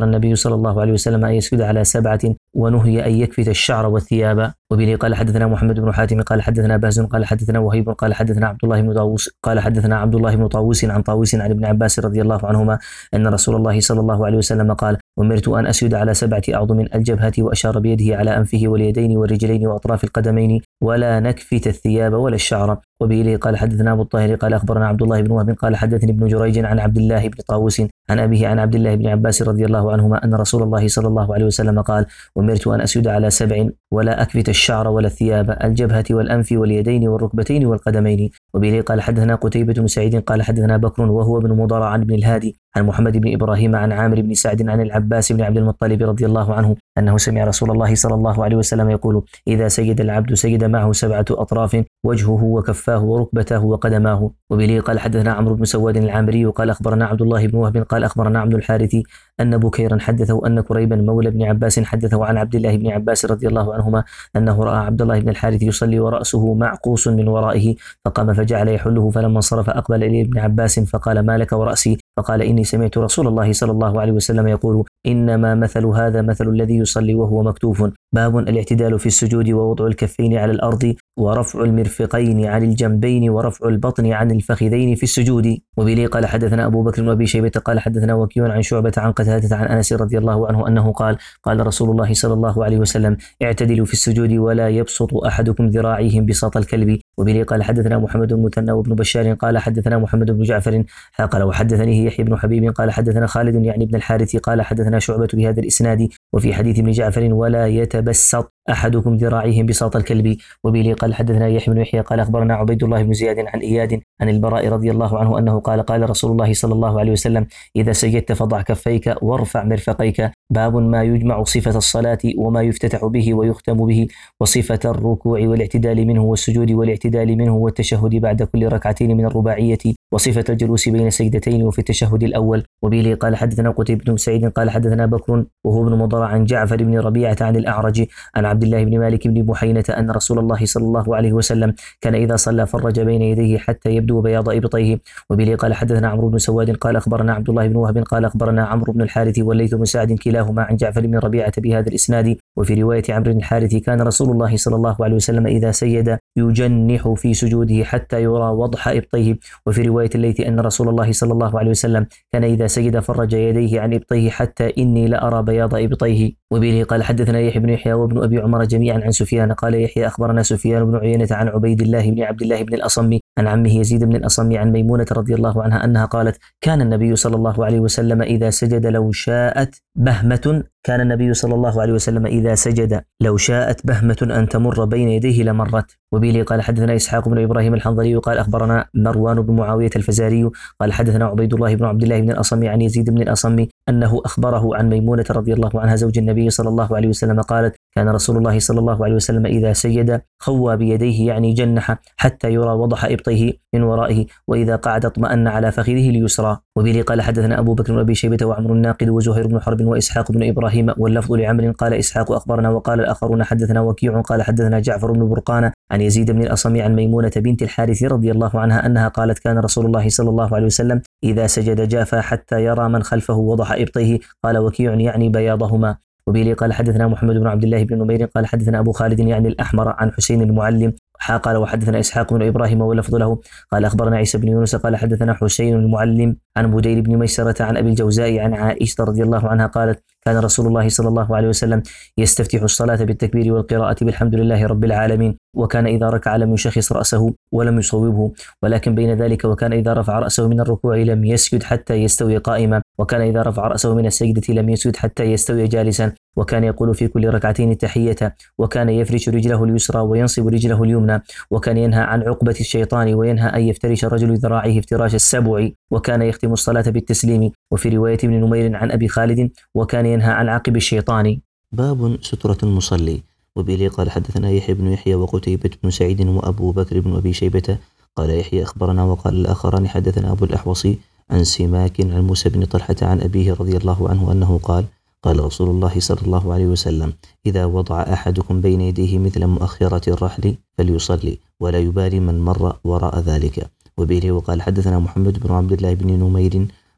النبي صلى الله عليه وسلم أن يسجد على سبعة ونهي أن يكفت الشعر والثياب. وبه قال حدثنا محمد بن حاتم قال حدثنا باز قال حدثنا وهيب قال حدثنا عبد الله بن طاووس قال حدثنا عبد الله بن طاووس عن طاووس عن ابن عباس رضي الله عنهما أن رسول الله صلى الله عليه وسلم قال: أمرت أن أسجد على سبعة أعظم الجبهة، وأشار بيده على أنفه واليدين والرجلين وأطراف القدمين، ولا نكفت الثياب ولا الشعر. وبه قال حدثنا أبو الطاهر قال أخبرنا عبد الله بن وهب قال حدثني ابن جريج عن عبد الله بن طاووس عن أبيه عن عبد الله بن عباس رضي الله عنهما أن رسول الله صلى الله عليه وسلم قال: أمرت أن أسجد على سبع ولا أكفت الشعر ولا الثياب، الجبهة والأنف واليدين والركبتين والقدمين. وبه قال حدثنا قتيبة بن سعيد قال حدثنا بكر وهو بن مضر عن ابن الهادي عن محمد بن إبراهيم عن عامر بن سعد عن العباس بن عبد المطلب رضي الله عنه أنه سمع رسول الله صلى الله عليه وسلم يقول: إذا سجد العبد سجد معه سبعة أطراف، وجهه وكفاه وركبته وقدماه. وبه قال حدثنا عمرو بن سواد العامري قال أخبرنا عبد الله بن وهب قال أخبرنا عبد الحارث أن بكيرا حدثه أن كريبا مولى بن عباس حدثه عن عبد الله بن عباس رضي الله عنهما أنه رأى عبد الله بن الحارث يصلي ورأسه معقوس من ورائه، فقام فجعل يحله، فلما انصرف أقبل إليه ابن عباس فقال: ما لك ورأسي؟ فقال: إني سمعت رسول الله صلى الله عليه وسلم يقول: إنما مثل هذا مثل الذي يصلي وهو مكتوف. باب الاعتدال في السجود ووضع الكفين على الأرض ورفع المرفقين عن الجنبين ورفع البطن عن الفخذين في السجود. وبه قال حدثنا أبو بكر وأبي شيبة قال حدثنا وكيع عن شعبة عن قتادة عن أنس رضي الله عنه أنه قال: قال رسول الله صلى الله عليه وسلم: اعتدلوا في السجود ولا يبسط أحدكم ذراعيه بساط الكلب. وبه قال حدثنا محمد بن مثنى وابن بشار قال حدثنا محمد بن جعفر قال وحدثني يحيى بن حبيب قال حدثنا خالد يعني ابن الحارث قال حدثنا شعبة بهذا الإسناد. وفي حديث ابن جعفر: ولا يتبسط أحدكم ذراعيه بساط الكلب. وبه قال حدثنا يحيى بن يحيى قال أخبرنا عبيد الله بن زياد عن إياد عن البراء رضي الله عنه أنه قال: قال رسول الله صلى الله عليه وسلم: إذا سجدت فضع كفيك وارفع مرفقيك. باب ما يجمع صفة الصلاة وما يفتتح به ويختم به، وصفة الركوع والاعتدال منه والسجود والاعتدال منه والتشهد بعد كل ركعتين من الرباعية، وصفة الجلوس بين سجدتين وفي التشهد الأول. وبه قال حدثنا قتيبة بن سعيد قال حدثنا بكر وهو بن مضر عن جعفر بن ربيعة عن الأعرج عن عبد الله بن مالك بن بحينة أن رسول الله صلى الله عليه وسلم كان إذا صلى فرج بين يديه حتى يبدو بياض إبطيه. وبه قال حدثنا عمرو بن سواد قال أخبرنا عبد الله بن وهب قال أخبرنا عمرو بن الحارث والليث بن سعد كلاهما عن جعفر بن ربيعة بهذا الإسناد. وفي رواية عمرو بن الحارث: كان رسول الله صلى الله عليه وسلم إذا سجد يجنح في سجوده حتى يرى وضح إبطيه. وفي رواية الليث أن رسول الله صلى الله عليه وسلم كان إذا سجد فرج يديه عن إبطيه حتى إني لأرى بياض إبطيه. وبه قال حدثنا يحيى بن يحيى وابن أبي عمر جميعا عن سفيان قال يحيى أخبرنا سفيان بن عيينة عن عبيد الله بن عبد الله بن الأصم عن عمه يزيد بن الأصم عن ميمونة رضي الله عنها أنها قالت: كان النبي صلى الله عليه وسلم إذا سجد لو شاءت بهمة كان النبي صلى الله عليه وسلم إذا سجد لو شاءت بهمة أن تمر بين يديه لمرت. وبه قال حدثنا إسحاق بن إبراهيم الحنظلي قال أخبرنا مروان بن معاوية الفزاري قال حدثنا عبيد الله بن عبد الله بن الأصم عن يزيد بن الأصم أنه أخبره عن ميمونة رضي الله عنها زوج النبي صلى الله عليه وسلم قالت: كان رسول الله صلى الله عليه وسلم إذا سجد خوى بيديه يعني جنح حتى يرى وضح إبطيه من ورائه، وإذا قعد اطمأن على فخذه اليسرى. وبه قال حدثنا أبو بكر وأبي شيبة وعمر الناقد وزهير بن حرب وإسحاق بن إبراهيم واللفظ لعمر قال إسحاق أخبرنا وقال الآخرون حدثنا وكيع قال حدثنا جعفر بن برقان عن يزيد بن الأصم عن ميمونة بنت الحارث رضي الله عنها أنها قالت: كان رسول الله صلى الله عليه وسلم إذا سجد جافى حتى يرى من خلفه وضح إبطيه. قال وكيع يعني بياضهما. وبه قال حدثنا محمد بن عبد الله بن نمير قال حدثنا أبو خالد يعني الأحمر عن حسين المعلم قال وحدثنا إسحاق بن إبراهيم واللفظ له قال أخبرنا عيسى بن يونس قال حدثنا حسين المعلم عن بديل بن ميسرة عن أبي الجوزاء عن عائشة رضي الله عنها قالت: كان رسول الله صلى الله عليه وسلم يستفتح الصلاة بالتكبير والقراءة بالحمد لله رب العالمين، وكان إذا ركع لم يشخص رأسه ولم يصوبه، ولكن بين ذلك وكان إذا رفع رأسه من الركوع لم يسجد حتى يستوي قائما، وكان إذا رفع رأسه من السجدة لم يسجد حتى يستوي جالسا، وكان يقول في كل ركعتين التحية، وكان يفرش رجله اليسرى وينصب رجله اليمنى، وكان ينهى عن عقبة الشيطان وينهى أن يفترش الرجل ذراعيه افتراش السبع، وكان يختم الصلاة بالتسليم. وفي رواية ابن نمير عن أبي خالد: وكان ينهى عن عقب الشيطان. باب سترة المصلي. وبه قال حدثنا يحيى بن يحيى وقتيبة بن سعيد وأبو بكر بن أبي شيبة قال يحيى أخبرنا وقال الآخران حدثنا أبو الأحوص عن سماك عن موسى بن طلحة عن أبيه رضي الله عنه أنه قال: قال رسول الله صلى الله عليه وسلم: إذا وضع أحدكم بين يديه مثل مؤخرة الرحل فليصلي ولا يبالي من مر وراء ذلك. وبه وقال حدثنا محمد بن عبد الله بن نمير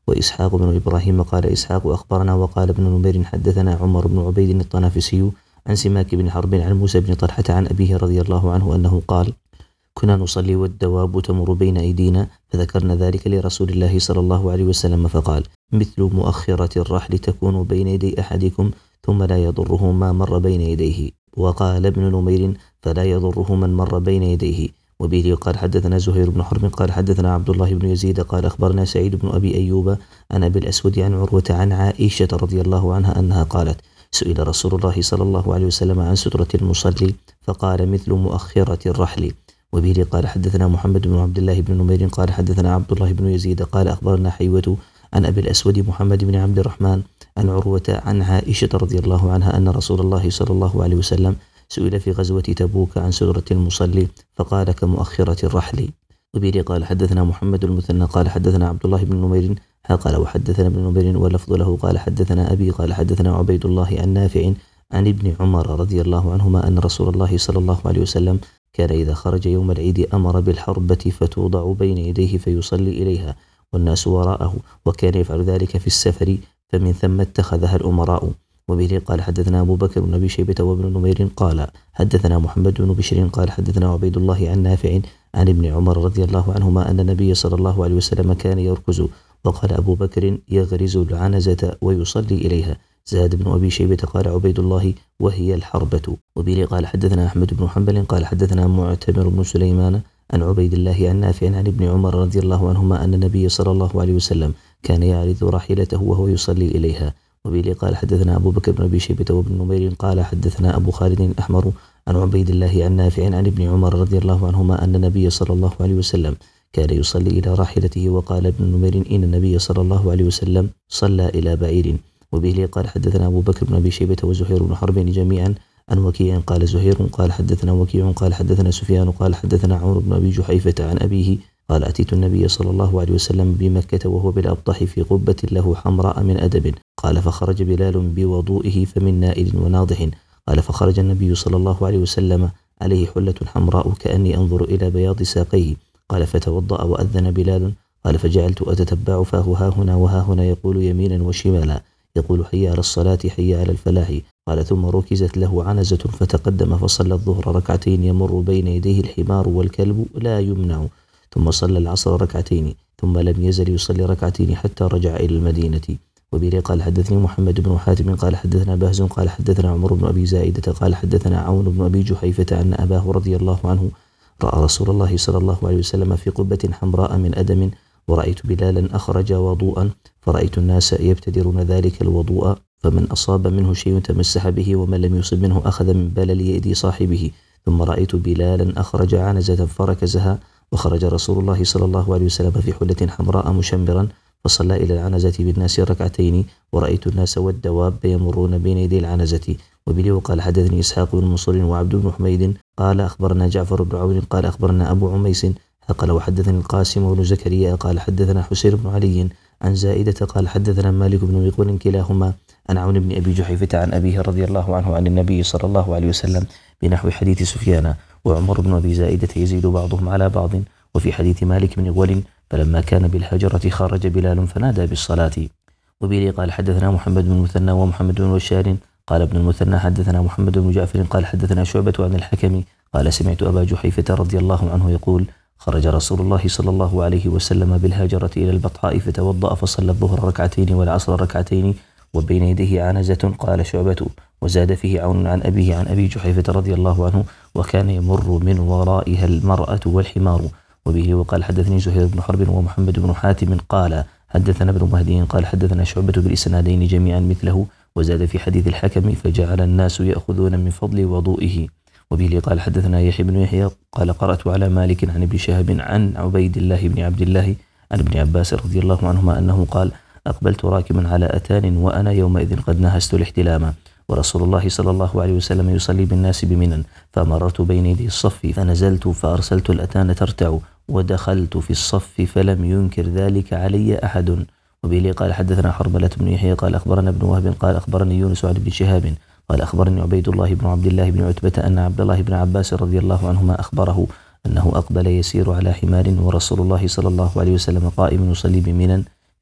وإسحاق بن إبراهيم قال إسحاق أخبرنا وقال ابن نمير حدثنا عمر بن عبيد الطنافسي عن سماك بن حرب عن موسى بن طلحة عن أبيه رضي الله عنه أنه قال كنا نصلي والدواب تمر بين أيدينا فذكرنا ذلك لرسول الله صلى الله عليه وسلم فقال مثل مؤخرة الرحل تكون بين يدي أحدكم ثم لا يضره ما مر بين يديه. وقال ابن نمير فلا يضره من مر بين يديه. وبه قال حدثنا زهير بن حرب قال حدثنا عبد الله بن يزيد قال أخبرنا سعيد بن أبي أيوب عن أبي الأسود عن عروة عن عائشة رضي الله عنها أنها قالت سئل رسول الله صلى الله عليه وسلم عن سترة المصلي فقال مثل مؤخرة الرحل. وبه قال حدثنا محمد بن عبد الله بن نمير قال حدثنا عبد الله بن يزيد قال أخبرنا حيوة عن أبي الأسود محمد بن عبد الرحمن عن عروة عن عائشة رضي الله عنها أن رسول الله صلى الله عليه وسلم سئل في غزوة تبوك عن سترة المصلي فقال كمؤخرة الرحل. وبه قال حدثنا محمد المثنى قال حدثنا عبد الله بن نمير قال وحدثنا ابن نمير واللفظ له قال حدثنا أبي قال حدثنا عبيد الله عن نافع عن ابن عمر رضي الله عنهما أن رسول الله صلى الله عليه وسلم كان إذا خرج يوم العيد أمر بالحربة فتوضع بين يديه فيصلي إليها والناس وراءه وكان يفعل ذلك في السفر فمن ثم اتخذها الأمراء. وبه قال حدثنا أبو بكر بن أبي شيبة وابن نمير قال حدثنا محمد بن بشير قال حدثنا عبيد الله عن نافع عن ابن عمر رضي الله عنهما أن النبي صلى الله عليه وسلم كان يركز. وقال أبو بكر يغرز العنزة ويصلي إليها. زاد بن أبي شيبة قال عبيد الله وهي الحربة. وبه قال حدثنا أحمد بن حنبل قال حدثنا معتمر بن سليمان عن عبيد الله عن نافع عن ابن عمر رضي الله عنهما أن النبي صلى الله عليه وسلم كان يعرض راحلته وهو يصلي إليها. وبه قال حدثنا أبو بكر بن أبي شيبة وابن نمير قال حدثنا أبو خالد الأحمر عن عبيد الله عن نافع عن ابن عمر رضي الله عنهما أن النبي صلى الله عليه وسلم كان يصلي إلى راحلته. وقال ابن نمير إن النبي صلى الله عليه وسلم صلى إلى بعير. وبه قال حدثنا أبو بكر بن أبي شيبة وزهير بن حرب جميعا عن وكيع قال زهير قال حدثنا وكيع قال حدثنا سفيان قال حدثنا عمرو بن أبي جحيفة عن أبيه قال أتيت النبي صلى الله عليه وسلم بمكة وهو بالأبطح في قبة له حمراء من أدب. قال فخرج بلال بوضوئه فمن نائل وناضح. قال فخرج النبي صلى الله عليه وسلم عليه حلة حمراء كأني أنظر إلى بياض ساقيه. قال فتوضأ وأذن بلال. قال فجعلت أتتبع فاه ها هنا وها هنا يقول يمينا وشمالا يقول حي على الصلاة حي على الفلاح. قال ثم ركزت له عنزة فتقدم فصلى الظهر ركعتين يمر بين يديه الحمار والكلب لا يمنع. ثم صلى العصر ركعتين ثم لم يزل يصلي ركعتين حتى رجع إلى المدينة. وبه قال حدثني محمد بن حاتم قال حدثنا بهز قال حدثنا عمر بن أبي زائدة قال حدثنا عون بن أبي جحيفة أن أباه رضي الله عنه رأى رسول الله صلى الله عليه وسلم في قبة حمراء من أدم ورأيت بلالا أخرج وضوءا فرأيت الناس يبتدرون ذلك الوضوء فمن أصاب منه شيء تمسح به ومن لم يصب منه أخذ من بلل يد صاحبه. ثم رأيت بلالا أخرج عنزة فركزها وخرج رسول الله صلى الله عليه وسلم في حلة حمراء مشمرا فصلى إلى العنزة بالناس ركعتين ورأيت الناس والدواب يمرون بين يدي العنزة. وبه وقال حدثني إسحاق بن منصور وعبد بن حميد قال أخبرنا جعفر بن عون قال أخبرنا أبو عميس قال وحدثني القاسم بن زكريا قال حدثنا حسين بن علي عن زائدة قال حدثنا مالك بن مقول كلاهما عن عون بن أبي جحيفة عن أبيه رضي الله عنه عن النبي صلى الله عليه وسلم بنحو حديث سفيان. وعمر بن أبي زائدة يزيد بعضهم على بعض. وفي حديث مالك بن غول فلما كان بالهجرة خرج بلال فنادى بالصلاة. وبه قال حدثنا محمد بن المثنى ومحمد بن بشار قال ابن المثنى حدثنا محمد بن جعفر قال حدثنا شعبة عن الحكم قال سمعت أبا جحيفة رضي الله عنه يقول خرج رسول الله صلى الله عليه وسلم بالهاجرة إلى البطحاء فتوضأ فصلى الظهر ركعتين والعصر ركعتين وبين يديه عنزة. قال شعبة وزاد فيه عون عن أبيه عن أبي جحيفة رضي الله عنه وكان يمر من ورائها المرأة والحمار. وبه وقال حدثني زهير بن حرب ومحمد بن حاتم قال حدثنا ابن مهدي قال حدثنا شعبة بالإسنادين جميعا مثله وزاد في حديث الحكم فجعل الناس يأخذون من فضل وضوئه. وبه قال حدثنا يحيى بن يحيى قال قرأت على مالك عن ابن شهاب عن عبيد الله بن عبد الله عن ابن عباس رضي الله عنهما أنه قال أقبلت راكبا على أتان وأنا يومئذ قد نهست الاحتلام ورسول الله صلى الله عليه وسلم يصلي بالناس بمنى فمررت بين يدي الصف فنزلت فأرسلت الأتان ترتع ودخلت في الصف فلم ينكر ذلك علي أحد. وبه قال حدثنا حرملة بن يحيى قال أخبرنا ابن وهب قال أخبرني يونس عن ابن شهاب قال أخبرني عبيد الله بن عبد الله بن عتبة أن عبد الله بن عباس رضي الله عنهما أخبره أنه أقبل يسير على حمار ورسول الله صلى الله عليه وسلم قائم يصلي بمنى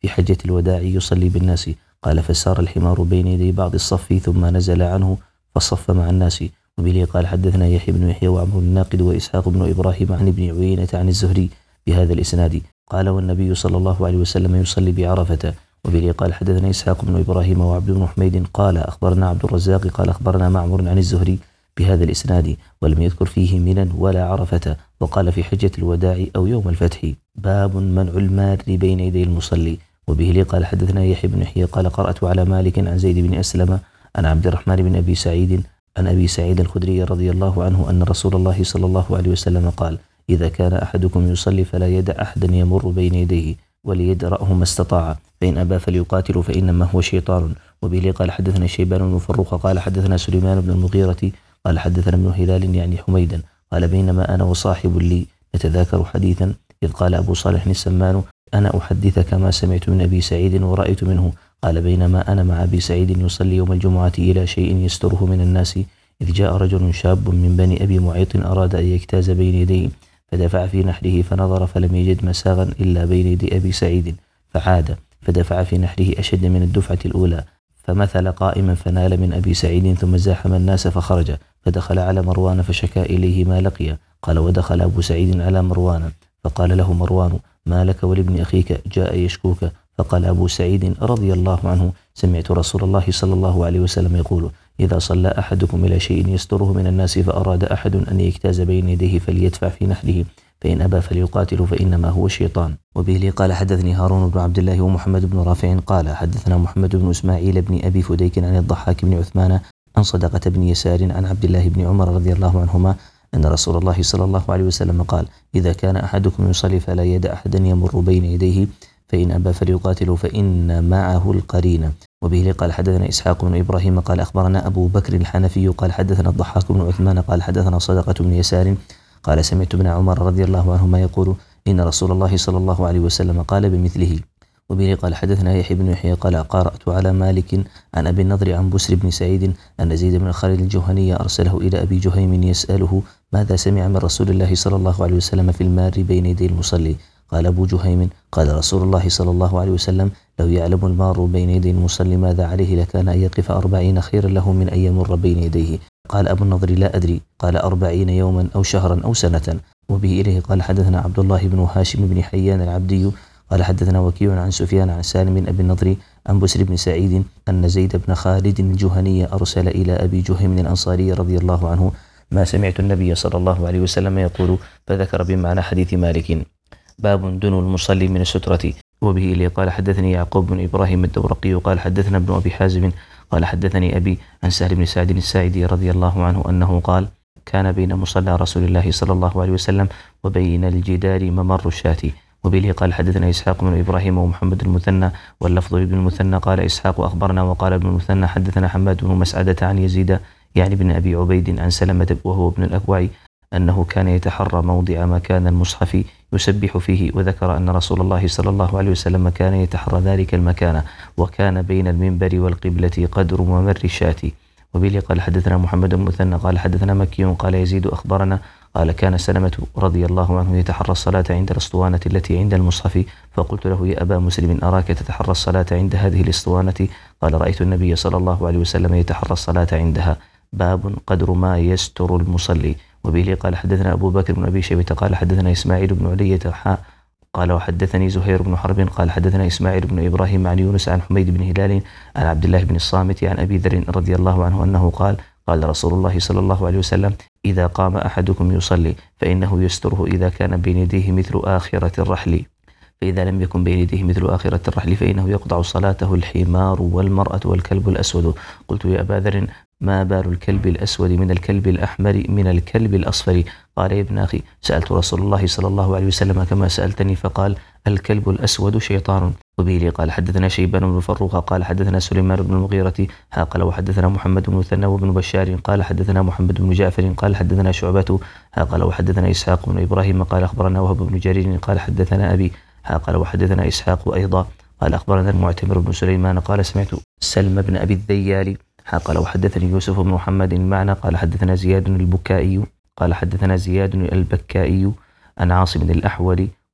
في حجة الوداع يصلي بالناس. قال فسار الحمار بين يدي بعض الصف ثم نزل عنه فصف مع الناس. وبه قال حدثنا يحيى بن يحيى وعمرو الناقد وإسحاق بن إبراهيم عن ابن عيينة عن الزهري بهذا الإسناد قال والنبي صلى الله عليه وسلم يصلي بعرفة. وبه قال حدثنا إسحاق بن إبراهيم وعبد بن حميد قال أخبرنا عبد الرزاق قال أخبرنا معمر عن الزهري بهذا الإسناد ولم يذكر فيه منى ولا عرفة. وقال في حجة الوداع أو يوم الفتح. باب منع المار بين يدي المصلي. وبه لي قال حدثنا يحيى بن يحيى قال قرأت على مالك عن زيد بن أسلم عن عبد الرحمن بن أبي سعيد عن أبي سعيد الخدري رضي الله عنه أن رسول الله صلى الله عليه وسلم قال إذا كان أحدكم يصلي فلا يدع أحدا يمر بين يديه وليدرأه ما استطاع فإن أبى فليقاتل فإنما هو شيطان. وبه لي قال حدثنا شيبان بن فروخ قال حدثنا سليمان بن المغيرة قال حدثنا ابن هلال يعني حميدا قال بينما أنا وصاحب لي نتذاكر حديثا إذ قال أبو صالح السمان أنا أحدثك ما سمعت من أبي سعيد ورأيت منه. قال بينما أنا مع أبي سعيد يصلي يوم الجمعة إلى شيء يستره من الناس إذ جاء رجل شاب من بني أبي معيط أراد أن يجتاز بين يديه فدفع في نحره فنظر فلم يجد مساغا إلا بين يدي أبي سعيد فعاد فدفع في نحره أشد من الدفعة الأولى فمثل قائما فنال من أبي سعيد ثم زاحم الناس فخرج فدخل على مروان فشكى إليه ما لقي. قال ودخل أبو سعيد على مروان فقال له مروان ما لك ولابن أخيك جاء يشكوك. فقال أبو سعيد رضي الله عنه سمعت رسول الله صلى الله عليه وسلم يقول إذا صلى أحدكم إلى شيء يستره من الناس فأراد أحد أن يجتاز بين يديه فليدفع في نحره فإن أبى فليقاتل فإنما هو الشيطان. وبه لي قال حدثني هارون بن عبد الله ومحمد بن رافع قال حدثنا محمد بن إسماعيل بن أبي فديك عن الضحاك بن عثمان عن صدقة بن يسار عن عبد الله بن عمر رضي الله عنهما أن رسول الله صلى الله عليه وسلم قال إذا كان أحدكم يصلي فلا يدع أحدا يمر بين يديه فإن أبى فليقاتل فإن معه القرين. وبه لي قال حدثنا إسحاق بن إبراهيم قال أخبرنا أبو بكر الحنفي قال حدثنا الضحاك بن عثمان قال حدثنا صدقة بن يسار قال سمعت ابن عمر رضي الله عنهما يقول إن رسول الله صلى الله عليه وسلم قال بمثله. وبه قال حدثنا يحيى بن يحيى قال قرأت على مالك عن أبي النضر عن بسر بن سعيد أن زيد بن خالد الجهني أرسله إلى أبي جهيم يسأله ماذا سمع من رسول الله صلى الله عليه وسلم في المار بين يدي المصلي. قال أبو جهيم قال رسول الله صلى الله عليه وسلم لو يعلم المار بين يدي المصلي ماذا عليه لكان أن يقف أربعين خيرا له من أن يمر بين يديه. قال أبو النضر لا أدري قال أربعين يوما أو شهرا أو سنة. وبه إليه قال حدثنا عبد الله بن هاشم بن حيان العبدي قال حدثنا وكيع عن سفيان عن سالم بن أبي النضر عن بسر بن سعيد أن زيد بن خالد الجهني أرسل إلى أبي جهيم الأنصاري رضي الله عنه ما سمعت النبي صلى الله عليه وسلم يقول فذكر بمعنى حديث مالك. باب دنو المصلي من السترة. وبه إليه قال حدثني يعقوب بن إبراهيم الدورقي قال حدثنا ابن أبي حازم قال حدثني أبي عن سهل بن سعد الساعدي رضي الله عنه أنه قال كان بين مصلى رسول الله صلى الله عليه وسلم وبين الجدار ممر الشاة. وبه قال حدثنا إسحاق بن إبراهيم ومحمد المثنى واللفظ لابن المثنى قال إسحاق أخبرنا وقال ابن المثنى حدثنا حماد بن مسعدة عن يزيد يعني بن أبي عبيد عن سلمة وهو ابن الأكوع أنه كان يتحرى موضع مكان المصحف يسبح فيه وذكر أن رسول الله صلى الله عليه وسلم كان يتحرى ذلك المكان وكان بين المنبر والقبلة قدر ممر الشاة. وبه قال حدثنا محمد المثنى قال حدثنا مكي قال يزيد أخبرنا قال كان سلمة رضي الله عنه يتحرى الصلاة عند الأسطوانة التي عند المصحف فقلت له يا أبا مسلم أراك تتحرى الصلاة عند هذه الأسطوانة قال رأيت النبي صلى الله عليه وسلم يتحرى الصلاة عندها. باب قدر ما يستر المصلي. وبه قال حدثنا أبو بكر بن أبي شيبة قال حدثنا إسماعيل بن علية حاء قال وحدثني زهير بن حرب قال حدثنا إسماعيل بن إبراهيم عن يونس عن حميد بن هلال عن عبد الله بن الصامت عن أبي ذر رضي الله عنه أنه قال قال رسول الله صلى الله عليه وسلم إذا قام أحدكم يصلي فإنه يستره إذا كان بين يديه مثل آخرة الرحل فإذا لم يكن بين يديه مثل آخرة الرحل فإنه يقطع صلاته الحمار والمرأة والكلب الأسود. قلت يا أبا ذر ما بال الكلب الأسود من الكلب الأحمر من الكلب الأصفر؟ قال يا ابن أخي سألت رسول الله صلى الله عليه وسلم كما سألتني فقال الكلب الأسود شيطان. وبه قال حدثنا شيبان بن فروخ قال حدثنا سليمان بن المغيرة قال وحدثنا محمد بن مثنى وابن بشار قال حدثنا محمد بن جعفر قال حدثنا شعبة قال وحدثنا إسحاق بن إبراهيم قال أخبرنا وهب بن جرير قال حدثنا أبي قال وحدثنا إسحاق أيضا قال أخبرنا المعتمر بن سليمان قال سمعت سلم بن أبي الذيال قال وحدثني يوسف بن محمد المعنى قال حدثنا زياد البكائي قال حدثنا زياد البكائي عن عاصم الأحول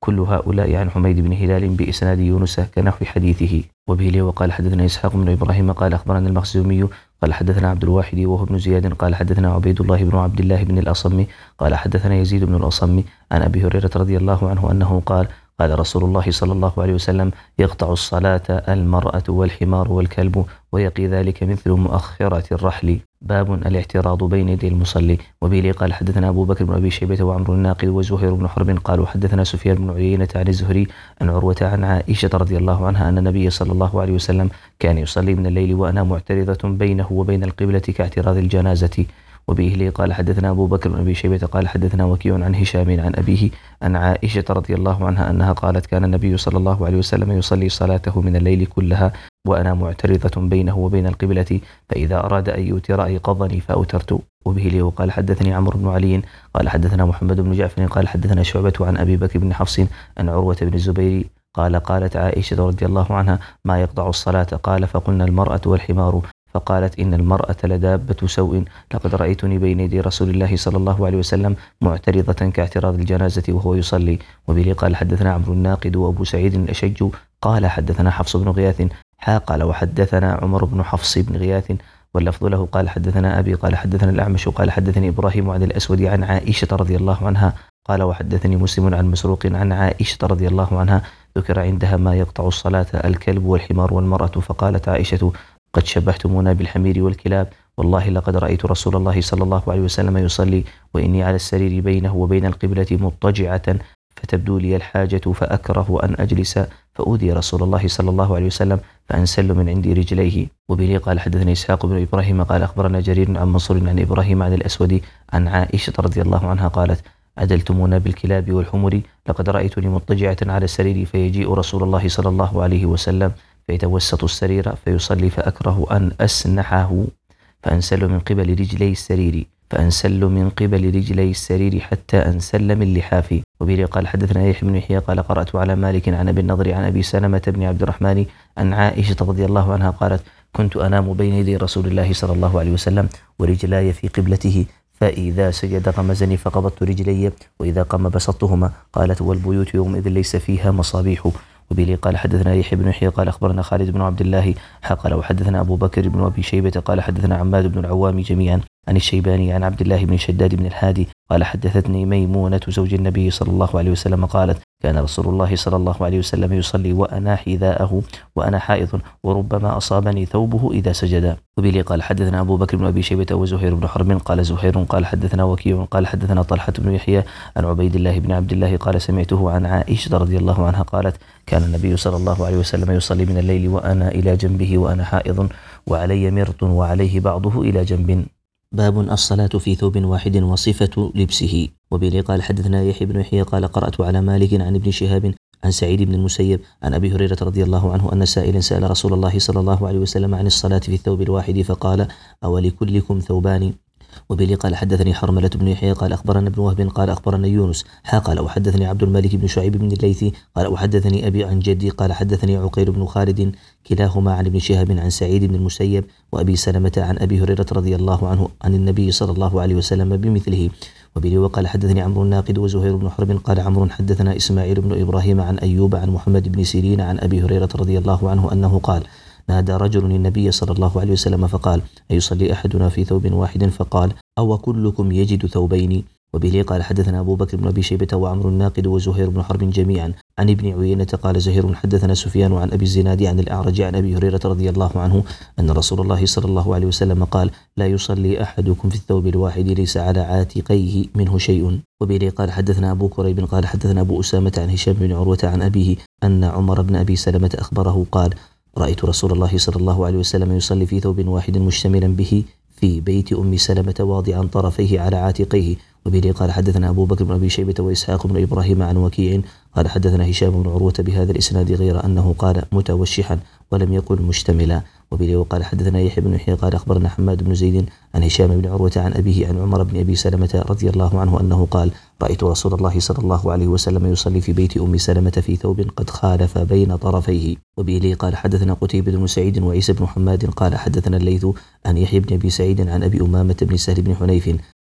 كل هؤلاء عن حميد بن هلال بإسناد يونس كنحو حديثه. وبه لي وقال حدثنا إسحاق بن إبراهيم قال أخبرنا المخزومي قال حدثنا عبد الواحد وهو ابن زياد قال حدثنا عبيد الله بن عبد الله بن الأصم قال حدثنا يزيد بن الأصم عن أبي هريرة رضي الله عنه أنه قال قال رسول الله صلى الله عليه وسلم يقطع الصلاة المرأة والحمار والكلب ويقي ذلك مثل مؤخرة الرحل. باب الاعتراض بين يدي المصلي. وبه لي قال حدثنا أبو بكر بن أبي شيبة وعمر الناقد وزهير بن حرب قالوا حدثنا سفيان بن عيينة عن الزهري عن عروة عن عائشة رضي الله عنها أن النبي صلى الله عليه وسلم كان يصلي من الليل وأنا معترضة بينه وبين القبلة كاعتراض الجنازة. وبه لي قال حدثنا أبو بكر بن أبي شيبة قال حدثنا وكيع عن هشام عن أبيه عن عائشة رضي الله عنها أنها قالت كان النبي صلى الله عليه وسلم يصلي صلاته من الليل كلها وأنا معترضة بينه وبين القبلة فإذا أراد أن يوتر أيقظني فأوترت. وبه لي وقال حدثني عمرو بن علي قال حدثنا محمد بن جعفر قال حدثنا شعبة عن أبي بكر بن حفص عن عروة بن الزبير قال قالت عائشة رضي الله عنها ما يقطع الصلاة قال فقلنا المرأة والحمار فقالت إن المرأة لدابة سوء لقد رأيتني بين يدي رسول الله صلى الله عليه وسلم معترضة كاعتراض الجنازة وهو يصلي. وبه قال حدثنا عمرو الناقد وأبو سعيد الأشج قال حدثنا حفص بن غياث حا قال وحدثنا عمر بن حفص بن غياث واللفظ له قال حدثنا أبي قال حدثنا الأعمش قال حدثني إبراهيم عن الأسود عن عائشة رضي الله عنها قال وحدثني مسلم عن مسروق عن عائشة رضي الله عنها ذكر عندها ما يقطع الصلاة الكلب والحمار والمرأة فقالت عائشة قد شبهتمونا بالحمير والكلاب والله لقد رأيت رسول الله صلى الله عليه وسلم يصلي وإني على السرير بينه وبين القبلة مضطجعة فتبدو لي الحاجة فأكره أن أجلس فأودي رسول الله صلى الله عليه وسلم فأنسل من عندي رجليه. وبه قال حدثني إسحاق بن إبراهيم قال أخبرنا جرير عن منصور عن إبراهيم عن الأسود عن عائشة رضي الله عنها قالت عدلتمونا بالكلاب والحمر لقد رأيتني مضطجعة على السرير فيجيء رسول الله صلى الله عليه وسلم فيتوسط السرير فيصلي فأكره أن أسنحه فأنسل من قبل رجلي السرير فأنسل من قبل رجلي السرير حتى أنسل من لحافي. وبه قال حدثنا يحيى بن يحيى قال قرأت على مالك عن أبي النضر عن أبي سلمة بن عبد الرحمن عن عائشة رضي الله عنها قالت كنت أنام بين يدي رسول الله صلى الله عليه وسلم ورجلاي في قبلته فإذا سجد غمزني فقبضت رجلي وإذا قام بسطتهما. قالت والبيوت يومئذ ليس فيها مصابيح. وبه قال حدثنا يحيى بن يحيى قال أخبرنا خالد بن عبد الله قال وحدثنا أبو بكر بن أبي شيبة قال حدثنا عماد بن العوام جميعا عن الشيباني عن عبد الله بن شداد بن الهادي قال حدثتني ميمونة زوج النبي صلى الله عليه وسلم قالت كان رسول الله صلى الله عليه وسلم يصلي وأنا حذاءه وأنا حائض وربما أصابني ثوبه إذا سجد. وبه قال حدثنا أبو بكر بن أبي شيبة وزهير بن حرب قال زهير قال حدثنا وكيع قال حدثنا طلحة بن يحيى عن عبيد الله بن عبد الله قال سمعته عن عائشة رضي الله عنها قالت كان النبي صلى الله عليه وسلم يصلي من الليل وأنا إلى جنبه وأنا حائض وعلي مرط وعليه بعضه إلى جنب. باب الصلاة في ثوب واحد وصفة لبسه. وبه قال حدثنا يحيى بن يحيى قال قرأت على مالك عن ابن شهاب عن سعيد بن المسيب عن أبي هريرة رضي الله عنه أن سائلا سأل رسول الله صلى الله عليه وسلم عن الصلاة في الثوب الواحد فقال أولكلكم ثوبان. وبه قال حدثني حرملة بن يحيى قال أخبرنا ابن وهب قال أخبرنا يونس حا قال وحدثني عبد الملك بن شعيب بن الليثي قال وحدثني أبي عن جدي قال حدثني عقيل بن خالد كلاهما عن ابن شهاب عن سعيد بن المسيب وأبي سلمة عن أبي هريرة رضي الله عنه عن النبي صلى الله عليه وسلم بمثله. وبه وقال حدثني عمرو الناقد وزهير بن حرب قال عمرو حدثنا إسماعيل بن إبراهيم عن أيوب عن محمد بن سيرين عن أبي هريرة رضي الله عنه أنه قال نادى رجل النبي صلى الله عليه وسلم فقال أيصلي أحدنا في ثوب واحد فقال أو كلكم يجد ثوبين. وبه قال حدثنا أبو بكر بن أبي شيبة وعمرو الناقد وزهير بن حرب جميعا عن ابن عيينة قال زهير حدثنا سفيان عن أبي الزناد عن الأعرج عن أبي هريرة رضي الله عنه أن رسول الله صلى الله عليه وسلم قال لا يصلي أحدكم في الثوب الواحد ليس على عاتقيه منه شيء. وبه قال حدثنا أبو كريب قال حدثنا أبو أسامة عن هشام بن عروة عن أبيه أن عمر بن أبي سلمة أخبره قال رأيت رسول الله صلى الله عليه وسلم يصلي في ثوب واحد مشتملا به في بيت أم سلمة واضعا طرفيه على عاتقيه. وبه قال حدثنا أبو بكر بن أبي شيبة وإسحاق بن إبراهيم عن وكيع قال حدثنا هشام بن عروة بهذا الإسناد غير أنه قال متوشحا ولم يقل مشتملا. وبه وقال حدثنا يحيى بن يحيى قال أخبرنا حماد بن زيد عن هشام بن عروة عن أبيه عن عمر بن أبي سلمة رضي الله عنه أنه قال رأيت رسول الله صلى الله عليه وسلم يصلي في بيت أم سلمة في ثوب قد خالف بين طرفيه. وبه قال حدثنا قتيبة بن سعيد وعيسى بن حماد قال حدثنا الليث عن يحيى بن أبي سعيد عن أبي أمامة بن سهل بن حنيف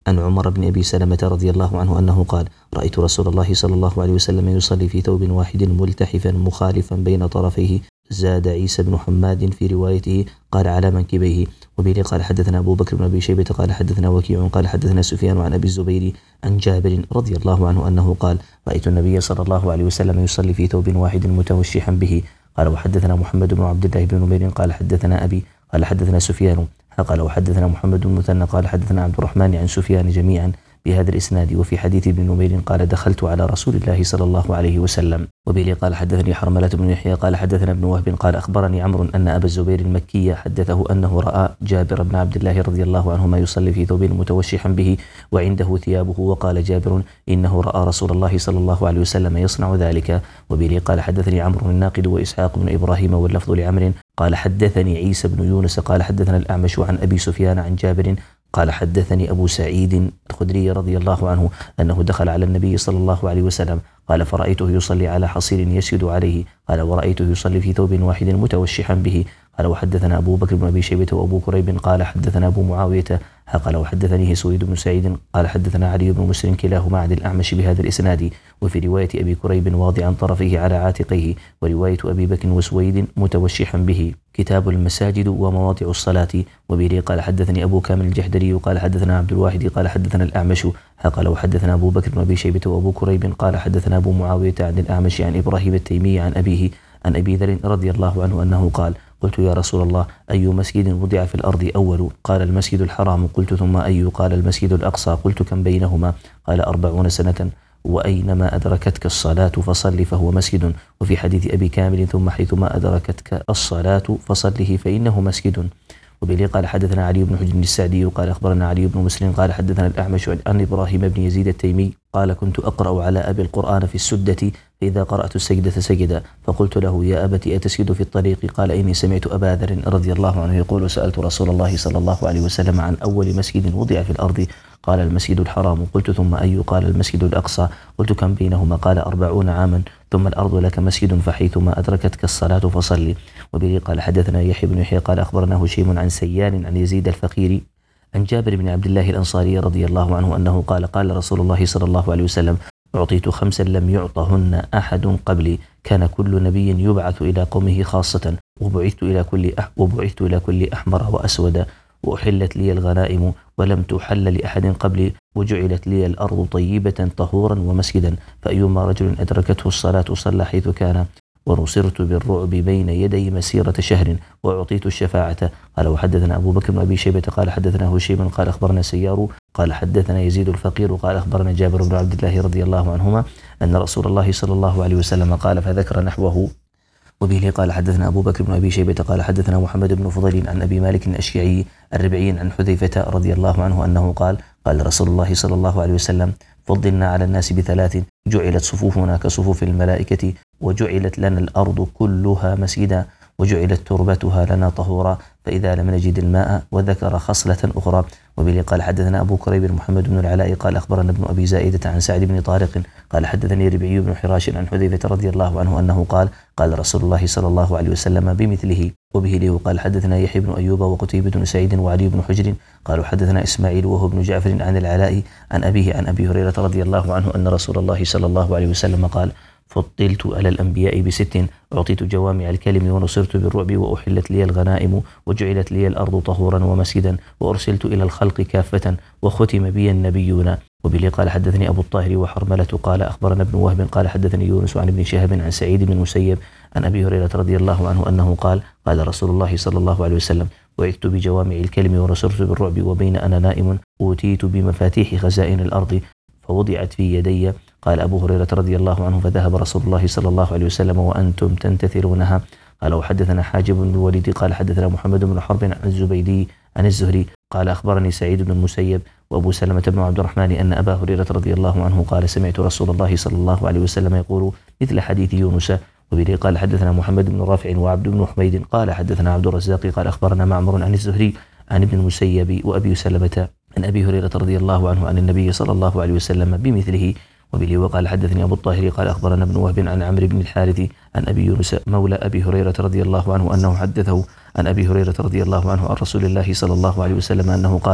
عن عمر بن أبي سلمة رضي الله عنه أنه قال رأيت رسول الله صلى الله عليه وسلم يصلي في ثوب واحد ملتحفا مخالفا بين طرفيه. زاد عيسى بن حماد في روايته قال على منكبيه. وبه قال حدثنا أبو بكر بن أبي شيبة قال حدثنا وكيع قال حدثنا سفيان عن أبي الزبير عن جابر رضي الله عنه أنه قال رأيت النبي صلى الله عليه وسلم يصلي في ثوب واحد متوشحا به. قال وحدثنا محمد بن عبد الله بن نمير قال حدثنا أبي قال حدثنا سفيان قال وحدثنا محمد بن مثنى قال حدثنا عبد الرحمن عن سفيان جميعا بهذا الإسناد. وفي حديث ابن نمير قال دخلت على رسول الله صلى الله عليه وسلم. وبه قال حدثني حرملة بن يحيى قال حدثنا ابن وهب قال أخبرني عمرو أن أبا الزبير المكي حدثه أنه رأى جابر بن عبد الله رضي الله عنهما يصلي في ثوب متوشحا به وعنده ثيابه. وقال جابر إنه رأى رسول الله صلى الله عليه وسلم يصنع ذلك. وبه قال حدثني عمرو الناقد وإسحاق بن إبراهيم واللفظ لعمر قال حدثني عيسى بن يونس قال حدثنا الأعمش عن أبي سفيان عن جابر قال حدثني أبو سعيد الخدري رضي الله عنه أنه دخل على النبي صلى الله عليه وسلم قال فرأيته يصلي على حصير يسجد عليه. قال ورأيته يصلي في ثوب واحد متوشحا به. قال وحدثنا أبو بكر بن أبي شيبة وأبو كريب قال حدثنا أبو معاوية قال وحدثني سويد بن سعيد قال حدثنا علي بن مسلم كلاهما عن الأعمش بهذا الإسناد. وفي رواية أبي كريب واضعا طرفيه على عاتقيه ورواية أبي بكر وسويد متوشحا به. كتاب المساجد ومواضع الصلاة. وبه قال حدثني أبو كامل الجحدري قال حدثنا عبد الواحد قال حدثنا الأعمش قال وحدثنا أبو بكر بن أبي شيبة وأبو كريب قال حدثنا أبو معاوية عن الأعمش عن إبراهيم التيمي عن أبيه عن أبي ذر رضي الله عنه أنه قال قلت يا رسول الله أي مسجد وضع في الأرض أول؟ قال المسجد الحرام. قلت ثم أي؟ قال المسجد الأقصى. قلت كم بينهما؟ قال أربعون سنة. وأينما أدركتك الصلاة فصل فهو مسجد. وفي حديث أبي كامل ثم حيثما أدركتك الصلاة فصله فإنه مسجد. وبه قال حدثنا علي بن حجر السعدي قال أخبرنا علي بن مسلم قال حدثنا الأعمش عن إبراهيم بن يزيد التيمي قال كنت أقرأ على أبي القرآن في السدة فإذا قرأت السجدة سجد فقلت له يا أبت أتسجد في الطريق؟ قال إني سمعت أبا ذر رضي الله عنه يقول سألت رسول الله صلى الله عليه وسلم عن أول مسجد وضع في الأرض قال المسجد الحرام. قلت ثم أي؟ قال المسجد الأقصى. قلت كم بينهما؟ قال أربعون عاما. ثم الأرض لك مسجد فحيثما أدركتك الصلاة فصلي. وبه قال حدثنا يحيى بن يحيى قال أخبرنا هشيم عن سيان عن يزيد الفقير عن جابر بن عبد الله الأنصاري رضي الله عنه أنه قال قال رسول الله صلى الله عليه وسلم أعطيت خمسا لم يعطهن أحد قبلي كان كل نبي يبعث إلى قومه خاصة وبعثت إلى كل أح وبعثت إلى كل أحمر وأسود وأحلت لي الغنائم ولم تحل لأحد قبلي وجعلت لي الأرض طيبة طهورا ومسجدا فأيما رجل أدركته الصلاة صلى حيث كان ونصرت بالرعب بين يدي مسيرة شهر وأعطيت الشفاعة. قال وحدثنا أبو بكر بن أبي شيبة قال حدثنا هشيم قال أخبرنا سيار قال حدثنا يزيد الفقير قال أخبرنا جابر بن عبد الله رضي الله عنهما أن رسول الله صلى الله عليه وسلم قال فذكر نحوه. وبه قال حدثنا أبو بكر بن أبي شيبة قال حدثنا محمد بن فضيل عن أبي مالك الأشيعي الربعي عن حذيفة رضي الله عنه أنه قال قال رسول الله صلى الله عليه وسلم فضلنا على الناس بثلاث جعلت صفوفنا كصفوف الملائكة وجعلت لنا الأرض كلها مسجدا وجعلت تربتها لنا طهورا فإذا لم نجد الماء وذكر خصلة أخرى. وبه قال حدثنا أبو كريب محمد بن العلاء قال أخبرنا ابن أبي زائدة عن سعد بن طارق قال حدثني ربعي بن حراش عن حذيفة رضي الله عنه أنه قال قال رسول الله صلى الله عليه وسلم بمثله. وبه له قال حدثنا يحيى بن أيوب وقتيبة بن سعيد وعلي بن حجر قالوا حدثنا إسماعيل وهو بن جعفر عن العلاء عن أبيه عن أبي هريرة رضي الله عنه أن رسول الله صلى الله عليه وسلم قال فضلت على الأنبياء بست أعطيت جوامع الكلم ونصرت بالرعب وأحلت لي الغنائم وجعلت لي الأرض طهورا ومسجدا وأرسلت إلى الخلق كافة وختم بي النبيون. وبه قال حدثني أبو الطاهر وحرملة قال أخبرنا ابن وهب قال حدثني يونس عن ابن شهاب عن سعيد بن المسيب عن أبي هريرة رضي الله عنه أنه قال قال رسول الله صلى الله عليه وسلم وعدت بجوامع الكلم ونصرت بالرعب وبين أنا نائم أوتيت بمفاتيح خزائن الأرض فوضعت في يدي. قال أبو هريرة رضي الله عنه فذهب رسول الله صلى الله عليه وسلم وأنتم تنتثرونها. قال وحدثنا حاجب بن الوليد قال حدثنا محمد بن حرب عن الزبيدي عن الزهري قال أخبرني سعيد بن المسيب وأبو سلمة بن عبد الرحمن أن أبا هريرة رضي الله عنه قال سمعت رسول الله صلى الله عليه وسلم يقول مثل حديث يونس. وبه قال حدثنا محمد بن رافع وعبد بن حميد قال حدثنا عبد الرزاق قال أخبرنا معمر عن الزهري عن ابن المسيب وأبي سلمة عن أبي هريرة رضي الله عنه عن النبي صلى الله عليه وسلم بمثله. وبه وقال حدثني أبو الطاهر قال أخبرنا ابن وهب عن عمرو بن الحارث عن أبي يونس مولى أبي هريرة رضي الله عنه أنه حدثه عن أبي هريرة رضي الله عنه عن رسول الله صلى الله عليه وسلم أنه قال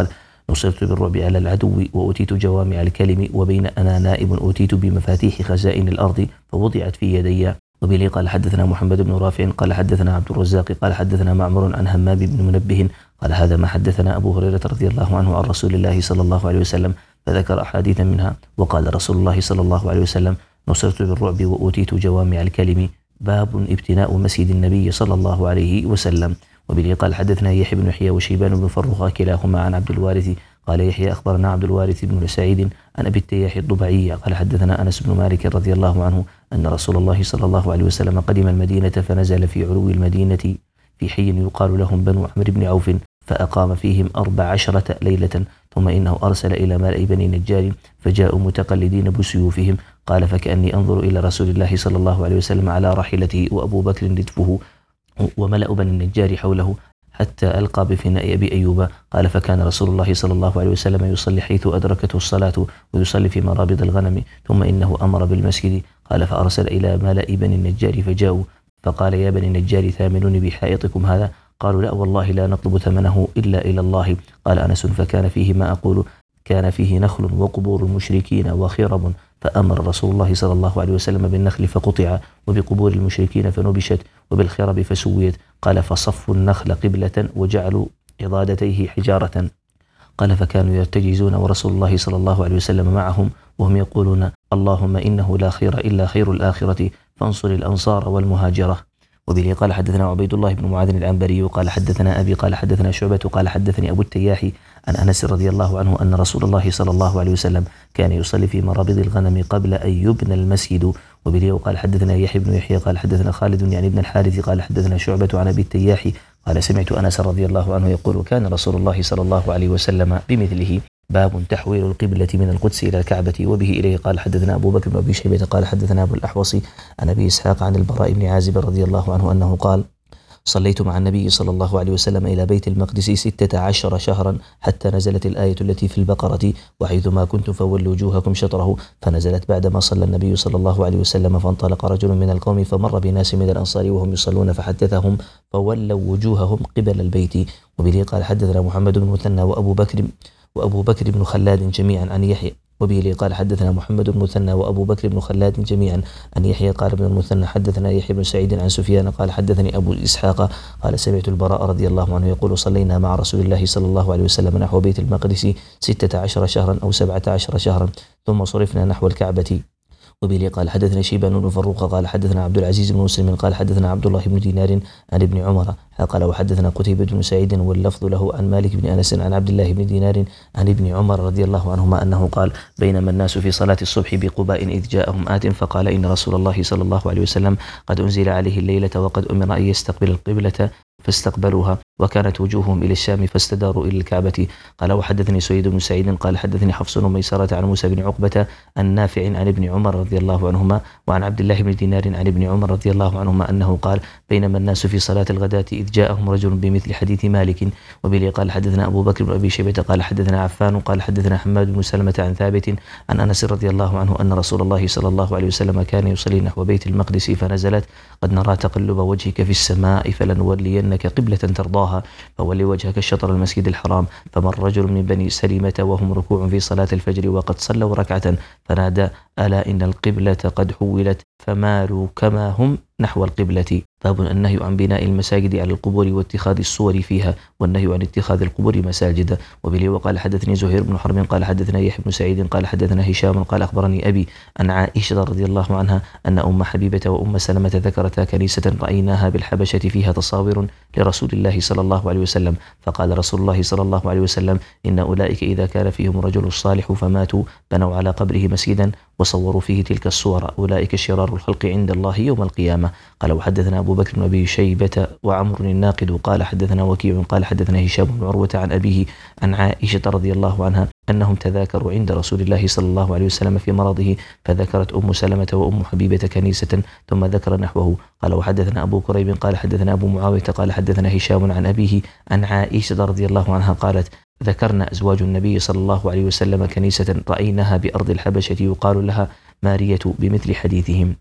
نصرت بالرعب على العدو وأوتيت جوامع الكلم وبين أنا نائم أوتيت بمفاتيح خزائن الأرض فوضعت في يدي. وبه قال حدثنا محمد بن رافع قال حدثنا عبد الرزاق قال حدثنا معمر عن همام بن منبه قال هذا ما حدثنا أبو هريرة رضي الله عنه عن رسول الله صلى الله عليه وسلم، فذكر أحاديث منها. وقال رسول الله صلى الله عليه وسلم نصرت بالرعب وأوتيت جوامع الكلم. باب ابتناء مسجد النبي صلى الله عليه وسلم. وبه قال حدثنا يحيى بن يحيى وشيبان بن فروخ كلاهما عن عبد الوارث قال يحيى أخبرنا عبد الوارث بن سعيد عن أبي التياح الضبعي قال حدثنا أنس بن مالك رضي الله عنه أن رسول الله صلى الله عليه وسلم قدم المدينة فنزل في علو المدينة في حي يقال لهم بنو عمرو بن عوف فأقام فيهم أربع عشرة ليلة، ثم إنه أرسل إلى ملأ بني نجار فجاءوا متقلدين بسيوفهم. قال فكأني أنظر إلى رسول الله صلى الله عليه وسلم على راحلته وأبو بكر ردفه وملأ بني النجار حوله حتى ألقى بفناء أبي أيوب. قال فكان رسول الله صلى الله عليه وسلم يصلي حيث أدركته الصلاة ويصلي في مرابض الغنم، ثم إنه أمر بالمسجد. قال فأرسل إلى ملأ بني النجار فجاءوا فقال يا بني النجار ثامنوني بحائطكم هذا؟ قالوا لا والله لا نطلب ثمنه إلا إلى الله. قال أنس فكان فيه ما أقول، كان فيه نخل وقبور المشركين وخرب، فأمر رسول الله صلى الله عليه وسلم بالنخل فقطع وبقبور المشركين فنبشت وبالخرب فسويت. قال فصفوا النخل قبلة وجعلوا عضادتيه حجارة. قال فكانوا يرتجزون ورسول الله صلى الله عليه وسلم معهم وهم يقولون اللهم إنه لا خير إلا خير الآخرة فانصر الأنصار والمهاجرة. وبه قال حدثنا عبيد الله بن معاذ العنبري قال حدثنا أبي قال حدثنا شعبة قال حدثني أبو التياح عن أنس رضي الله عنه أن رسول الله صلى الله عليه وسلم كان يصلي في مرابض الغنم قبل أن يبنى المسجد. وبه قال حدثنا يحيى بن يحيى قال حدثنا خالد يعني بن الحارث قال حدثنا شعبة عن أبي التياح قال سمعت أنس رضي الله عنه يقول كان رسول الله صلى الله عليه وسلم بمثله. باب تحويل القبلة من القدس إلى الكعبة. وبه إليه قال حدثنا أبو بكر بن أبي شيبة قال حدثنا أبو الأحوص عن أبي إسحاق عن البراء بن عازب رضي الله عنه أنه قال صليت مع النبي صلى الله عليه وسلم إلى بيت المقدس ستة عشر شهرا حتى نزلت الآية التي في البقرة وحيثما كنتم فولوا وجوهكم شطره، فنزلت بعدما صلى النبي صلى الله عليه وسلم فانطلق رجل من القوم فمر بناس من الأنصار وهم يصلون فحدثهم فولوا وجوههم قبل البيت. وبه قال حدثنا محمد بن مثنى وأبو بكر وأبو بكر بن خلاد جميعا عن يحيى. وبه قال حدثنا محمد بن مثنى وأبو بكر بن خلاد جميعا عن يحيى قال ابن المثنى حدثنا يحيى بن سعيد عن سفيان قال حدثني أبو إسحاق قال سمعت البراء رضي الله عنه يقول صلينا مع رسول الله صلى الله عليه وسلم نحو بيت المقدس ستة عشر شهرا أو سبعة عشر شهرا ثم صرفنا نحو الكعبة. وبه قال حدثنا شيبان بن فروخ قال حدثنا عبد العزيز بن مسلم قال حدثنا عبد الله بن دينار عن ابن عمر قال وحدثنا قتيبة بن سعيد واللفظ له عن مالك بن أنس عن عبد الله بن دينار عن ابن عمر رضي الله عنهما أنه قال بينما الناس في صلاة الصبح بقباء إذ جاءهم آت فقال إن رسول الله صلى الله عليه وسلم قد أنزل عليه الليلة وقد أمر أن يستقبل القبلة فاستقبلوها وكانت وجوههم إلى الشام فاستداروا إلى الكعبة. قال وحدثني سويد بن سعيد قال حدثني حفص بن ميسرة عن موسى بن عقبة النافع عن ابن عمر رضي الله عنهما وعن عبد الله بن دينار عن ابن عمر رضي الله عنهما أنه قال بينما الناس في صلاة الغداة إذ جاءهم رجل بمثل حديث مالك. وبه قال حدثنا أبو بكر بن أبي شيبة قال حدثنا عفان قال حدثنا حماد بن سلمة عن ثابت عن أنس رضي الله عنه أن رسول الله صلى الله عليه وسلم كان يصلي نحو بيت المقدس فنزلت قد نرى تقلب وجهك في السماء فلنولينك قبلة ترضاها فولي وجهك الشطر المسجد الحرام. فمر رجل من بني سلمة وهم ركوع في صلاة الفجر وقد صلوا ركعة فنادى ألا إن القبلة قد حولت فمالوا كما هم نحو القبلة. باب النهي عن بناء المساجد على القبور واتخاذ الصور فيها والنهي عن اتخاذ القبور مساجد. وبه وقال حدثني زهير بن حرب قال حدثنا يحيى بن سعيد قال حدثنا هشام قال أخبرني أبي عن عائشة رضي الله عنها أن أم حبيبة وأم سلمة ذكرتا كنيسة رأيناها بالحبشة فيها تصاوير لرسول الله صلى الله عليه وسلم فقال رسول الله صلى الله عليه وسلم إن أولئك إذا كان فيهم رجل صالح فماتوا بنوا على قبره مسجدا وصوروا فيه تلك الصور أولئك شرار الخلق عند الله يوم القيامة. قال وحدثنا أبو بكر بن أبي شيبة وعمر الناقد قال حدثنا وكيع قال حدثنا هشام بن عروة عن أبيه عن عائشة رضي الله عنها أنهم تذاكروا عند رسول الله صلى الله عليه وسلم في مرضه فذكرت أم سلمة وأم حبيبة كنيسة ثم ذكر نحوه. قال وحدثنا أبو كريب قال حدثنا أبو معاوية قال حدثنا هشام عن أبيه عن عائشة رضي الله عنها قالت ذكرنا أزواج النبي صلى الله عليه وسلم كنيسة رأيناها بأرض الحبشة يقال لها مارية بمثل حديثهم.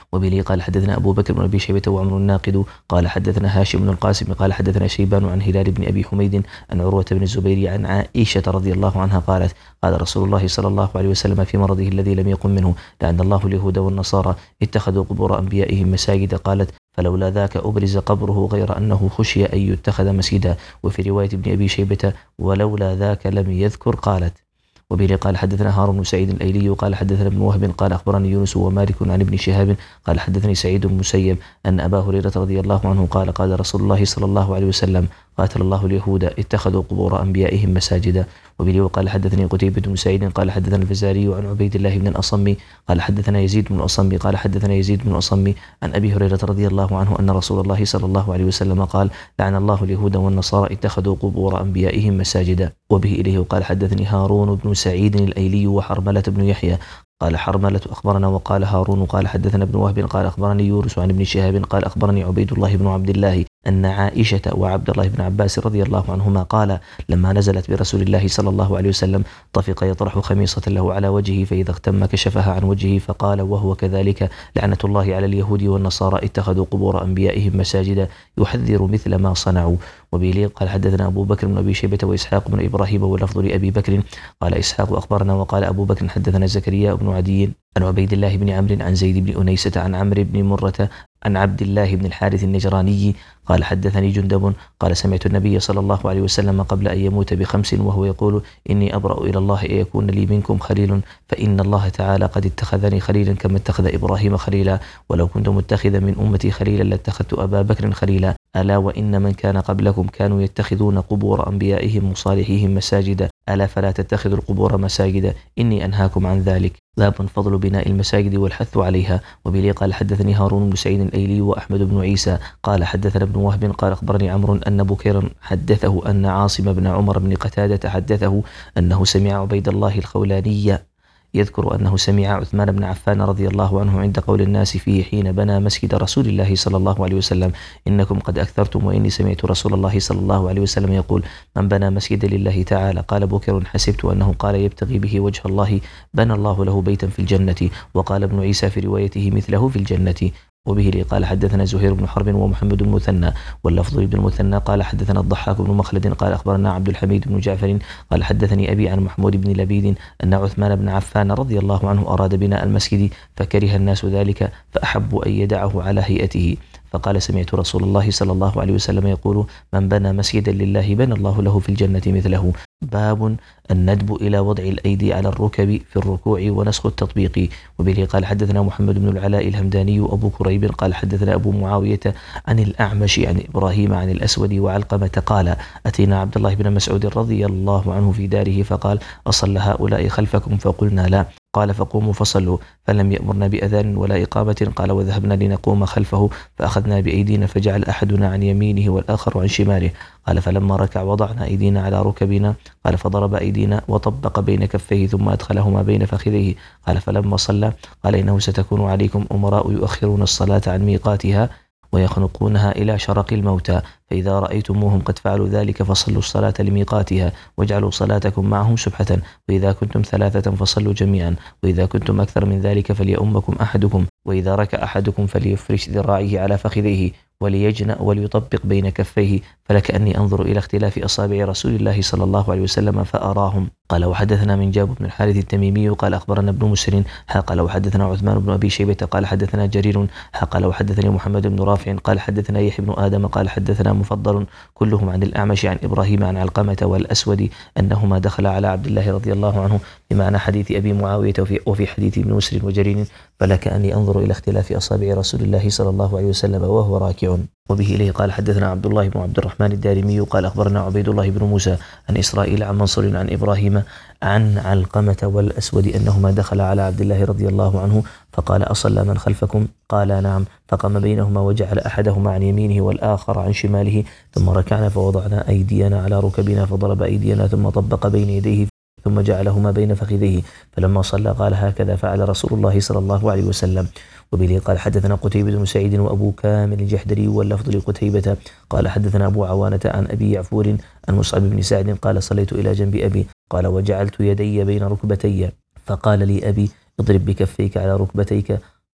وبه قال حدثنا أبو بكر بن أبي شيبة وعمر الناقد قال حدثنا هاشم بن القاسم قال حدثنا شيبان عن هلال بن أبي حميد عن عروة بن الزبير عن عائشة رضي الله عنها قالت قال رسول الله صلى الله عليه وسلم في مرضه الذي لم يقم منه لعن الله اليهود والنصارى اتخذوا قبور أنبيائهم مساجد. قالت فلولا ذاك أبرز قبره غير أنه خشي أن يتخذ مسجدا. وفي رواية ابن أبي شيبة ولولا ذاك لم يذكر. قالت وبه قال حدثنا هارون بن سعيد الأيلي قال حدثنا ابن وهب قال أخبرني يونس ومالك عن ابن شهاب قال حدثني سعيد بن المسيب أن أبا هريرة رضي الله عنه قال قال رسول الله صلى الله عليه وسلم قاتل الله اليهود اتخذوا قبور أنبيائهم مساجدا. وبه قال حدثني قتيبة بن سعيد قال حدثنا الفزاري عن عبيد الله بن الأصم قال حدثنا يزيد بن الأصم قال حدثنا يزيد بن الأصم عن أبي هريرة رضي الله عنه أن رسول الله صلى الله عليه وسلم قال لعن الله اليهود والنصارى اتخذوا قبور أنبيائهم مساجدا. وبه إليه قال حدثني هارون بن سعيد الأيلي وحرملة بن يحيى قال حرملة أخبرنا وقال هارون قال حدثنا ابن وهب قال أخبرني يونس عن ابن شهاب قال أخبرني عبيد الله بن عبد الله أن عائشة وعبد الله بن عباس رضي الله عنهما قال لما نزلت برسول الله صلى الله عليه وسلم طفق يطرح خميصة له على وجهه فإذا اغتم كشفها عن وجهه فقال وهو كذلك لعنة الله على اليهود والنصارى اتخذوا قبور أنبيائهم مساجدا يحذر مثل ما صنعوا. وبه قال حدثنا أبو بكر بن أبي شيبة وإسحاق بن إبراهيم واللفظ لأبي بكر قال إسحاق أخبرنا وقال أبو بكر حدثنا زكريا بن عدي عن عبيد الله بن عمرو عن زيد بن أنيسة عن عمرو بن مرة عن عبد الله بن الحارث النجراني قال حدثني جندب قال سمعت النبي صلى الله عليه وسلم قبل أن يموت بخمس وهو يقول إني أبرأ إلى الله أن يكون لي منكم خليل فإن الله تعالى قد اتخذني خليلا كما اتخذ إبراهيم خليلا ولو كنت متخذا من أمتي خليلا لاتخذت أبا بكر خليلا ألا وإن من كان قبلكم كانوا يتخذون قبور أنبيائهم وصالحيهم مساجدا ألا فلا تتخذوا القبور مساجدا إني أنهاكم عن ذلك. باب فضل بناء المساجد والحث عليها. وبه قال حدثني هارون بن سعيد الأيلي وأحمد بن عيسى قال حدثنا ابن وهب قال أخبرني عمرو أن بكيرا حدثه أن عاصم بن عمر بن قتادة حدثه أنه سمع عبيد الله الخولاني يذكر أنه سمع عثمان بن عفان رضي الله عنه عند قول الناس فيه حين بنى مسجد رسول الله صلى الله عليه وسلم إنكم قد أكثرتم وإني سمعت رسول الله صلى الله عليه وسلم يقول من بنى مسجدا لله تعالى قال بكر حسبت أنه قال يبتغي به وجه الله بنى الله له بيتا في الجنة. وقال ابن عيسى في روايته مثله في الجنة. وبه لي قال حدثنا زهير بن حرب ومحمد بن المثنى واللفظ بن المثنى قال حدثنا الضحاك بن مخلد قال أخبرنا عبد الحميد بن جعفر قال حدثني أبي عن محمود بن لبيد أن عثمان بن عفان رضي الله عنه أراد بناء المسجد فكره الناس ذلك فأحبوا أن يدعه على هيئته فقال سمعت رسول الله صلى الله عليه وسلم يقول من بنى مسجدا لله بنى الله له في الجنة مثله. باب الندب إلى وضع الأيدي على الركب في الركوع ونسخ التطبيق. وبه قال حدثنا محمد بن العلاء الهمداني وأبو كريب قال حدثنا أبو معاوية عن الأعمش عن إبراهيم عن الأسود وعلقمة قال أتينا عبد الله بن مسعود رضي الله عنه في داره فقال أصلى هؤلاء خلفكم فقلنا لا قال فقوموا فصلوا فلم يأمرنا بأذان ولا إقامة قال وذهبنا لنقوم خلفه فأخذنا بأيدينا فجعل أحدنا عن يمينه والآخر عن شماله قال فلما ركع وضعنا أيدينا على ركبنا قال فضرب أيدينا وطبق بين كفيه ثم أدخلهما بين فخذيه قال فلما صلى قال إنه ستكون عليكم أمراء يؤخرون الصلاة عن ميقاتها ويخنقونها إلى شرق الموتى فإذا رأيتموهم قد فعلوا ذلك فصلوا الصلاة لميقاتها واجعلوا صلاتكم معهم سبحة وإذا كنتم ثلاثة فصلوا جميعا وإذا كنتم أكثر من ذلك فليؤمكم أحدكم وإذا ركع أحدكم فليفرش ذراعيه على فخذيه وليجنأ وليطبق بين كفيه فلكأني أنظر إلى اختلاف أصابع رسول الله صلى الله عليه وسلم فأراهم. قال وحدثنا من جاب بن الحارث التميمي قال أخبرنا ابن مسر قال وحدثنا عثمان بن أبي شيبة قال حدثنا جرير قال وحدثني محمد بن رافع قال حدثنا يحيى بن آدم قال حدثنا مفضل كلهم عن الأعمش عن إبراهيم عن علقمة والأسود أنهما دخل على عبد الله رضي الله عنه بمعنى حديث أبي معاوية وفي, وفي حديث ابن مسر وجرير فلكأني أنظر إلى اختلاف أصابع رسول الله صلى الله عليه وسلم وهو راكع. وبه إليه قال حدثنا عبد الله بن عبد الرحمن الدارمي قال أخبرنا عبيد الله بن موسى عن إسرائيل عن منصور عن إبراهيم عن علقمة والأسود أنهما دخل على عبد الله رضي الله عنه فقال أصلى من خلفكم قال نعم فقام بينهما وجعل أحدهما عن يمينه والآخر عن شماله ثم ركعنا فوضعنا أيدينا على ركبنا فضرب أيدينا ثم طبق بين يديه ثم جعلهما بين فخذيه فلما صلى قال هكذا فعل رسول الله صلى الله عليه وسلم. وبه قال حدثنا قتيبة بن سعيد وأبو كامل الجحدري واللفظ لقتيبة قال حدثنا أبو عوانة عن أبي يعفور عن مصعب بن سعد قال صليت إلى جنب أبي قال وجعلت يدي بين ركبتي فقال لي أبي اضرب بكفيك على ركبتيك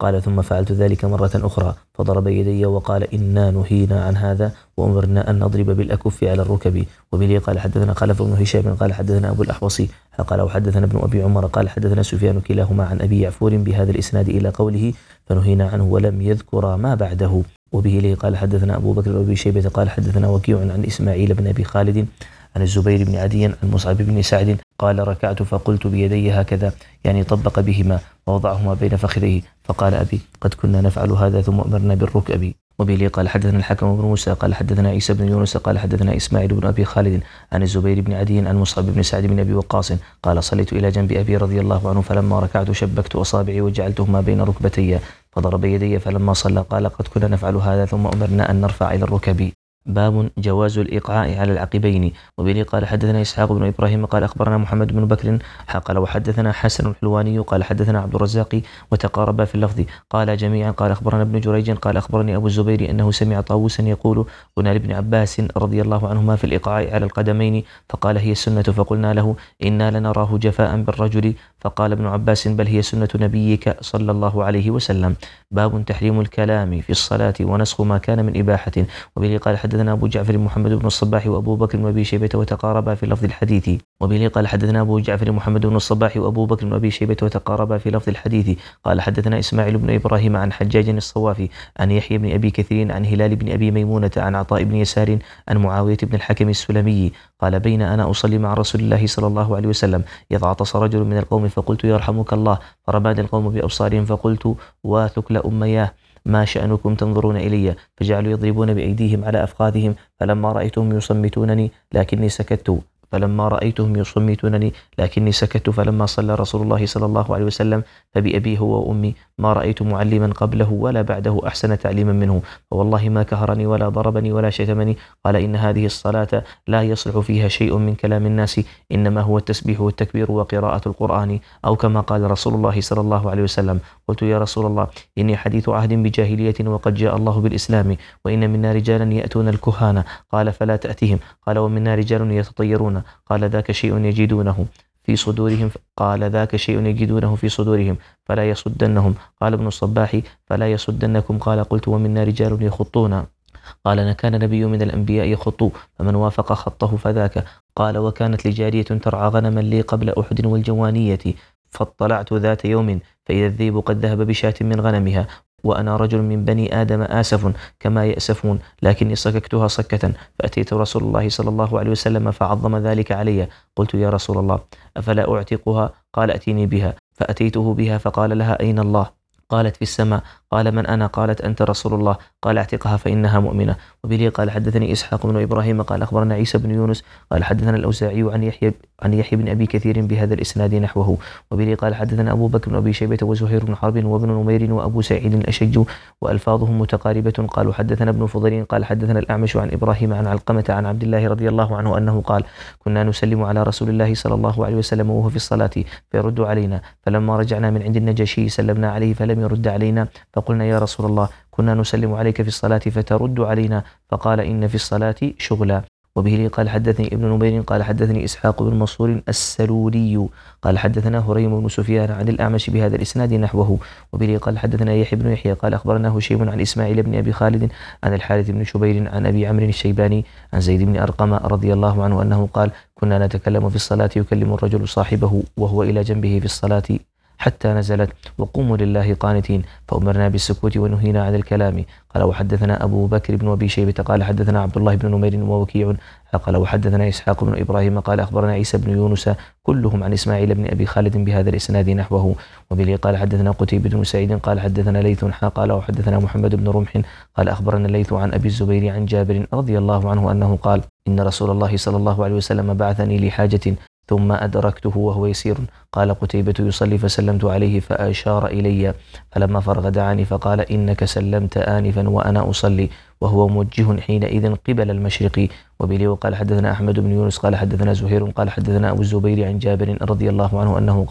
قال ثم فعلت ذلك مرة أخرى فضرب يدي وقال إنا نهينا عن هذا وأمرنا أن نضرب بالأكف على الركب. وبه قال حدثنا خلف بن هشام قال حدثنا أبو الأحوصي قال وحدثنا ابن أبي عمر قال حدثنا سفيان كلاهما عن أبي يعفور بهذا الإسناد إلى قوله فنهينا عنه ولم يذكر ما بعده. وبه قال حدثنا أبو بكر وأبي شيبة قال حدثنا وكيع عن إسماعيل بن أبي خالد عن الزبير بن عدي عن مصعب بن سعد قال ركعت فقلت بيدي هكذا يعني طبق بهما ووضعهما بين فخذيه فقال أبي قد كنا نفعل هذا ثم أمرنا بالركب. وبه قال حدثنا الحكم بن موسى قال حدثنا عيسى بن يونس قال حدثنا إسماعيل بن أبي خالد عن الزبير بن عدي عن مصعب بن سعد بن أبي وقاص قال صليت إلى جنب أبي رضي الله عنه فلما ركعت شبكت أصابعي وجعلتهما بين ركبتي فضرب يدي فلما صلى قال قد كنا نفعل هذا ثم أمرنا أن نرفع إلى الركب. باب جواز الإيقاع على العقبين. وبه قال حدثنا إسحاق بن إبراهيم قال أخبرنا محمد بن بكر قال وحدثنا حسن الحلواني قال حدثنا عبد الرزاق وتقاربا في اللفظ قال جميعا قال أخبرنا ابن جريج قال أخبرني أبو الزبير أنه سمع طاووسا يقول قلنا لابن عباس رضي الله عنهما في الإيقاع على القدمين فقال هي السنة فقلنا له إنا لنراه جفاء بالرجل فقال ابن عباس بل هي سنة نبيك صلى الله عليه وسلم. باب تحريم الكلام في الصلاة ونسخ ما كان من إباحة. وبه قال حدثنا أبو جعفر محمد بن الصباح وأبو بكر وأبي شيبة وتقاربا في لفظ الحديث. وبه قال حدثنا أبو جعفر محمد بن الصباح وأبو بكر وأبي شيبة وتقاربا في لفظ الحديث قال حدثنا إسماعيل بن إبراهيم عن حجاج الصوافي عن يحيى بن أبي كثير عن هلال بن أبي ميمونة عن عطاء بن يسار عن معاوية بن الحكم السلمي قال بين أنا أصلي مع رسول الله صلى الله عليه وسلم إذ عطس رجل من القوم فقلت يرحمك الله فرماني القوم بأبصارهم فقلت واثكل أمياه ما شأنكم تنظرون إلي فجعلوا يضربون بأيديهم على أفخاذهم فلما رأيتهم يصمتونني لكني سكت فلما رأيتهم يصمتونني لكني سكت فلما صلى رسول الله صلى الله عليه وسلم فبأبي هو وأمي ما رأيت معلما قبله ولا بعده أحسن تعليما منه فوالله ما كهرني ولا ضربني ولا شتمني. قال إن هذه الصلاة لا يصلح فيها شيء من كلام الناس إنما هو التسبيح والتكبير وقراءة القرآن أو كما قال رسول الله صلى الله عليه وسلم. قلت يا رسول الله إني حديث عهد بجاهلية وقد جاء الله بالإسلام وإن منا رجالا يأتون الكهانة قال فلا تأتهم قال ومنا رجال يتطيرون قال ذاك شيء يجدونه في صدورهم قال ذاك شيء يجدونه في صدورهم فلا يصدنهم قال ابن الصباح فلا يصدنكم قال قلت ومنا رجال يخطون قال كان نبي من الأنبياء يخط فمن وافق خطه فذاك. قال وكانت لجارية ترعى غنما لي قبل أحد والجوانية فاطلعت ذات يوم فإذا الذيب قد ذهب بشاة من غنمها وأنا رجل من بني آدم آسف كما يأسفون لكني صككتها صكة فأتيت رسول الله صلى الله عليه وسلم فعظم ذلك علي. قلت يا رسول الله أفلا أعتقها قال أتيني بها فأتيته بها فقال لها أين الله قالت في السماء قال من أنا قالت أنت رسول الله قال اعتقها فإنها مؤمنة. وبه قال حدثني إسحاق بن إبراهيم قال أخبرنا عيسى بن يونس قال حدثنا الأوزاعي عن يحيى عن يحيى بن أبي كثير بهذا الإسناد نحوه. وبه قال حدثنا أبو بكر بن أبي شيبة وزهير بن حرب وابن نمير وأبو سعيد الأشج وألفاظهم متقاربة قالوا حدثنا ابن فضيل قال حدثنا الأعمش عن إبراهيم عن علقمة عن عبد الله رضي الله عنه أنه قال كنا نسلم على رسول الله صلى الله عليه وسلم وهو في الصلاة فيرد علينا فلما رجعنا من عند النجاشي سلمنا عليه فلم يرد علينا فقلنا يا رسول الله كنا نسلم عليك في الصلاة فترد علينا فقال إن في الصلاة شغلا. وبه قال حدثني ابن نمير قال حدثني إسحاق بن منصور السلولي قال حدثنا هريم بن سفيان عن الأعمش بهذا الإسناد نحوه. وبه قال حدثنا يحيى بن يحيى قال أخبرنا هشيم عن إسماعيل بن أبي خالد عن الحارث بن شبير عن أبي عمرو الشيباني عن زيد بن أرقم رضي الله عنه أنه قال كنا نتكلم في الصلاة يكلم الرجل صاحبه وهو إلى جنبه في الصلاة حتى نزلت وقوموا لله قانتين فأمرنا بالسكوت ونهينا عن الكلام. قال وحدثنا أبو بكر بن أبي شيبة قال حدثنا عبد الله بن نمير ووكيع قال وحدثنا إسحاق بن إبراهيم قال أخبرنا عيسى بن يونس كلهم عن إسماعيل بن أبي خالد بهذا الإسناد نحوه. وبه قال حدثنا قتيبة بن سعيد قال حدثنا ليث قال وحدثنا محمد بن رمح قال أخبرنا الليث عن أبي الزبير عن جابر رضي الله عنه أنه قال إن رسول الله صلى الله عليه وسلم بعثني لحاجة ثم أدركته وهو يسير. قال قتيبة يصلي فسلمت عليه فأشار إلي فلما فرغ دعاني فقال إنك سلمت آنفا وأنا أصلي وهو موجه حينئذ قبل المشرق. وبه وقال حدثنا أحمد بن يونس قال حدثنا زهير قال حدثنا أبو الزبير عن جابر رضي الله عنه أنه قال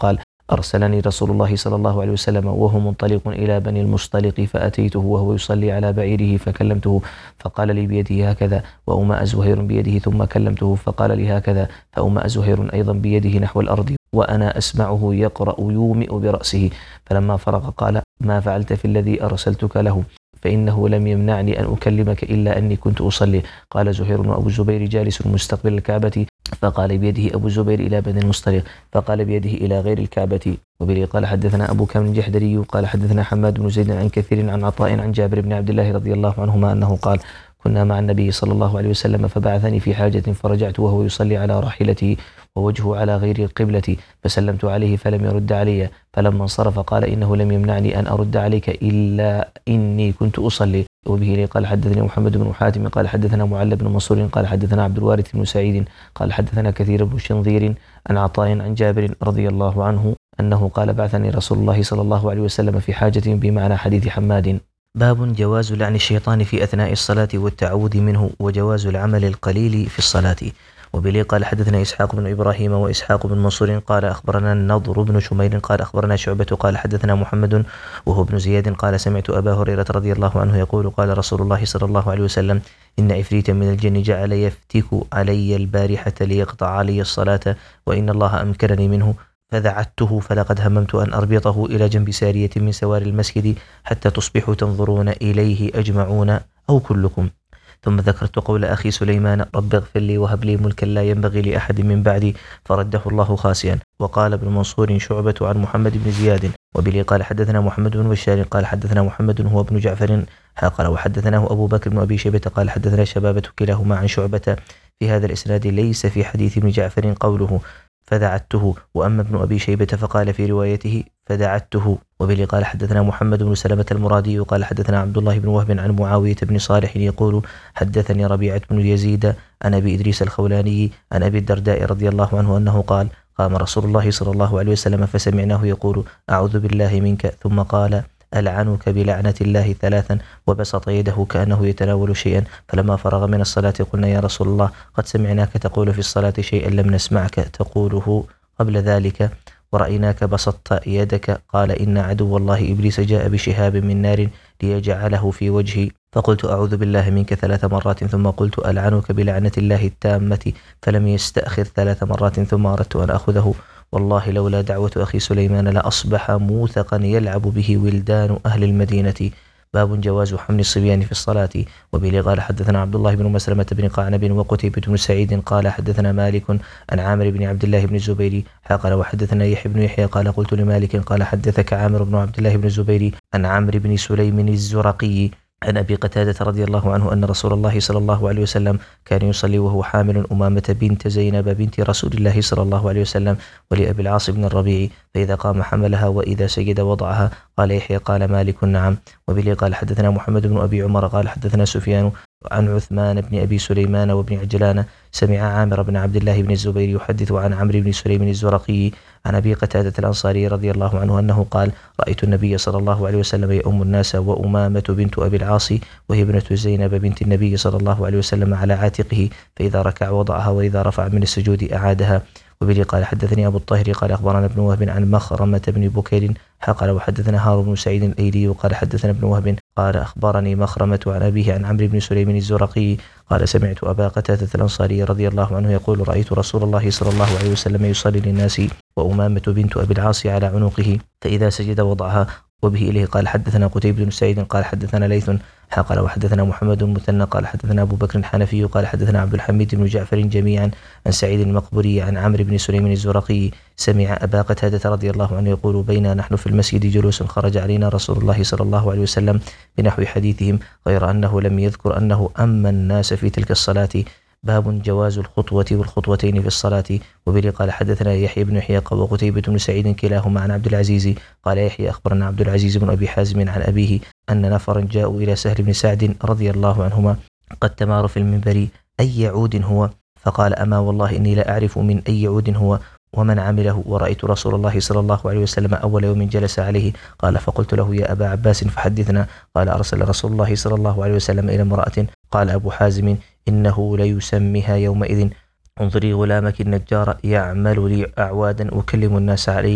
أرسلني رسول الله صلى الله عليه وسلم وهو منطلق إلى بني المصطلق فأتيته وهو يصلي على بعيره فكلمته فقال لي بيده هكذا، وأومأ زهير بيده ثم كلمته فقال لي هكذا، فأومأ زهير أيضا بيده نحو الأرض وأنا أسمعه يقرأ يومئ برأسه. فلما فرغ قال: ما فعلت في الذي أرسلتك له؟ فإنه لم يمنعني أن أكلمك إلا أني كنت أصلي. قال زهير وأبو الزبير جالس مستقبل الكعبة، فقال بيده أبو الزبير إلى بني المصطلق، فقال بيده إلى غير الكعبة. وبه قال حدثنا أبو كامل الجحدري قال حدثنا حماد بن زيد عن كثير عن عطاء عن جابر بن عبد الله رضي الله عنهما أنه قال: كنا مع النبي صلى الله عليه وسلم فبعثني في حاجة فرجعت وهو يصلي على راحلته ووجهه على غير القبلة، فسلمت عليه فلم يرد علي، فلما انصرف قال: إنه لم يمنعني أن أرد عليك إلا إني كنت أصلي. وبه قال حدثنا محمد بن حاتم قال حدثنا معل بن منصور قال حدثنا عبد الوارث بن سعيد قال حدثنا كثير بن شنظير عن عطاء عن جابر رضي الله عنه أنه قال: بعثني رسول الله صلى الله عليه وسلم في حاجة بمعنى حديث حماد. باب جواز لعن الشيطان في أثناء الصلاة والتعوذ منه، وجواز العمل القليل في الصلاة. وبه قال حدثنا إسحاق بن إبراهيم وإسحاق بن منصور قال أخبرنا النضر بن شمير قال أخبرنا شعبة قال حدثنا محمد وهو ابن زياد قال سمعت أبا هريرة رضي الله عنه يقول: قال رسول الله صلى الله عليه وسلم: إن عفريتا من الجن جعل يفتك علي البارحة ليقطع علي الصلاة، وإن الله أمكنني منه فذعته، فلقد هممت أن أربطه إلى جنب سارية من سوار المسجد حتى تصبحوا تنظرون إليه أجمعون أو كلكم. ثم ذكرت قول أخي سليمان: رب اغفر لي وهب لي ملكا لا ينبغي لأحد من بعدي، فرده الله خاسئا. وقال ابن منصور شعبة عن محمد بن زياد. وبه قال حدثنا محمد بن بشار قال حدثنا محمد هو ابن جعفر قال وحدثناه أبو بكر بن أبي شيبة قال حدثنا شبابة كلاهما عن شعبة في هذا الإسناد. ليس في حديث ابن جعفر قوله فدعته، وأما ابن أبي شيبة فقال في روايته فدعته. وبه قال حدثنا محمد بن سلمة المرادي قال حدثنا عبد الله بن وهب عن معاوية بن صالح يقول: حدثني ربيعة بن يزيد عن أبي إدريس الخولاني عن أبي الدرداء رضي الله عنه أنه قال: قام رسول الله صلى الله عليه وسلم فسمعناه يقول: أعوذ بالله منك، ثم قال: ألعنك بلعنة الله ثلاثا، وبسط يده كأنه يتناول شيئا. فلما فرغ من الصلاة قلنا: يا رسول الله، قد سمعناك تقول في الصلاة شيئا لم نسمعك تقوله قبل ذلك، ورأيناك بسطت يدك. قال: إن عدو الله إبليس جاء بشهاب من نار ليجعله في وجهي، فقلت: أعوذ بالله منك ثلاث مرات، ثم قلت: ألعنك بلعنة الله التامة، فلم يستأخر ثلاث مرات، ثم أردت أن أخذه، والله لولا دعوة أخي سليمان لأصبح موثقا يلعب به ولدان أهل المدينة. باب جواز حمل الصبيان في الصلاة. وبه قال حدثنا عبد الله بن مسلمة بن قعنب وقتيبة بن سعيد قال حدثنا مالك عن عامر بن عبد الله بن الزبير قال وحدثنا يحيى بن يحيى قال قلت لمالك: قال حدثك عامر بن عبد الله بن الزبير عن عمرو بن سليم الزرقي عن أبي قتادة رضي الله عنه أن رسول الله صلى الله عليه وسلم كان يصلي وهو حامل أمامة بنت زينب بنت رسول الله صلى الله عليه وسلم ولأبي العاص بن الربيع، فإذا قام حملها وإذا سجد وضعها. قال يحيى قال مالك: نعم. وبه قال حدثنا محمد بن أبي عمر قال حدثنا سفيان عن عثمان بن أبي سليمان وابن عجلان سمع عامر بن عبد الله بن الزبير يحدث عن عمرو بن سليم الزرقي عن أبي قتادة الأنصاري رضي الله عنه أنه قال: رأيت النبي صلى الله عليه وسلم يؤم الناس وأمامة بنت أبي العاص وهي ابنة زينب بنت النبي صلى الله عليه وسلم على عاتقه، فإذا ركع وضعها وإذا رفع من السجود أعادها. وبه قال حدثني أبو الطاهر قال أخبرنا ابن وهب عن مخرمة بن بكير قال وحدثنا هارون بن سعيد الأيلي قال حدثنا ابن وهب قال أخبرني مخرمة عن أبيه عن عمرو بن سليم الزرقي قال سمعت أبا قتادة الأنصاري رضي الله عنه يقول: رأيت رسول الله صلى الله عليه وسلم يصلي للناس وأمامة بنت أبي العاص على عنقه، فإذا سجد وضعها. وبه إليه قال حدثنا قتيبة بن سعيد قال حدثنا ليث قال وحدثنا محمد المثنى قال حدثنا أبو بكر الحنفي قال حدثنا عبد الحميد بن جعفر جميعا عن سعيد المقبري عن عمرو بن سليم الزرقي سمع أبا قتادة رضي الله عنه يقول: بينا نحن في المسجد جلوس خرج علينا رسول الله صلى الله عليه وسلم بنحو حديثهم، غير أنه لم يذكر أنه أما الناس في تلك الصلاة. باب جواز الخطوة والخطوتين في الصلاة. وبه قال حدثنا يحيى بن يحيى وقتيبة بن سعيد كلاهما عن عبد العزيز قال يحيى أخبرنا عبد العزيز بن أبي حازم عن أبيه أن نفرا جاءوا إلى سهل بن سعد رضي الله عنهما قد تماروا في المنبر أي عود هو، فقال: أما والله إني لا أعرف من أي عود هو ومن عمله، ورأيت رسول الله صلى الله عليه وسلم أول يوم جلس عليه. قال فقلت له: يا أبا عباس فحدثنا. قال: أرسل رسول الله صلى الله عليه وسلم إلى امرأة. قال أبو حازم: إنه ليسميها يومئذ: انظري غلامك النجار يعمل لي أعوادا أكلم الناس عليه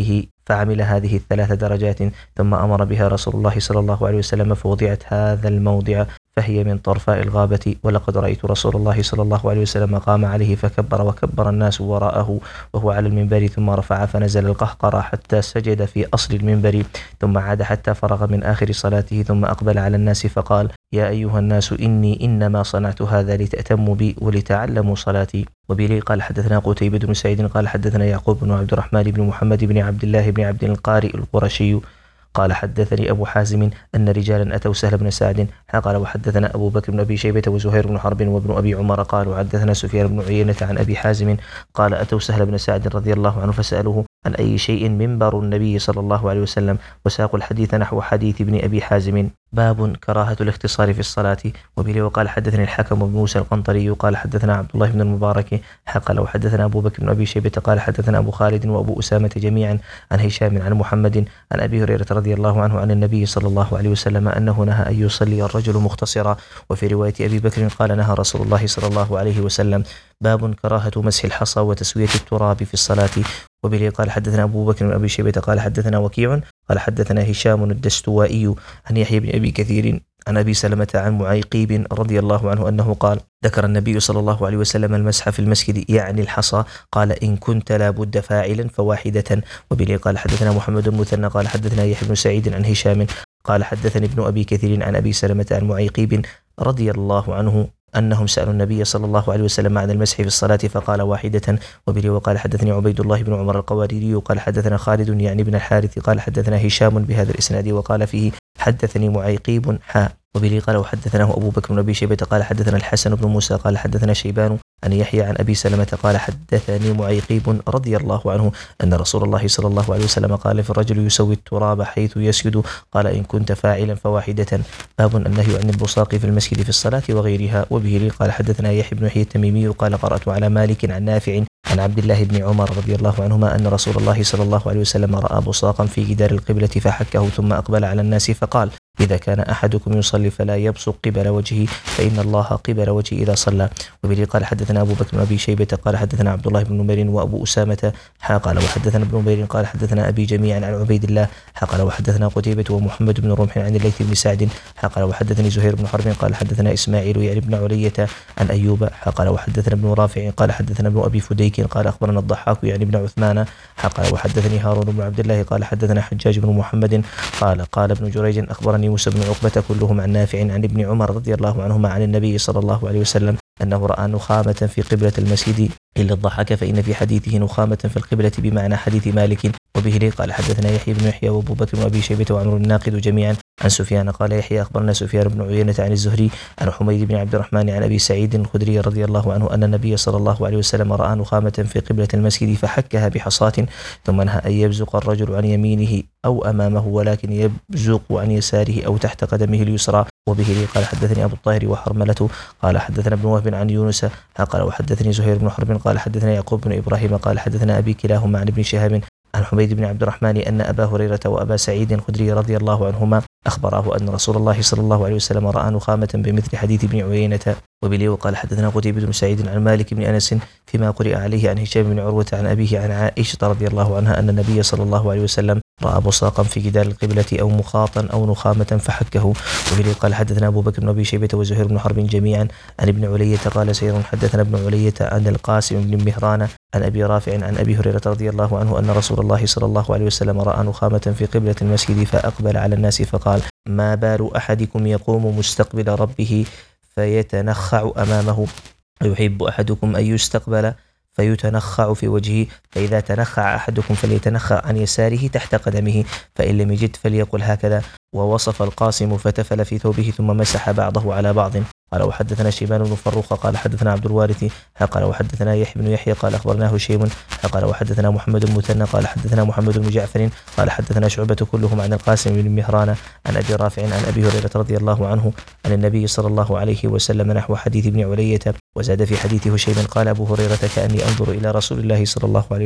فعمل هذه الثلاث درجات ثم أمر بها رسول الله صلى الله عليه وسلم فوضعت هذا الموضع فهي من طرفاء الغابة. ولقد رأيت رسول الله صلى الله عليه وسلم قام عليه فكبر وكبر الناس وراءه وهو على المنبر ثم رفع فنزل القهقرى حتى سجد في أصل المنبر ثم عاد حتى فرغ من آخر صلاته ثم أقبل على الناس فقال يا أيها الناس إني إنما صنعت هذا لتأتموا بي ولتعلموا صلاتي. وبه قال حدثنا قتيبة بن سعيد قال حدثنا يعقوب بن عبد الرحمن بن محمد بن عبد الله بن عبد القارئ القرشي قال حدثني أبو حازم أن رجالا أتوا سهل بن سعد قال وحدثنا أبو بكر بن أبي شيبة وزهير بن حرب وابن أبي عمر قالوا حدثنا سفيان بن عيينة عن أبي حازم قال أتوا سهل بن سعد رضي الله عنه فسألوه عن أي شيء منبر النبي صلى الله عليه وسلم وساقوا الحديث نحو حديث ابن أبي حازم. باب كراهة الاختصار في الصلاة. وبه وقال حدثني الحكم بن موسى القنطري قال حدثنا عبد الله بن المبارك قال وحدثنا أبو بكر بن أبي شيبة قال حدثنا أبو خالد وأبو أسامة جميعا عن هشام عن محمد عن أبي هريرة رضي الله عنه عن النبي صلى الله عليه وسلم أنه نهى أن يصلي الرجل مختصرا. وفي رواية أبي بكر قال نهى رسول الله صلى الله عليه وسلم. باب كراهة مسح الحصى وتسوية التراب في الصلاة. وبه قال حدثنا أبو بكر بن أبي شيبة قال حدثنا وكيع قال حدثنا هشام الدستوائي عن يحيى بن أبي كثير عن أبي سلمة عن معيقيب رضي الله عنه أنه قال ذكر النبي صلى الله عليه وسلم المسح في المسجد يعني الحصى قال إن كنت لابد فاعلا فواحدة. وبه قال حدثنا محمد المثنى قال حدثنا يحيى بن سعيد عن هشام قال حدثني ابن أبي كثير عن أبي سلمة عن معيقيب رضي الله عنه أنهم سألوا النبي صلى الله عليه وسلم عن المسح في الصلاة فقال واحدة. وبه وقال حدثني عبيد الله بن عمر القواريري قال حدثنا خالد يعني بن الحارث قال حدثنا هشام بهذا الإسناد وقال فيه حدثني معيقيب حاء. وبه قال وحدثناه أبو بكر بن أبي شيبة قال حدثنا الحسن بن موسى قال حدثنا شيبان عن يحيى عن أبي سلمة قال حدثني معيقيب رضي الله عنه أن رسول الله صلى الله عليه وسلم قال في الرجل يسوي التراب حيث يسجد قال إن كنت فاعلا فواحدة. باب النهي عن البصاق في المسجد في الصلاة وغيرها. وبه قال حدثنا يحيى بن يحيى التميمي قال قرأت على مالك عن نافع عن عبد الله بن عمر رضي الله عنهما أن رسول الله صلى الله عليه وسلم رأى بصاقا في جدار القبلة فحكه ثم أقبل على الناس فقال إذا كان أحدكم يصلي فلا يبصق قبل وجهه فإن الله قبل وجهه إذا صلى. وبه قال حدثنا أبو بكر بن أبي شيبة قال حدثنا عبد الله بن نمير وأبو أسامة قال وحدثنا ابن نمير قال حدثنا أبي جميعا عن عبيد الله قال وحدثنا قتيبة ومحمد بن رمح عن الليث بن سعد قال وحدثني زهير بن حرب قال حدثنا إسماعيل يعني بن علية عن أيوب قال وحدثنا ابن رافع قال حدثنا ابن أبي فديك قال أخبرنا الضحاك يعني بن عثمان قال وحدثني هارون بن عبد الله قال حدثنا حجاج بن محمد قال قال ابن جريج أخبرني موسى بن عقبة كلهم عن نافع عن ابن عمر رضي الله عنهما عن النبي صلى الله عليه وسلم أنه رأى نخامة في قبلة المسجد إلا الضحك فإن في حديثه نخامة في القبلة بمعنى حديث مالك. وبه قال حدثنا يحيى بن يحيى وأبو بكر وأبي شيبة وعمر الناقد جميعا عن سفيان قال يحيى أخبرنا سفيان بن عيينة عن الزهري عن حميد بن عبد الرحمن عن أبي سعيد الخدري رضي الله عنه أن النبي صلى الله عليه وسلم رأى نخامة في قبلة المسجد فحكها بحصاة ثم نهى أن يبزق الرجل عن يمينه أو أمامه ولكن يبزق عن يساره أو تحت قدمه اليسرى. وبه قال حدثني أبو الطاهر وحرملته قال حدثنا ابن وهب عن يونس قال وحدثني زهير بن حرب قال حدثنا يعقوب بن إبراهيم قال حدثنا أبي كلاهما عن ابن شهاب عن حميد بن عبد الرحمن أن أبا هريرة وأبا سعيد الخدري رضي الله عنهما أخبراه أن رسول الله صلى الله عليه وسلم رأى نخامة بمثل حديث ابن عيينة. وبه وقال حدثنا قتيبة بن سعيد عن مالك بن أنس فيما قرئ عليه عن هشام بن عروة عن أبيه عن عائشة رضي الله عنها أن النبي صلى الله عليه وسلم رأى بصاقا في جدار القبلة أو مخاطا أو نخامة فحكه. وبه قال حدثنا أبو بكر بن أبي شيبة وزهير بن حرب جميعا عن ابن علية قال سير حدثنا ابن علية عن القاسم بن مهران عن أبي رافع عن أبي هريرة رضي الله عنه أن رسول الله صلى الله عليه وسلم رأى نخامة في قبلة المسجد فأقبل على الناس فقال ما بال أحدكم يقوم مستقبل ربه فيتنخع أمامه ويحب أحدكم أن يستقبل فيتنخع في وجهه فإذا تنخع أحدكم فليتنخع عن يساره تحت قدمه فإن لم يجد فليقل هكذا. ووصف القاسم فتفل في ثوبه ثم مسح بعضه على بعض. قال وحدثنا شيبان بن فروخ قال حدثنا عبد الوارث قال وحدثنا يحيى بن يحيى قال أخبرناه هشيم قال وحدثنا محمد بن مثنى قال حدثنا محمد بن جعفر قال حدثنا شعبة كلهم عن القاسم بن مهران عن أبي رافع عن أبي هريرة رضي الله عنه عن النبي صلى الله عليه وسلم نحو حديث ابن علية. وزاد في حديث هشيم قال أبو هريرة كأني أنظر إلى رسول الله صلى الله عليه وسلم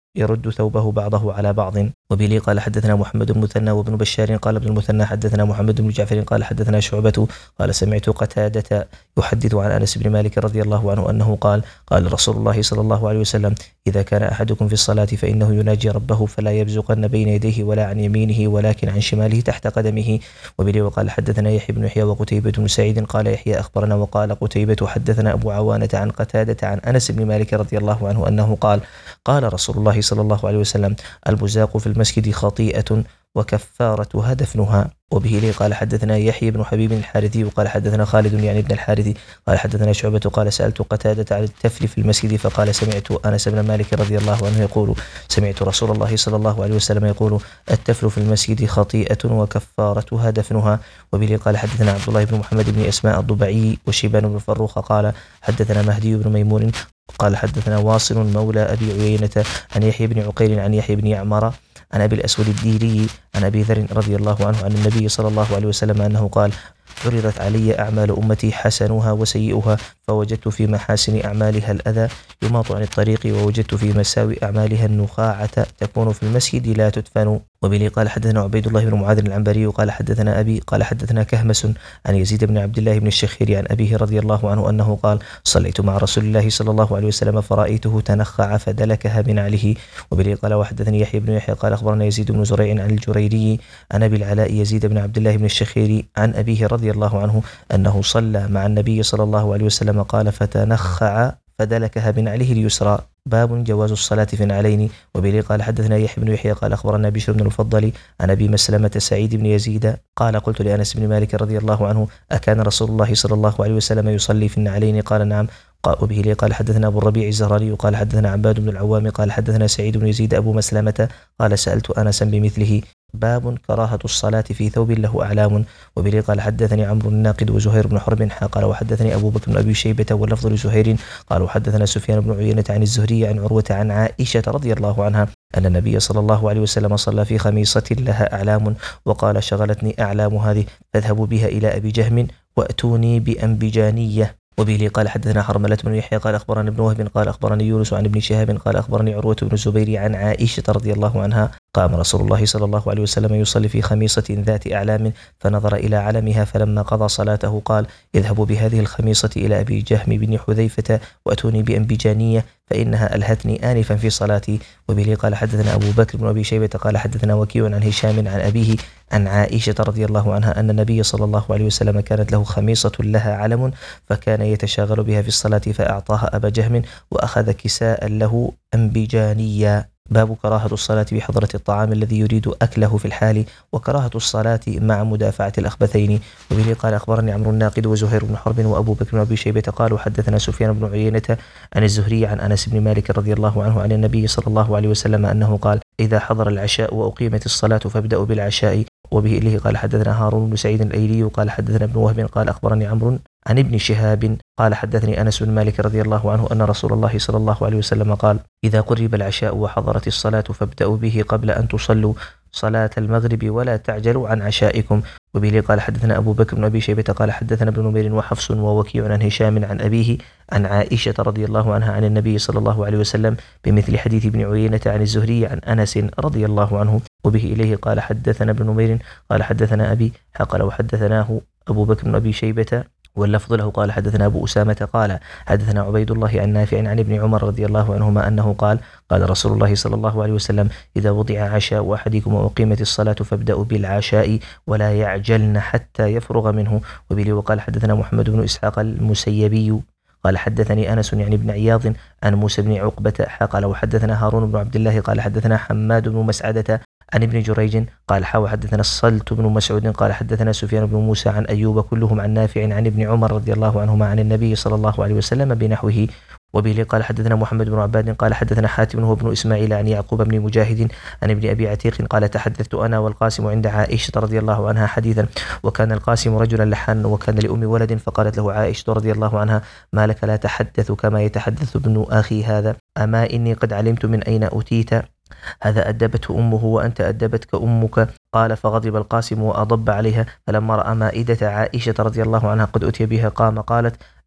يرد ثوبه بعضه على بعض. وبه قال حدثنا محمد بن المثنى وابن بشار قال ابن المثنى حدثنا محمد بن جعفر قال حدثنا شعبة قال سمعت قتادة يحدث عن أنس بن مالك رضي الله عنه أنه قال قال رسول الله صلى الله عليه وسلم إذا كان أحدكم في الصلاة فإنه يناجي ربه فلا يبزقن بين يديه ولا عن يمينه ولكن عن شماله تحت قدمه. وبه وقال حدثنا يحيى بن يحيى وقتيبة بن سعيد قال يحيى أخبرنا وقال قتيبة حدثنا أبو عوانة عن قتادة عن أنس بن مالك رضي الله عنه أنه قال قال رسول الله صلى الله عليه وسلم البزاق في المسجد خطيئة وكفارتها دفنها. وبه لي قال حدثنا يحيى بن حبيب الحارثي وقال حدثنا خالد يعني ابن الحارثي قال حدثنا شعبة قال سألت قتادة عن التفل في المسجد فقال سمعت أنس بن مالك رضي الله عنه يقول سمعت رسول الله صلى الله عليه وسلم يقول التفل في المسجد خطيئة وكفارتها دفنها. وبه لي قال حدثنا عبد الله بن محمد بن أسماء الضبعي وشيبان بن فروخ قال حدثنا مهدي بن ميمون قال حدثنا واصل مولى أبي عيينة عن يحيى بن عقيل عن يحيى بن يعمر عن أبي الأسود الديلي عن أبي ذر رضي الله عنه عن النبي صلى الله عليه وسلم أنه قال عرضت علي أعمال أمتي حسنها وسيئها فوجدت في محاسن أعمالها الأذى يماط عن الطريق ووجدت في مساوي أعمالها النخاعة تكون في المسجد لا تدفن. وبه قال حدثنا عبيد الله بن معاذ العنبري قال حدثنا أبي قال حدثنا كهمس عن يزيد بن عبد الله بن الشخير عن أبيه رضي الله عنه أنه قال صليت مع رسول الله صلى الله عليه وسلم فرأيته تنخع فدلكها بنعله. وبه قال وحدثني يحيى بن يحيى قال أخبرنا يزيد بن زريع عن الجريري عن أبي العلاء يزيد بن عبد الله بن الشخير عن أبيه رضي الله عنه أنه صلى مع النبي صلى الله عليه وسلم قال فتنخع فدلكها بنعله اليسرى. باب جواز الصلاة في النعلين. وبه قال حدثنا يحيى بن يحيى قال أخبرنا بشر بن المفضل عن أبي مسلمة سعيد بن يزيد قال قلت لأنس بن مالك رضي الله عنه أكان رسول الله صلى الله عليه وسلم يصلي في النعلين قال نعم. وبه قال حدثنا أبو الربيع الزهراني قال حدثنا عباد بن العوام قال حدثنا سعيد بن يزيد أبو مسلمة قال سألت أنسا بمثله. باب كراهة الصلاة في ثوب له أعلام. وبه قال حدثني عمرو الناقد وزهير بن حرب قال وحدثني أبو بكر بن أبي شيبة واللفظ لزهير قال وحدثنا سفيان بن عيينة عن الزهري عن عروة عن عائشة رضي الله عنها أن النبي صلى الله عليه وسلم صلى في خميصة لها أعلام وقال شغلتني أعلام هذه فاذهبوا بها إلى أبي جهم وأتوني بأنبجانية. وبه قال حدثنا حرملة بن يحيى قال أخبرنا ابن وهب قال أخبرني يونس عن ابن شهاب قال أخبرني عروة بن الزبير عن عائشة رضي الله عنها قام رسول الله صلى الله عليه وسلم يصلي في خميصة ذات أعلام فنظر إلى علمها فلما قضى صلاته قال اذهبوا بهذه الخميصة إلى أبي جهم بن حذيفة وأتوني بأنبجانية فإنها ألهتني آنفا في صلاتي. وبه قال حدثنا أبو بكر بن أبي شيبة قال حدثنا وكيع عن هشام عن أبيه عن عائشة رضي الله عنها أن النبي صلى الله عليه وسلم كانت له خميصة لها علم فكان يتشاغل بها في الصلاة فأعطاها أبا جهم وأخذ كساء له أنبجانيا. باب كراهة الصلاة بحضرة الطعام الذي يريد أكله في الحال وكراهة الصلاة مع مدافعة الأخبثين. وبه قال أخبرني عمرو الناقد وزهير بن حرب وأبو بكر بن أبي شيبة قالوا حدثنا سفيان بن عيينة عن الزهري عن أنس بن مالك رضي الله عنه عن النبي صلى الله عليه وسلم أنه قال إذا حضر العشاء وأقيمت الصلاة فابدأوا بالعشاء. وبه إليه قال حدثنا هارون بن سعيد الأيلي قال حدثنا ابن وهب قال أخبرني عمرو عن ابن شهاب قال حدثني أنس بن مالك رضي الله عنه أن رسول الله صلى الله عليه وسلم قال إذا قرب العشاء وحضرت الصلاة فابدأوا به قبل أن تصلوا صلاة المغرب ولا تعجلوا عن عشائكم. وبه قال حدثنا أبو بكر بن أبي شيبة قال حدثنا ابن نمير وحفص ووكيع عن هشام عن أبيه عن عائشة رضي الله عنها عن النبي صلى الله عليه وسلم بمثل حديث ابن عيينة عن الزهري عن أنس رضي الله عنه. وبه إليه قال حدثنا ابن نمير قال حدثنا أبي حقل وحدثناه أبو بكر بن أبي شيبة واللفظ له قال حدثنا أبو أسامة قال حدثنا عبيد الله عن نافع عن ابن عمر رضي الله عنهما أنه قال قال رسول الله صلى الله عليه وسلم إذا وضع عشاء أحدكم وأقيمت الصلاة فابدأوا بالعشاء ولا يعجلن حتى يفرغ منه. وبه وقال حدثنا محمد بن إسحاق المسيبي قال حدثني أنس يعني بن عياض عن موسى بن عقبة قال وحدثنا هارون بن عبد الله قال حدثنا حماد بن مسعدة عن ابن جريج قال حاو حدثنا الصلت بن مسعود قال حدثنا سفيان بن موسى عن أيوب كلهم عن نافع عن ابن عمر رضي الله عنهما عن النبي صلى الله عليه وسلم بنحوه. وبه قال حدثنا محمد بن عباد قال حدثنا حاتم هو ابن إسماعيل عن يعقوب بن مجاهد عن ابن أبي عتيق قال تحدثت أنا والقاسم عند عائشة رضي الله عنها حديثا وكان القاسم رجلا لحانا وكان لأم ولد فقالت له عائشة رضي الله عنها ما لك لا تحدث كما يتحدث ابن أخي هذا أما إني قد علمت من أين أتيت هذا أدبته أمه وأنت أدبتك أمك. قال فغضب القاسم وأضب عليها فلما رأى مائدة عائشة رضي الله عنها قد أتي بها قام قالت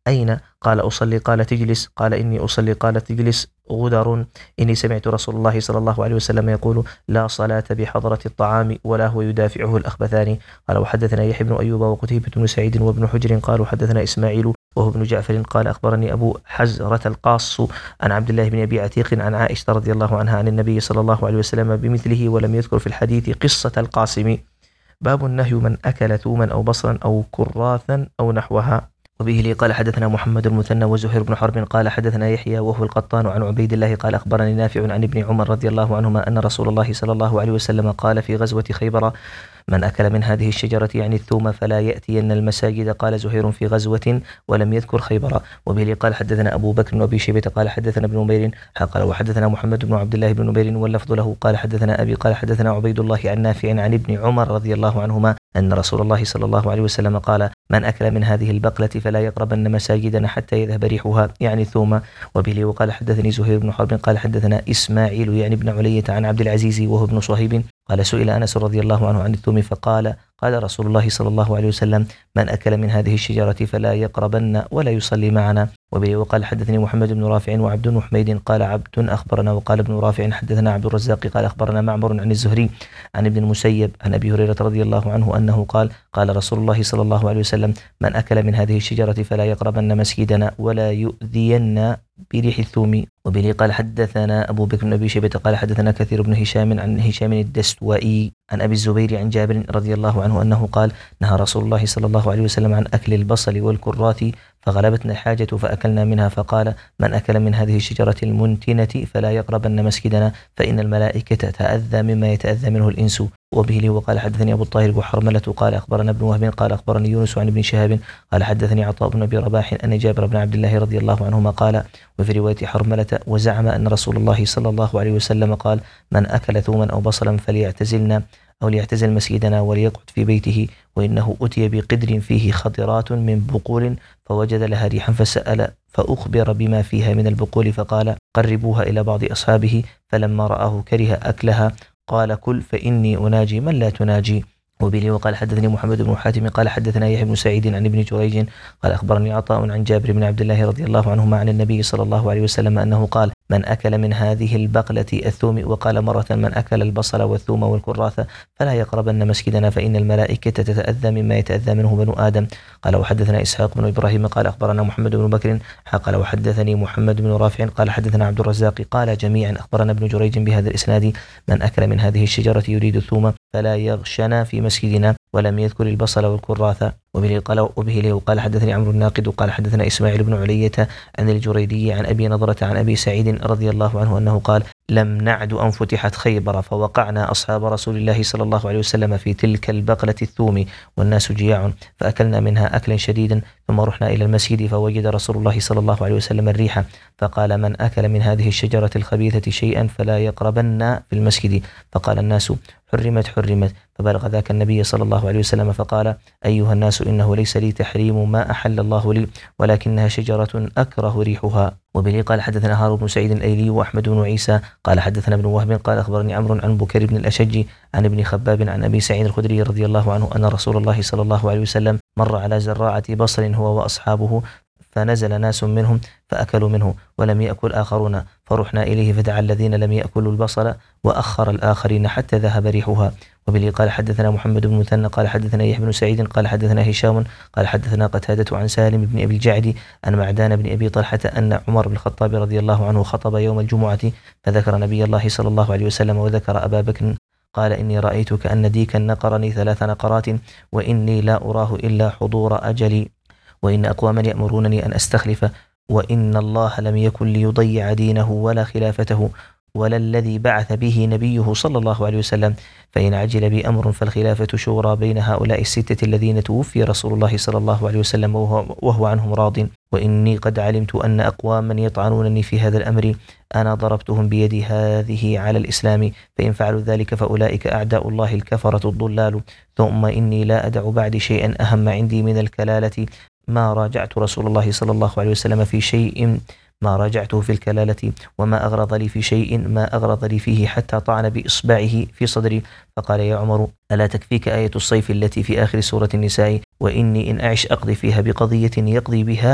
أين؟ قال أصلي. قال تجلس؟ قال إني أصلي. قال تجلس. غدر. إني سمعت رسول الله صلى الله عليه وسلم يقول لا صلاة بحضرة الطعام ولا هو يدافعه الأخبثان. قال وحدثنا يحيى بن أيوب وقتيبة بن سعيد وابن حجر قالوا حدثنا إسماعيل وهو ابن جعفر قال أخبرني أبو حزرة القاص عن عبد الله بن أبي عتيق عن عائشة رضي الله عنها عن النبي صلى الله عليه وسلم بمثله ولم يذكر في الحديث قصة القاسم. باب النهي من أكل ثوما أو بصرا أو كراثا أو نحوها. وبه لي قال حدثنا محمد المثنى وزهير بن حرب قال حدثنا يحيى وهو القطان عن عبيد الله قال أخبرني نافع عن ابن عمر رضي الله عنهما أن رسول الله صلى الله عليه وسلم قال في غزوة خيبر من أكل من هذه الشجرة يعني الثوم فلا يأتين المساجد. قال زهير في غزوة ولم يذكر خيبر. وبه لي قال حدثنا أبو بكر وأبي شيبة قال حدثنا ابن نمير قال وحدثنا محمد بن عبد الله بن نمير واللفظ له قال حدثنا أبي قال حدثنا عبيد الله عن نافع عن ابن عمر رضي الله عنهما أن رسول الله صلى الله عليه وسلم قال من أكل من هذه البقلة فلا يقربن مساجدنا حتى يذهب ريحها يعني ثوم. وبه لي وقال حدثني زهير بن حرب قال حدثنا إسماعيل يعني ابن علية عن عبد العزيز وهو ابن صهيب قال سئل أنس رضي الله عنه عن الثوم فقال قال رسول الله صلى الله عليه وسلم من أكل من هذه الشجرة فلا يقربن ولا يصلي معنا. وبه وقال حدثني محمد بن رافع وعبد بن حميد قال عبد أخبرنا وقال ابن رافع حدثنا عبد الرزاق قال أخبرنا معمر عن الزهري عن ابن المسيب عن أبي هريرة رضي الله عنه أنه قال قال رسول الله صلى الله عليه وسلم من أكل من هذه الشجرة فلا يقربن مسجدنا ولا يؤذين بريح الثوم. وبه قال حدثنا أبو بكر بن أبي شيبة قال حدثنا كثير بن هشام عن هشام الدستوائي عن أبي الزبير عن جابر رضي الله عنه أنه قال نهى رسول الله صلى الله عليه وسلم عن أكل البصل والكراث فغلبتنا الحاجة فأكلنا منها فقال من أكل من هذه الشجرة المنتنة فلا يقربن مسجدنا فإن الملائكة تتأذى مما يتأذى منه الإنس. وبه لي وقال حدثني أبو الطاهر وحرملة قال أخبرنا ابن وهب قال أخبرني يونس عن ابن شهاب قال حدثني عطاء بن أبي رباح أن جابر بن عبد الله رضي الله عنهما قال وفي رواية حرملة وزعم أن رسول الله صلى الله عليه وسلم قال من أكل ثوما أو بصلا فليعتزلنا أو ليعتزل مسجدنا وليقعد في بيته وإنه أتي بقدر فيه خضرات من بقول فوجد لها ريحا فسأل فأخبر بما فيها من البقول فقال قربوها إلى بعض أصحابه فلما رآه كره أكلها قال كل فإني أناجي من لا تناجي. وبه وقال حدثني محمد بن حاتم قال حدثنا يحيى بن سعيد عن ابن جريج قال أخبرني عطاء عن جابر بن عبد الله رضي الله عنهما عن النبي صلى الله عليه وسلم أنه قال من أكل من هذه البقلة الثوم وقال مرة من أكل البصل والثوم والكراث فلا يقربن مسجدنا فإن الملائكة تتأذى مما يتأذى منه بنو آدم. قال وحدثنا إسحاق بن إبراهيم قال أخبرنا محمد بن بكر قال وحدثني محمد بن رافع قال حدثنا عبد الرزاق قال جميعا أخبرنا ابن جريج بهذا الإسناد من أكل من هذه الشجرة يريد الثوم فلا يغشنا في مسجدنا ولم يذكر البصل والكراث. وبه قال وبه له قال حدثني عمرو الناقد قال حدثنا إسماعيل بن علية عن الجريدي عن أبي نضرة عن أبي سعيد رضي الله عنه أنه قال لم نعد أن فتحت خيبر فوقعنا أصحاب رسول الله صلى الله عليه وسلم في تلك البقلة الثوم والناس جياع فأكلنا منها أكلا شديدا ثم رحنا إلى المسجد فوجد رسول الله صلى الله عليه وسلم الريح فقال من أكل من هذه الشجرة الخبيثة شيئا فلا يقربن في المسجد فقال الناس حرمت حرمت فبلغ ذاك النبي صلى الله عليه وسلم فقال أيها الناس إنه ليس لي تحريم ما أحل الله لي ولكنها شجرة أكره ريحها. وبه قال حدثنا هارون بن سعيد الأيلي وأحمد بن عيسى قال حدثنا ابن وهب قال أخبرني عمرو عن بكر بن الأشج عن ابن خباب عن أبي سعيد الخدري رضي الله عنه أن رسول الله صلى الله عليه وسلم مر على زراعة بصل هو وأصحابه فنزل ناس منهم فأكلوا منه ولم يأكل آخرون فرحنا إليه فدعا الذين لم يأكلوا البصل وأخر الآخرين حتى ذهب ريحها. وبه قال حدثنا محمد بن مثنى قال حدثنا يحيى بن سعيد قال حدثنا هشام قال حدثنا قتادة عن سالم بن أبي الجعد عن معدان بن أبي طلحة أن عمر بن الخطاب رضي الله عنه خطب يوم الجمعة فذكر نبي الله صلى الله عليه وسلم وذكر أبا بكر قال إني رأيت كأن ديكا نقرني ثلاث نقرات وإني لا أراه إلا حضور أجلي وإن أقواما يأمرونني أن أستخلف وإن الله لم يكن ليضيع دينه ولا خلافته ولا الذي بعث به نبيه صلى الله عليه وسلم فإن عجل بأمر فالخلافة شورى بين هؤلاء الستة الذين توفي رسول الله صلى الله عليه وسلم وهو, وهو عنهم راض وإني قد علمت أن أقواما يطعنونني في هذا الأمر أنا ضربتهم بيدي هذه على الإسلام فإن فعلوا ذلك فأولئك أعداء الله الكفرة الضلال ثم إني لا أدع بعد شيئا أهم عندي من الكلالة ما راجعت رسول الله صلى الله عليه وسلم في شيء ما راجعته في الكلالة وما أغرض لي في شيء ما أغرض لي فيه حتى طعن بإصبعه في صدري فقال يا عمر ألا تكفيك آية الصيف التي في آخر سورة النساء وإني إن أعش أقضي فيها بقضية يقضي بها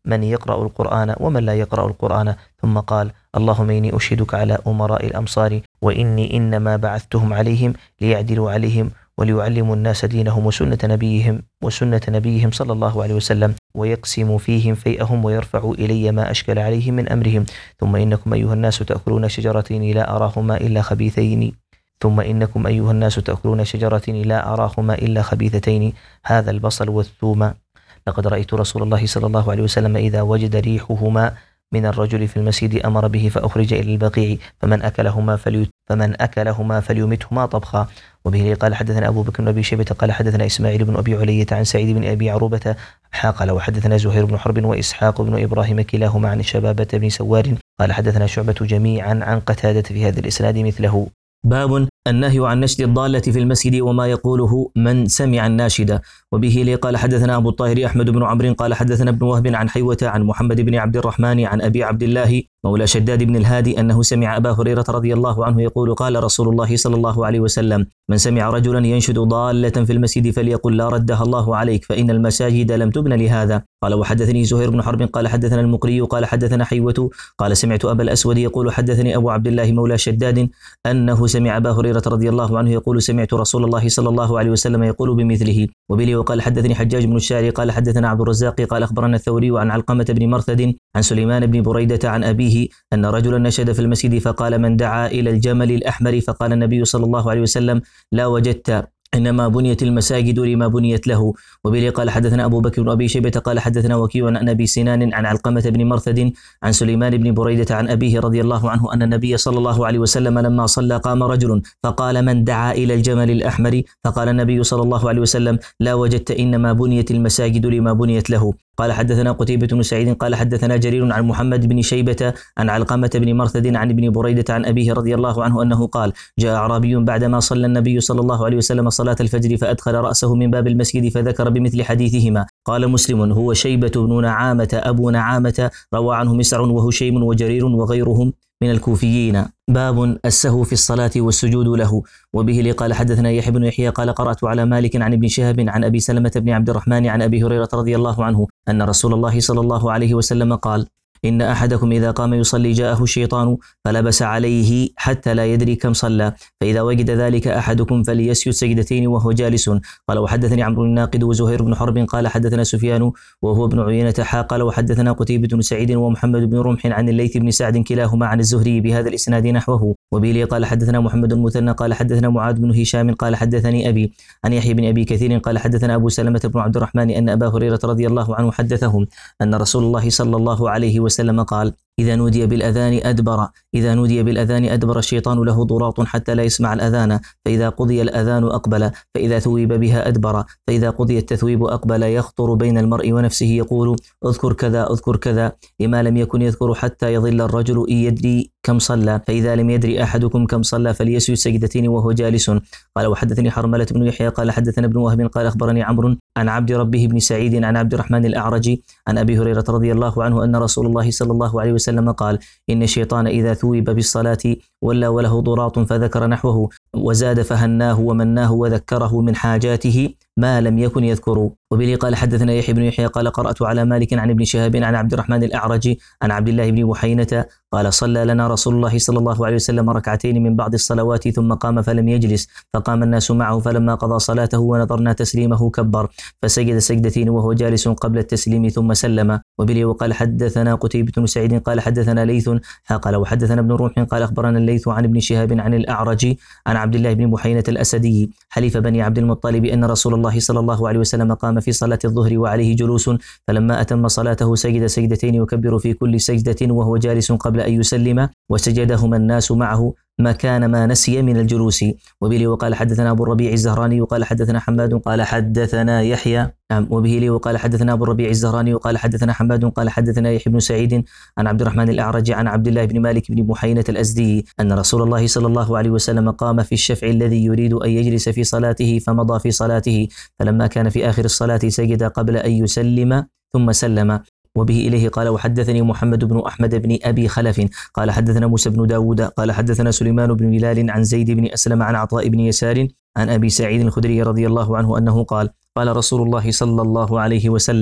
من يقرأ القرآن ومن لا يقرأ القرآن. ثم قال: اللهم إني أشهدك على أمراء الأمصار وإني إنما بعثتهم عليهم ليعدلوا عليهم وليعلموا الناس دينهم وسنة نبيهم وسنة نبيهم صلى الله عليه وسلم ويقسموا فيهم فيئهم ويرفعوا إلي ما أشكل عليهم من أمرهم. ثم إنكم أيها الناس تأكلون شجرتين لا أراهما إلا خبيثين ثم إنكم أيها الناس تأكلون شجرتين لا أراهما إلا خبيثتين، هذا البصل والثوم. لقد رأيت رسول الله صلى الله عليه وسلم إذا وجد ريحهما من الرجل في المسجد أمر به فأخرج إلى البقيع فمن أكلهما فلي فمن أكلهما فليمتهما طبخا. وبه قال حدثنا أبو بكر بن أبي شيبة قال حدثنا إسماعيل بن أبي علية عن سعيد بن أبي عروبة قال وحدثنا زهير بن حرب وإسحاق بن إبراهيم كلاهما عن شبابة بن سوار قال حدثنا شعبة جميعا عن قتادة في هذا الإسناد مثله. باب النهي عن نشد الضالة في المسجد وما يقوله من سمع الناشدة. وبه لي قال حدثنا أبو الطاهر أحمد بن عمرو قال حدثنا ابن وهب عن حيوة عن محمد بن عبد الرحمن عن أبي عبد الله مولى شداد بن الهادي أنه سمع أبا هريرة رضي الله عنه يقول قال رسول الله صلى الله عليه وسلم: من سمع رجلا ينشد ضالة في المسجد فليقل لا ردها الله عليك فإن المساجد لم تبن لهذا. قال وحدثني زهير بن حرب قال حدثنا المقري قال حدثنا حيوة قال سمعت أبا الأسود يقول حدثني أبو عبد الله مولى شداد أنه سمع أبا هريرة رضي الله عنه يقول سمعت رسول الله صلى الله عليه وسلم يقول بمثله. وبلي وقال حدثني حجاج بن الشاعري قال حدثنا عبد الرزاق قال أخبرنا الثوري عن علقمة بن مرثد عن سليمان بن بريدة عن أبيه أن رجلا نشد في المسجد فقال: من دعا إلى الجمل الأحمر؟ فقال النبي صلى الله عليه وسلم: لا وجدت، إنما بنيت المساجد لما بنيت له. وبه قال حدثنا أبو بكر بن أبي شيبة قال حدثنا وكيع عن أبي سنان عن علقمة بن مرثد عن سليمان بن بريدة عن أبيه رضي الله عنه أن النبي صلى الله عليه وسلم لما صلى قام رجل فقال: من دعا إلى الجمل الأحمر؟ فقال النبي صلى الله عليه وسلم: لا وجدت، إنما بنيت المساجد لما بنيت له. قال حدثنا قتيبة بن سعيد قال حدثنا جرير عن محمد بن شيبة عن علقمة بن مرثد عن ابن بريدة عن أبيه رضي الله عنه أنه قال: جاء أعرابي بعدما صلى النبي صلى الله عليه وسلم صلاة الفجر فأدخل رأسه من باب المسجد فذكر بمثل حديثهما. قال مسلم: هو شيبة بن نعامة أبو نعامة، روى عنه مسع وهشيم وجرير وغيرهم من الكوفيين. باب السهو في الصلاة والسجود له. وبه قال حدثنا يحيى بن يحيى قال قرأت على مالك عن ابن شهاب عن أبي سلمة بن عبد الرحمن عن أبي هريرة رضي الله عنه أن رسول الله صلى الله عليه وسلم قال: إن أحدكم إذا قام يصلي جاءه الشيطان فلبس عليه حتى لا يدري كم صلى، فإذا وجد ذلك أحدكم فليسجد سجدتين وهو جالس. قال وحدثني عمرو الناقد وزهير بن حرب قال حدثنا سفيان وهو ابن عيينة حا قال وحدثنا قتيبة بن سعيد ومحمد بن رمح عن الليث بن سعد كلاهما عن الزهري بهذا الإسناد نحوه. وبه قال حدثنا محمد المثنى قال حدثنا معاذ بن هشام قال حدثني أبي عن يحيى بن أبي كثير قال حدثنا أبو سلمة بن عبد الرحمن أن أبا هريرة رضي الله عنه حدثهم أن رسول الله صلى الله عليه وسلم قال: إذا نودي بالأذان أدبر إذا نودي بالأذان أدبر الشيطان له ضراط حتى لا يسمع الأذان، فإذا قضي الأذان أقبل، فإذا ثويب بها أدبر، فإذا قضي التثويب أقبل يخطر بين المرء ونفسه يقول: اذكر كذا اذكر كذا، لما لم يكن يذكر حتى يظل الرجل إن يدري كم صلى، فإذا لم يدري أحدكم كم صلى فليسجد سجدتين وهو جالس. قال وحدثني حرملة بن يحيى قال حدثنا ابن وهب قال أخبرني عمرو عن عبد ربه بن سعيد عن عبد الرحمن الأعرج عن أبي هريرة رضي الله عنه أن رسول الله صلى الله عليه وسلم قال: إن الشيطان إذا ثوب بالصلاة ولا وله ضراط فذكر نحوه وزاد فهناه ومناه وذكره من حاجاته ما لم يكن يذكر. وبه قال حدثنا يحيى بن يحيى قال قرأت على مالك عن ابن شهاب عن عبد الرحمن الأعرج عن عبد الله بن بحينة قال: صلى لنا رسول الله صلى الله عليه وسلم ركعتين من بعض الصلوات ثم قام فلم يجلس، فقام الناس معه فلما قضى صلاته ونظرنا تسليمه كبر فسجد سجدتين وهو جالس قبل التسليم ثم سلم. وبه وقال حدثنا قتيبة بن سعيد قال حدثنا ليث قال وحدثنا ابن رمح قال أخبرنا الليث عن ابن شهاب عن الأعرج عن عبد الله بن بحينة الأسدي حليف بني عبد المطلب أن رسول الله صلى الله عليه وسلم قام في صلاة الظهر وعليه جلوس، فلما أتم صلاته سجد سجدتين يكبر في كل سجدة وهو جالس قبل أن يسلم، وسجدهما الناس معه مكان ما نسي من الجلوس. وبه وقال حدثنا أبو الربيع الزهراني وقال حدثنا حماد قال حدثنا يحيى نعم وبه لي وقال حدثنا أبو الربيع الزهراني وقال حدثنا حماد قال حدثنا يحيى بن سعيد عن عبد الرحمن الأعرج عن عبد الله بن مالك بن بحينة الأزدي أن رسول الله صلى الله عليه وسلم قام في الشفع الذي يريد أن يجلس في صلاته فمضى في صلاته، فلما كان في آخر الصلاة سجد قبل أن يسلم ثم سلم. وبه إليه قال وحدثني محمد بن أحمد بن أبي خلف قال حدثنا موسى بن داود قال حدثنا سليمان بن بلال عن زيد بن أسلم عن عطاء بن يسار عن أبي سعيد الخدري رضي الله عنه أنه قال: قال رسول الله صلى الله عليه وسلم: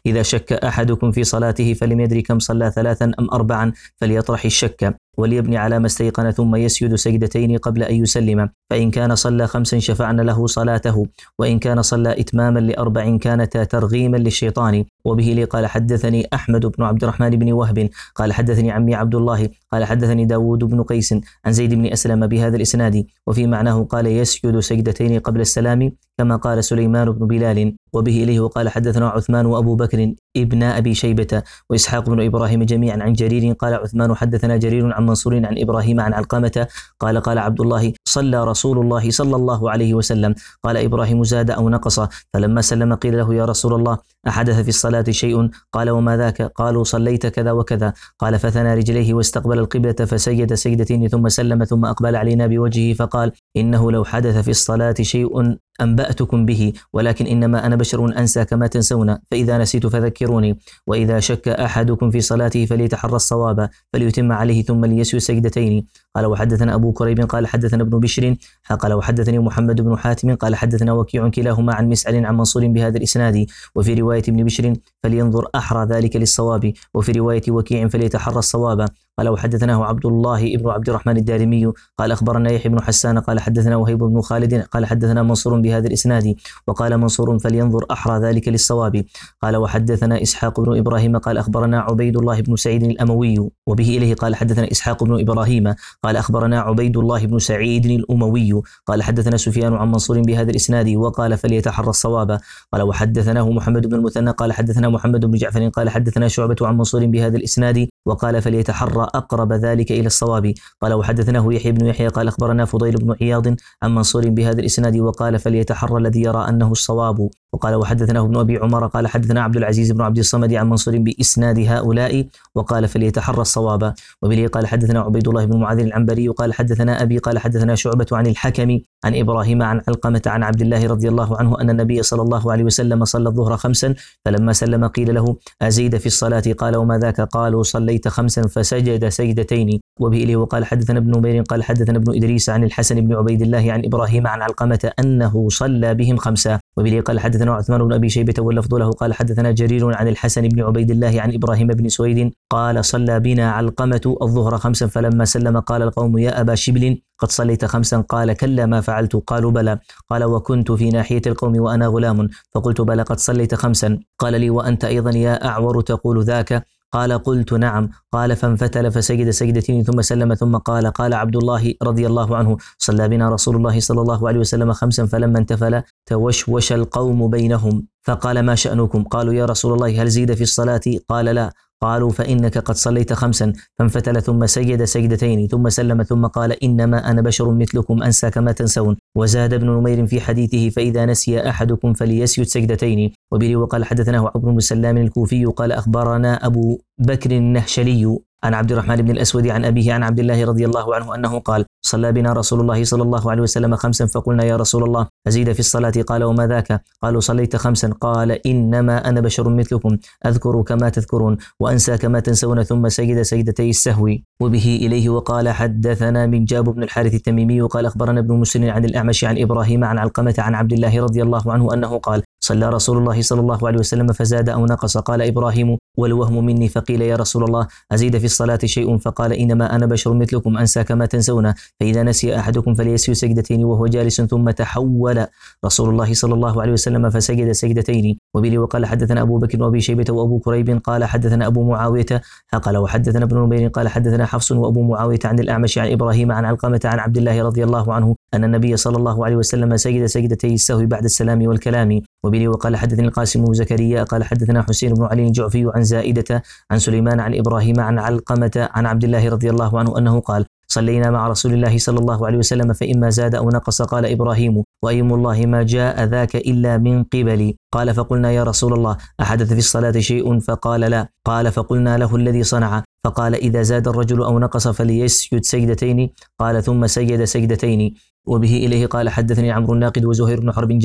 إذا شك أحدكم في صلاته فلم يدري كم صلى ثلاثا أم أربعا فليطرح الشك وليبني على ما استيقن ثم يسجد سجدتين قبل أن يسلم، فإن كان صلى خمسا شفعن له صلاته، وإن كان صلى إتماما لأربع كانتا ترغيما للشيطان. وبه لي قال حدثني أحمد بن عبد الرحمن بن وهب قال حدثني عمي عبد الله قال حدثني داود بن قيس عن زيد بن أسلم بهذا الإسناد، وفي معناه قال يسجد سجدتين قبل السلام كما قال سليمان بن بلال. وبه إليه وقال حدثنا عثمان وأبو بكر ابن أبي شيبة وإسحاق بن إبراهيم جميعا عن جرير قال عثمان حدثنا جرير عن منصور عن إبراهيم عن علقمة قال قال عبد الله صلى رسول الله صلى الله عليه وسلم. قال إبراهيم زاد أو نقص؟ فلما سلم قيل له يا رسول الله أحدث في الصلاة شيء؟ قال وما ذاك؟ قالوا صليت كذا وكذا. قال فثنى رجليه واستقبل القبلة فسجد سجدتين ثم سلم ثم أقبل علينا بوجهه فقال إنه لو حدث في الصلاة شيء أنبأتكم به، ولكن إنما أنا بشر أنسى كما تنسون، فإذا نسيت فذكروني. وإذا شك أحدكم في صلاته فليتحرى الصواب فليتم عليه ثم ليسجد سجدتين. قال وحدثنا أبو كريب قال حدثنا ابن بشر قال وحدثني محمد بن حاتم قال حدثنا وكيع كلاهما عن مسعر عن منصور بهذا الإسناد. وفي رواية ابن بشر فلينظر أحرى ذلك للصواب، وفي رواية وكيع فليتحرى الصواب. قال وحدثناه عبد الله بن عبد الرحمن الدارمي قال أخبرنا يحيى بن حسان قال حدثنا وهيب بن خالد قال حدثنا منصور بهذا الإسناد، وقال منصور فلينظر أحرى ذلك للصواب. قال وحدثنا إسحاق بن إبراهيم قال أخبرنا عبيد الله بن سعيد الأموي، وبه إليه قال حدثنا إسحاق بن إبراهيم قال أخبرنا عبيد الله بن سعيد الأموي قال حدثنا سفيان عن منصور بهذا الإسناد وقال فليتحرى الصواب. قال وحدثناه محمد بن المثنى قال حدثنا محمد بن جعفر قال حدثنا شعبة عن منصور بهذا الإسناد وقال فليتحرى أقرب ذلك إلى الصواب. قال وحدثناه يحيى بن يحيى قال أخبرنا فضيل بن عياض عن منصور بهذا الإسناد وقال فليتحرى الذي يرى أنه الصواب. وقال وحدثناه ابن أبي عمر قال حدثنا عبد العزيز بن عبد الصمد عن منصور بإسناد هؤلاء وقال فليتحرى الصواب. وبه قال حدثنا عبيد الله بن معاذ العنبري قال حدثنا أبي قال حدثنا شعبة عن الحكم عن إبراهيم عن علقمة عن عبد الله رضي الله عنه أن النبي صلى الله عليه وسلم صلى الظهر خمسا فلما سلم قيل له أزيد في الصلاة؟ قال وما ذاك؟ قالوا صليت خمسا فسجد سجدتين. وبه إليه وقال حدثنا ابن نمير قال حدثنا ابن إدريس عن الحسن بن عبيد الله عن إبراهيم عن علقمة أنه صلى بهم خمسا. وبه قال حدثنا عثمان بن أبي شيبة واللفظ له قال حدثنا جرير عن الحسن بن عبيد الله عن إبراهيم بن سويد قال صلى بنا علقمة الظهر خمسا فلما سلم قال القوم يا أبا شبل قد صليت خمسا؟ قال كلا ما فعلت. قالوا بلى. قال وكنت في ناحية القوم وأنا غلام فقلت بلى قد صليت خمسا. قال لي وأنت أيضا يا أعور تقول ذاك؟ قال قلت نعم. قال فانفتل فسجد سجدتين ثم سلم ثم قال قال عبد الله رضي الله عنه صلى بنا رسول الله صلى الله عليه وسلم خمسا فلما انتفل توشوش القوم بينهم فقال ما شأنكم؟ قالوا يا رسول الله هل زيد في الصلاة؟ قال لا. قالوا فإنك قد صليت خمسا فانفتل ثم سجد سجدتين ثم سلم ثم قال إنما أنا بشر مثلكم أنسى كما تنسون. وزاد ابن نمير في حديثه فإذا نسي أحدكم فليسجد سجدتين. وبه وقال حدثناه عمرو بن سلام الكوفي قال أخبرنا أبو بكر النهشلي عن عبد الرحمن بن الأسود عن أبيه عن عبد الله رضي الله عنه أنه قال صلى بنا رسول الله صلى الله عليه وسلم خمسا فقلنا يا رسول الله أزيد في الصلاة؟ قال وما ذاك؟ قالوا صليت خمسا. قال إنما أنا بشر مثلكم أذكر كما تذكرون وأنسى كما تنسون ثم سجد سجدتي السهو. وبه إليه وقال حدثنا من جاب بن الحارث التميمي قال أخبرنا ابن مسلم عن الأعمش عن إبراهيم عن علقمة عن عبد الله رضي الله عنه أنه قال صلى رسول الله صلى الله عليه وسلم فزاد أو نقص؟ قال إبراهيم والوهم مني. فقيل يا رسول الله أزيد في الصلاة شيء؟ فقال إنما أنا بشر مثلكم أنسى كما تنسون فإذا نسي أحدكم فليسجد سجدتين وهو جالس ثم تحول رسول الله صلى الله عليه وسلم فسجد سجدتين. وبه وقال حدثنا أبو بكر وأبي شيبة وأبو كريب قال حدثنا أبو معاوية قال وحدثنا ابن نمير قال حدثنا حفص وأبو معاوية عن الأعمش عن إبراهيم عن علقمة عن عبد الله رضي الله عنه أن النبي صلى الله عليه وسلم سجد سجدتي السهو بعد السلام والكلام. وبه وقال حدثني القاسم بن زكريا قال حدثنا حسين بن علي الجعفي عن زائدة عن سليمان عن إبراهيم عن علقمة عن عبد الله رضي الله عنه أنه قال صلينا مع رسول الله صلى الله عليه وسلم فإما زاد أو نقص قال إبراهيم وأيم الله ما جاء ذاك إلا من قبلي. قال فقلنا يا رسول الله أحدث في الصلاة شيء؟ فقال لا. قال فقلنا له الذي صنع؟ فقال إذا زاد الرجل أو نقص فليسجد سجدتين. قال ثم سجد سجدتين. وبه إليه قال حدثني عمرو الناقد وزهير بن حرب جميعا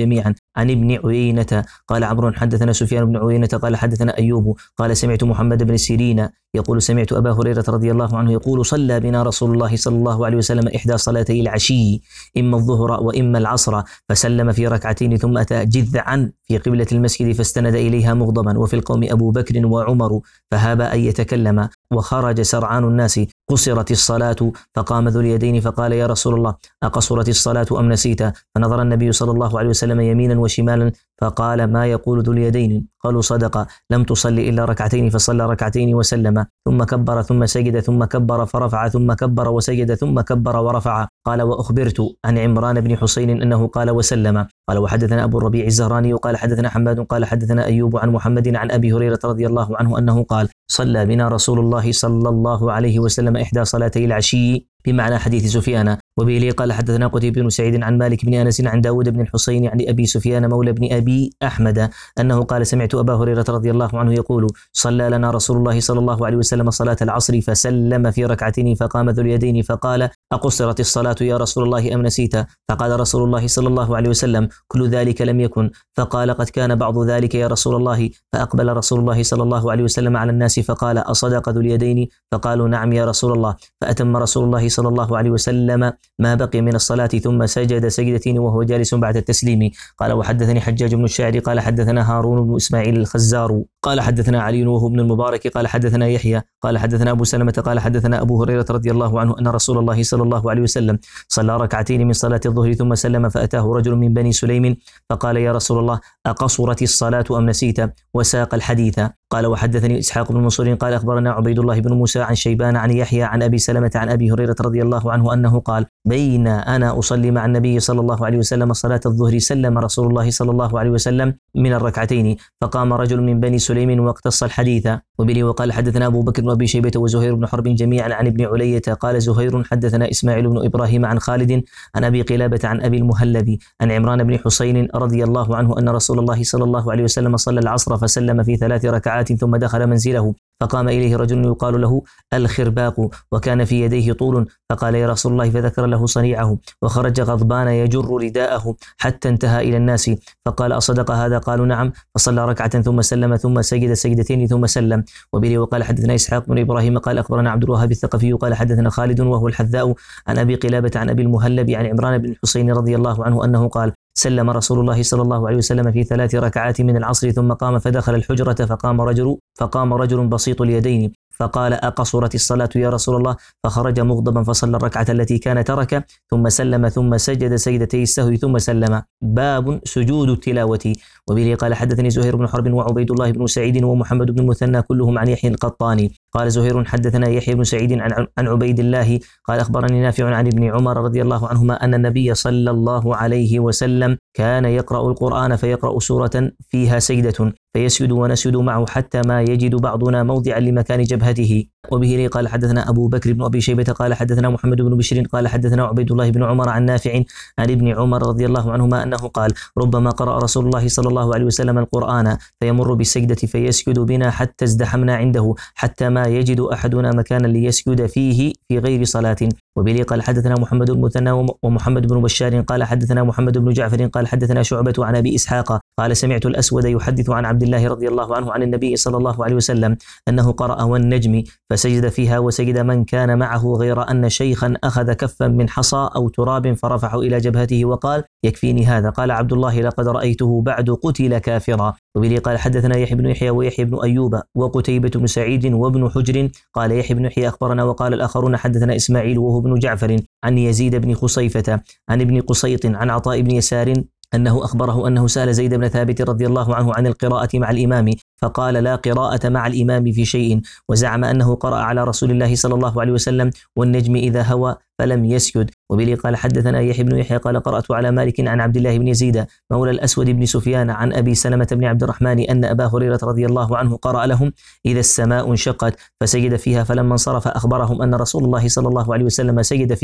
عن ابن عيينة قال عمرو حدثنا سفيان بن عيينة قال حدثنا أيوب قال سمعت محمد بن سيرين يقول سمعت أبا هريرة رضي الله عنه يقول صلى بنا رسول الله صلى الله عليه وسلم إحدى صلاتي العشي إما الظهر وإما العصر فسلم في ركعتين ثم أتى جذعا في قبلة المسجد فاستند إليها مغضبا وفي القوم أبو بكر وعمر فهاب أن يتكلم وخرج سرعان الناس قصرت الصلاة فقام ذو اليدين فقال يا رسول الله أقصرت الصلاة أم نسيت؟ فنظر النبي صلى الله عليه وسلم يمينا وشمالا فقال ما يقول ذو اليدين؟ قالوا صدق لم تصل إلا ركعتين فصلى ركعتين وسلم ثم كبر ثم سجد ثم كبر فرفع ثم كبر وسجد ثم كبر ورفع. قال وأخبرت عن عمران بن حسين أنه قال وسلم. قال وحدثنا أبو الربيع الزهراني وقال حدثنا حماد قال حدثنا أيوب عن محمد عن أبي هريرة رضي الله عنه أنه قال صلى بنا رسول الله صلى الله عليه وسلم إحدى صلاتي العشي بمعنى حديث سفيان. وبه لي قال حدثنا قتيبة بن سعيد عن مالك بن أنس عن داود بن الحسين عن أبي سفيان مولى بن أبي أحمد أنه قال سمعت أبا هريرة رضي الله عنه يقول صلى لنا رسول الله صلى الله عليه وسلم صلاة العصر فسلم في ركعتين فقام ذو اليدين فقال أقصرت الصلاة يا رسول الله أم نسيت؟ فقال رسول الله صلى الله عليه وسلم كل ذلك لم يكن. فقال قد كان بعض ذلك يا رسول الله. فأقبل رسول الله صلى الله عليه وسلم على الناس فقال أصدق ذو اليدين؟ فقالوا نعم يا رسول الله. فأتم رسول الله صلى الله عليه وسلم ما بقي من الصلاة ثم سجد سجدتين وهو جالس بعد التسليم. قال وحدثني حجاج بن الشاعر قال حدثنا هارون بن إسماعيل الخزار قال حدثنا علي وهو ابن المبارك قال حدثنا يحيى قال حدثنا أبو سلمة قال حدثنا أبو هريرة رضي الله عنه أن رسول الله صلى الله عليه وسلم صلى ركعتين من صلاة الظهر ثم سلم فأتاه رجل من بني سليم فقال يا رسول الله أقصرت الصلاة أم نسيت؟ وساق الحديث. قال وحدثني إسحاق بن منصور قال أخبرنا عبيد الله بن موسى عن شيبان عن يحيى عن أبي سلمة عن أبي هريرة رضي الله عنه أنه قال بين أنا أصلي مع النبي صلى الله عليه وسلم صلاة الظهر سلم رسول الله صلى الله عليه وسلم من الركعتين فقام رجل من بني سليم واقتص الحديث. وبه وقال حدثنا أبو بكر وأبي شيبة وزهير بن حرب جميعا عن ابن علية قال زهير حدثنا إسماعيل بن إبراهيم عن خالد عن أبي قلابة عن أبي المهلب عن عمران بن حسين رضي الله عنه أن رسول الله صلى الله عليه وسلم صلى العصر فسلم في ثلاث ركعات ثم دخل منزله فقام إليه رجل يقال له الخرباق وكان في يديه طول فقال يا رسول الله فذكر له صنيعه وخرج غضبان يجر رداءه حتى انتهى إلى الناس فقال أصدق هذا؟ قالوا نعم. فصلى ركعة ثم سلم ثم سجد سجدتين ثم سلم. وبه وقال حدثنا إسحاق بن إبراهيم قال أخبرنا عبد الوهاب الثقفي قال حدثنا خالد وهو الحذاء عن أبي قلابة عن أبي المهلب عن عمران بن الحسين رضي الله عنه أنه قال سلم رسول الله صلى الله عليه وسلم في ثلاث ركعات من العصر ثم قام فدخل الحجرة فقام رجل فقام رجل بسيط اليدين فقال أقصرت الصلاة يا رسول الله؟ فخرج مغضبا فصلى الركعة التي كان ترك ثم سلم ثم سجد سجدتي السهو ثم سلم. باب سجود التلاوة. وبه قال حدثني زهير بن حرب وعبيد الله بن سعيد ومحمد بن المثنى كلهم عن يحيى القطاني قال زهير حدثنا يحيى بن سعيد عن عن عبيد الله قال أخبرني نافع عن ابن عمر رضي الله عنهما أن النبي صلى الله عليه وسلم كان يقرأ القرآن فيقرأ سورة فيها سجدة فيسجد ونسجد معه حتى ما يجد بعضنا موضعا لمكان جبهته. وبه لي قال حدثنا أبو بكر بن أبي شيبة قال حدثنا محمد بن بشير قال حدثنا عبيد الله بن عمر عن نافع عن ابن عمر رضي الله عنهما أنه قال ربما قرأ رسول الله صلى الله عليه وسلم القرآن فيمر بالسجدة فيسجد بنا حتى ازدحمنا عنده حتى ما يجد أحدنا مكانا ليسجد فيه في غير صلاة. وبه قال حدثنا محمد بن مثنى ومحمد بن بشار قال حدثنا محمد بن جعفر قال حدثنا شعبة عن أبي إسحاق قال سمعت الأسود يحدث عن عبد الله رضي الله عنه عن النبي صلى الله عليه وسلم أنه قرأ والنجم فسجد فيها وسجد من كان معه غير أن شيخا أخذ كفا من حصى أو تراب فرفعه إلى جبهته وقال يكفيني هذا. قال عبد الله لقد رأيته بعد قتل كافرا. وبه قال حدثنا يحيى بن يحيى ويحيى بن أيوب وقتيبة بن سعيد وابن حجر قال يحيى بن يحيى أخبرنا وقال الآخرون حدثنا إسماعيل وهو بن جعفر عن يزيد بن خصيفة عن ابن قصيط عن عطاء بن يسار أنه أخبره أنه سأل زيد بن ثابت رضي الله عنه عن القراءة مع الإمام فقال لا قراءة مع الإمام في شيء وزعم أنه قرأ على رسول الله صلى الله عليه وسلم والنجم إذا هوى فلم يسجد. وبه قال حدثنا يحيى بن يحيى قال قرأت على مالك عن عبد الله بن يزيد مولى الأسود بن سفيان عن أبي سلمة بن عبد الرحمن أن أبا هريرة رضي الله عنه قرأ لهم إذا السماء انشقت فسجد فيها فلما انصرف أخبرهم أن رسول الله صلى الله عليه وسلم سجد فيها.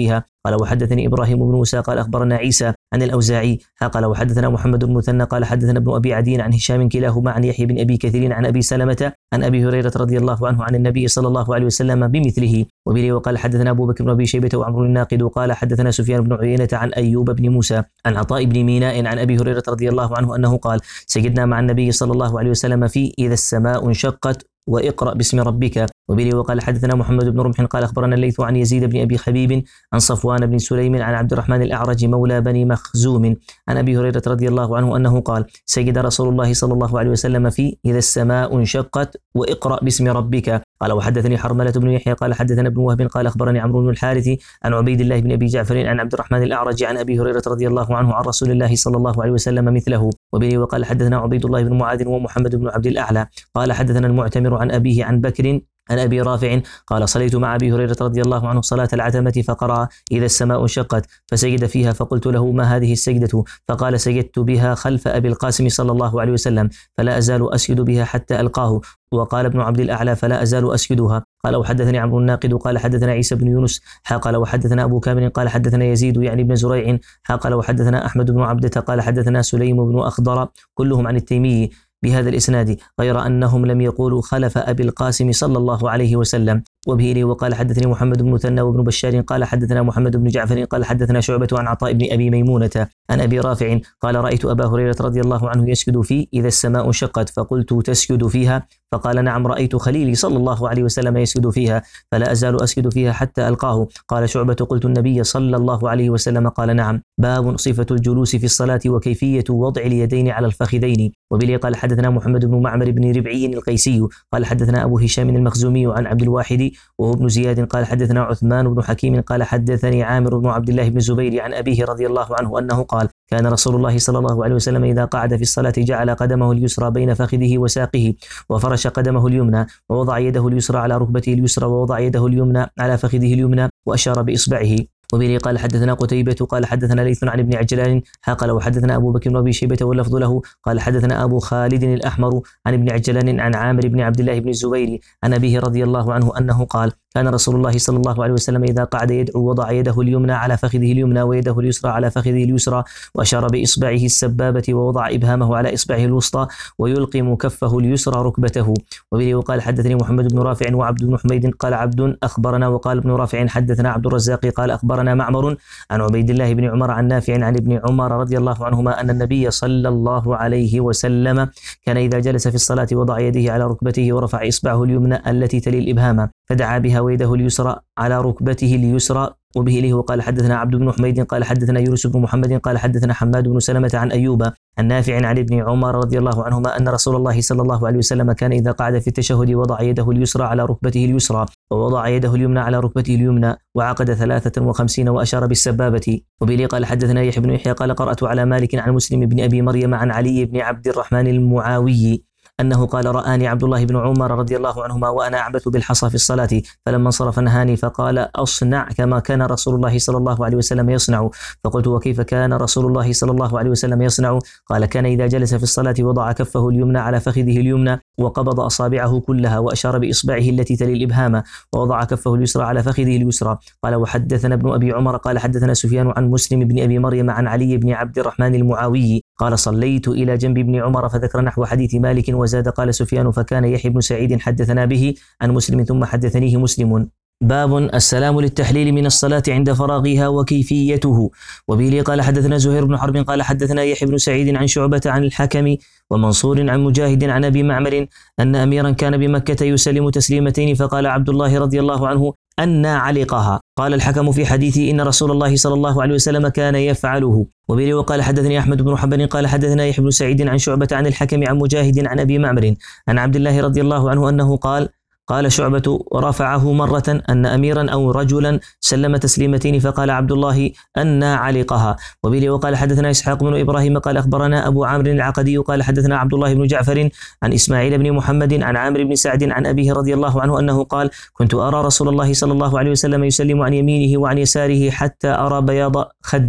قال وحدثني إبراهيم بن موسى قال أخبرنا عيسى عن الأوزاعي قال وحدثنا محمد بن مثنى قال حدثنا ابن أبي عدي عن هشام كلاهما عن يحيى بن أبي كثير عن أبي سلمة عن أبي هريرة رضي الله عنه عن النبي صلى الله عليه وسلم بمثله. وبه وقال حدثنا أبو بكر بن أبي شيبة وعمر الناقد قال حدثنا سفيان بن عيينة عن أيوب بن موسى عن عطاء بن ميناء عن أبي هريرة رضي الله عنه أنه قال سجدنا مع النبي صلى الله عليه وسلم في إذا السماء انشقت واقرأ باسم ربك. وبه وقال حدثنا محمد بن رمح قال أخبرنا الليث عن يزيد بن أبي حبيب عن صفوان بن سليم عن عبد الرحمن الأعرج مولى بني مخزوم عن أبي هريرة رضي الله عنه أنه قال سجد رسول الله صلى الله عليه وسلم في إذا السماء انشقت واقرأ باسم ربك. قال وحدثني حرملة بن يحيى قال حدثنا ابن وهب قال أخبرني عمرو بن الحارث عن عبيد الله بن أبي جعفر عن عبد الرحمن الأعرج عن أبي هريرة رضي الله عنه عن رسول الله صلى الله عليه وسلم مثله. وبه وقال حدثنا عبيد الله بن معاذ ومحمد بن عبد الأعلى قال حدثنا المعتمر عن أبيه عن بكر عن أبي رافع قال صليت مع أبي هريرة رضي الله عنه صلاة العتمة فقرأ إذا السماء انشقت فسجد فيها فقلت له ما هذه السجدة؟ فقال سجدت بها خلف أبي القاسم صلى الله عليه وسلم فلا أزال أسجد بها حتى ألقاه. وقال ابن عبد الأعلى فلا أزال أسجدها. قال وحدثني عمرو الناقد قال حدثنا عيسى بن يونس قال وحدثنا أبو كامل قال حدثنا يزيد يعني بن زريع قال وحدثنا أحمد بن عبدة قال حدثنا سليم بن أخضر كلهم عن التيمي بهذا الإسناد غير أنهم لم يقولوا خلف أبي القاسم صلى الله عليه وسلم. وبه لي وقال حدثني محمد بن مثنى وابن بشار قال حدثنا محمد بن جعفر قال حدثنا شعبة عن عطاء بن أبي ميمونة عن أبي رافع قال رأيت أبا هريرة رضي الله عنه يسجد في إذا السماء انشقت فقلت تسجد فيها؟ فقال نعم رأيت خليلي صلى الله عليه وسلم يسجد فيها فلا أزال أسجد فيها حتى ألقاه. قال شعبة قلت النبي صلى الله عليه وسلم قال نعم. باب صفة الجلوس في الصلاة وكيفية وضع اليدين على الفخذين. وبه قال حدثنا محمد بن معمر بن ربعي القيسي قال حدثنا أبو هشام المخزومي عن عبد الواحد وهو ابن زياد قال حدثنا عثمان بن حكيم قال حدثني عامر بن عبد الله بن الزبير عن أبيه رضي الله عنه أنه قال كان رسول الله صلى الله عليه وسلم إذا قعد في الصلاة جعل قدمه اليسرى بين فخذه وساقه وفرش قدمه اليمنى ووضع يده اليسرى على ركبته اليسرى ووضع يده اليمنى على فخذه اليمنى وأشار بإصبعه. وبه قال حدثنا قتيبة قال حدثنا ليث عن ابن عجلان قال وحدثنا أبو بكر بن أبي شيبة واللفظ له قال حدثنا أبو خالد الأحمر عن ابن عجلان عن عامر بن عبد الله بن الزبير عن أبيه رضي الله عنه أنه قال كان رسول الله صلى الله عليه وسلم إذا قعد يدعو وضع يده اليمنى على فخذه اليمنى ويده اليسرى على فخذه اليسرى وأشار بإصبعه السبابة ووضع إبهامه على إصبعه الوسطى ويلقم كفه اليسرى ركبته. وبه وقال حدثني محمد بن رافع وعبد بن حميد قال عبد أخبرنا وقال ابن رافع حدثنا عبد الرزاق قال أخبرنا معمر عن عبيد الله بن عمر عن نافع عن ابن عمر رضي الله عنهما أن النبي صلى الله عليه وسلم كان إذا جلس في الصلاة وضع يده على ركبته ورفع إصبعه اليمنى التي تلي الإبهام فدعا بها ويده اليسرى على ركبته اليسرى. وبه له وقال حدثنا عبد بن حميد قال حدثنا يونس بن محمد قال حدثنا حماد بن سلمة عن أيوب عن نافع عن ابن عمر رضي الله عنهما أن رسول الله صلى الله عليه وسلم كان إذا قعد في التشهد وضع يده اليسرى على ركبته اليسرى ووضع يده اليمنى على ركبته اليمنى وعقد ثلاثة وخمسين وأشار بالسبابة. وبه قال حدثنا يحيى بن يحيى قال قرأت على مالك عن مسلم بن أبي مريم عن علي بن عبد الرحمن المعاوي أنه قال رآني عبد الله بن عمر رضي الله عنهما وأنا أعبث بالحصى في الصلاة فلما انصرف نهاني فقال أصنع كما كان رسول الله صلى الله عليه وسلم يصنع. فقلت وكيف كان رسول الله صلى الله عليه وسلم يصنع؟ قال كان إذا جلس في الصلاة وضع كفه اليمنى على فخذه اليمنى وقبض أصابعه كلها وأشار بإصبعه التي تلي الإبهام ووضع كفه اليسرى على فخذه اليسرى. قال وحدثنا ابن أبي عمر قال حدثنا سفيان عن مسلم بن أبي مريم عن علي بن عبد الرحمن المعاوي قال صليت إلى جنب ابن عمر فذكر نحو حديث مالك وزاد قال سفيان فكان يحيى بن سعيد حدثنا به عن مسلم ثم حدثنيه مسلم. باب السلام للتحليل من الصلاة عند فراغها وكيفيته. وبه قال حدثنا زهير بن حرب قال حدثنا يحيى بن سعيد عن شعبة عن الحكم ومنصور عن مجاهد عن أبي معمر أن أميرا كان بمكة يسلم تسليمتين فقال عبد الله رضي الله عنه أن علقها. قال الحكم في حديثه إن رسول الله صلى الله عليه وسلم كان يفعله. وبه وقال حدثني أحمد بن حنبل قال حدثنا يحيى بن سعيد عن شعبة عن الحكم عن مجاهد عن أبي معمر عن عبد الله رضي الله عنه أنه قال قال شعبة ورفعه مرة أن أميرا أو رجلا سلم تسليمتين فقال عبد الله أن علقها. وبه وقال حدثنا إسحاق بن إبراهيم قال أخبرنا أبو عامر العقدي قال حدثنا عبد الله بن جعفر عن إسماعيل بن محمد عن عامر بن سعد عن أبيه رضي الله عنه أنه قال كنت أرى رسول الله صلى الله عليه وسلم يسلم عن يمينه وعن يساره حتى أرى بياض خده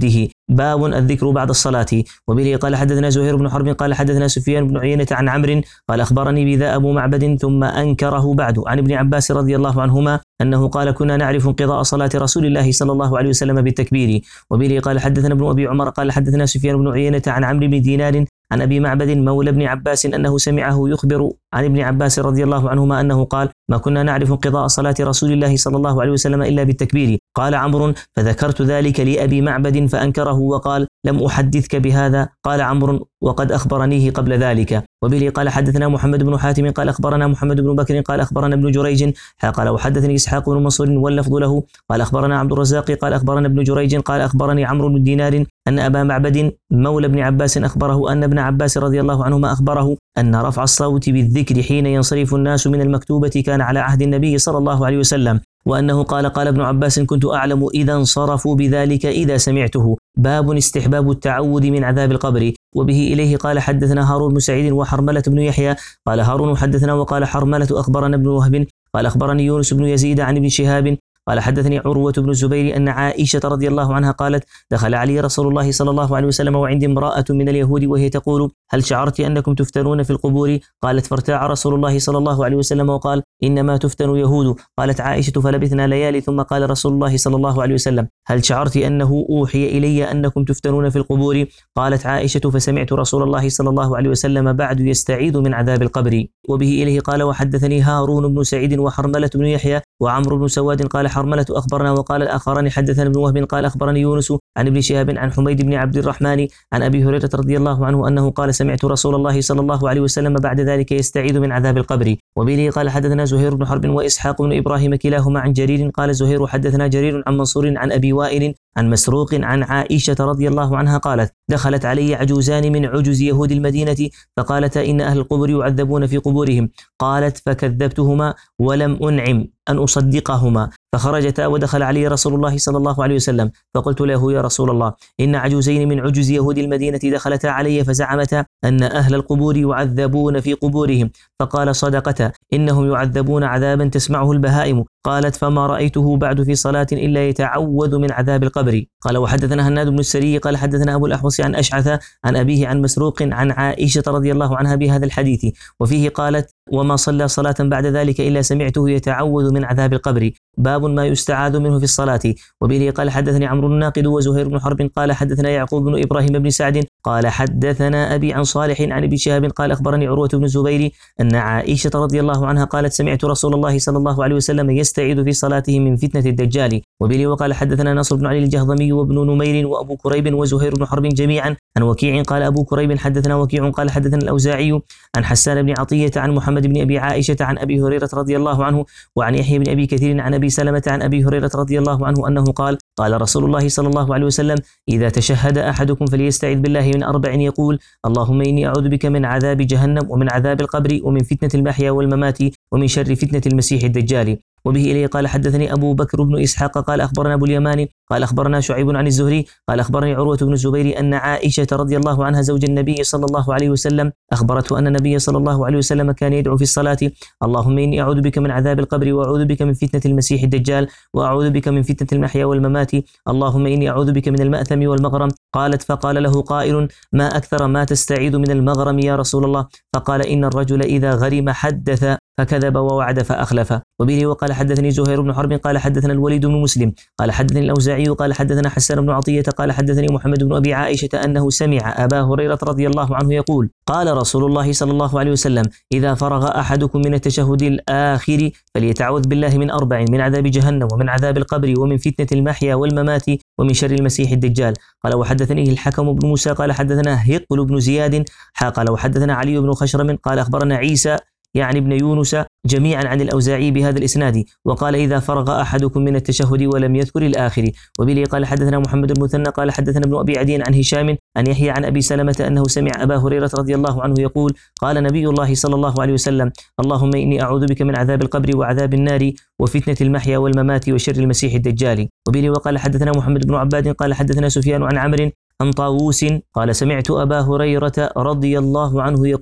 باب الذكر بعد الصلاة. وبه قال حدثنا زهير بن حرب قال حدثنا سفيان بن عيينة عن عمرو قال أخبرني بذا أبو معبد ثم أنكره بعد عن ابن عباس رضي الله عنهما أنه قال كنا نعرف انقضاء صلاة رسول الله صلى الله عليه وسلم بالتكبير. وبه قال حدثنا ابن أبي عمر قال حدثنا سفيان بن عيينة عن عمرو بن دينار عن أبي معبد مولى ابن عباس أنه سمعه يخبر عن ابن عباس رضي الله عنهما أنه قال ما كنا نعرف انقضاء صلاة رسول الله صلى الله عليه وسلم إلا بالتكبير. قال عمرو فذكرت ذلك لأبي معبد فأنكره وقال لم أحدثك بهذا. قال عمرو وقد أخبرنيه قبل ذلك. وبه قال حدثنا محمد بن حاتم قال أخبرنا محمد بن بكر قال أخبرنا ابن جريج قال وحدثني إسحاق بن منصور واللفظ له قال أخبرنا عبد الرزاق قال أخبرنا ابن جريج قال أخبرني عمرو بن دينار أن أبا معبد مولى ابن عباس أخبره أن ابن عباس رضي الله عنهما أخبره أن رفع الصوت بالذكر حين ينصرف الناس من المكتوبة كان على عهد النبي صلى الله عليه وسلم، وأنه قال قال ابن عباس كنت أعلم إذا انصرفوا بذلك إذا سمعته. باب استحباب التعوذ من عذاب القبر. وبه إليه قال حدثنا هارون بن سعيد وحرملة بن يحيى قال هارون حدثنا وقال حرملة أخبرنا ابن وهب قال أخبرني يونس بن يزيد عن ابن شهاب قال حدثني عروة بن الزبير أن عائشة رضي الله عنها قالت دخل علي رسول الله صلى الله عليه وسلم وعندي امرأة من اليهود وهي تقول هل شعرت أنكم تفتنون في القبور؟ قالت فارتاع رسول الله صلى الله عليه وسلم وقال إنما تفتن يهود. قالت عائشة فلبثنا ليالي ثم قال رسول الله صلى الله عليه وسلم هل شعرت أنه أوحي إلي أنكم تفتنون في القبور؟ قالت عائشة فسمعت رسول الله صلى الله عليه وسلم بعد يستعيذ من عذاب القبر. وبه إليه قال وحدثني هارون بن سعيد وحرملة بن يحيى وعمرو بن سواد قال حرملة أخبرنا وقال الآخران حدثنا ابن وهب قال أخبرني يونس عن ابن شهاب عن حميد بن عبد الرحمن عن أبي هريرة رضي الله عنه أنه قال سمعت رسول الله صلى الله عليه وسلم بعد ذلك يستعيذ من عذاب القبر. وبه قال حدثنا زهير بن حرب وإسحاق بن إبراهيم كلاهما عن جرير قال زهير حدثنا جرير عن منصور عن أبي وائل عن مسروق عن عائشة رضي الله عنها قالت دخلت علي عجوزان من عجز يهود المدينة فقالتا إن أهل القبور يعذبون في قبورهم. قالت فكذبتهما ولم أنعم أن أصدقهما فخرجتا ودخل علي رسول الله صلى الله عليه وسلم فقلت له يا رسول الله إن عجوزين من عجز يهود المدينة دخلتا علي فزعمتا أن أهل القبور يعذبون في قبورهم فقال صدقتا إنهم يعذبون عذابا تسمعه البهائم. قالت فما رأيته بعد في صلاة إلا يتعوذ من عذاب القبر. قال وحدثنا هناد بن السري قال حدثنا أبو الأحوص عن أشعث عن أبيه عن مسروق عن عائشة رضي الله عنها بهذا الحديث وفيه قالت وما صلى صلاة بعد ذلك إلا سمعته يتعوذ من عذاب القبر. باب ما يستعاذ منه في الصلاة. وبه قال حدثني عمرو الناقد وزهير بن حرب قال حدثنا يعقوب بن إبراهيم بن سعد قال حدثنا أبي عن صالح عن ابن شهاب قال أخبرني عروة بن الزبير أن عائشة رضي الله عنها قالت سمعت رسول الله صلى الله عليه وسلم يستعيذ في صلاته من فتنة الدجال. وبه وقال حدثنا نصر بن علي الجهضمي وابن نمير وأبو كريب وزهير بن حرب جميعا عن وكيع قال أبو كريب حدثنا وكيع قال حدثنا الأوزاعي عن حسان بن عطية عن محمد بن أبي عائشة عن أبي هريرة رضي الله عنه وعن يحيى بن أبي كثير عن أبي سلمة عن أبي هريرة رضي الله عنه أنه قال قال رسول الله صلى الله عليه وسلم إذا تشهد أحدكم فليستعذ بالله من أربع يقول اللهم إني أعوذ بك من عذاب جهنم ومن عذاب القبر ومن فتنة المحيا والممات ومن شر فتنة المسيح الدجال. وبه إليه قال حدثني أبو بكر بن إسحاق قال أخبرنا أبو اليماني قال أخبرنا شعيب عن الزهري قال أخبرني عروة بن الزبير أن عائشة رضي الله عنها زوج النبي صلى الله عليه وسلم أخبرته أن النبي صلى الله عليه وسلم كان يدعو في الصلاة اللهم إني أعوذ بك من عذاب القبر وأعوذ بك من فتنة المسيح الدجال وأعوذ بك من فتنة المحيا والممات اللهم إني أعوذ بك من المأثم والمغرم. قالت فقال له قائل ما أكثر ما تستعيذ من المغرم يا رسول الله؟ فقال إن الرجل إذا غرم حدث فكذب ووعد فأخلف. وبه وقال حدثني زهير بن حرب قال حدثنا الوليد بن مسلم قال حدثني الأوزاعي قال حدثنا حسان بن عطية قال حدثني محمد بن أبي عائشة أنه سمع أبا هريرة رضي الله عنه يقول قال رسول الله صلى الله عليه وسلم إذا فرغ أحدكم من التشهد الآخر فليتعوذ بالله من أربع من عذاب جهنم ومن عذاب القبر ومن فتنة المحيا والممات ومن شر المسيح الدجال. قال وحدثني الحكم بن موسى قال حدثنا هقل بن زياد قال وحدثنا علي بن خشرم قال أخبرنا عيسى يعني ابن يونس جميعا عن الأوزاعي بهذا الإسناد وقال إذا فرغ أحدكم من التشهد ولم يذكر الآخر. وبه قال حدثنا محمد المثنى قال حدثنا ابن أبي عدي عن هشام عن يحيى عن أبي سلمة أنه سمع أبا هريرة رضي الله عنه يقول قال نبي الله صلى الله عليه وسلم اللهم إني أعوذ بك من عذاب القبر وعذاب النار وفتنة المحيا والممات وشر المسيح الدجال. وبه وقال حدثنا محمد بن عباد قال حدثنا سفيان عن عمرو عن طاووس قال سمعت أبا هريرة رضي الله عنه يقول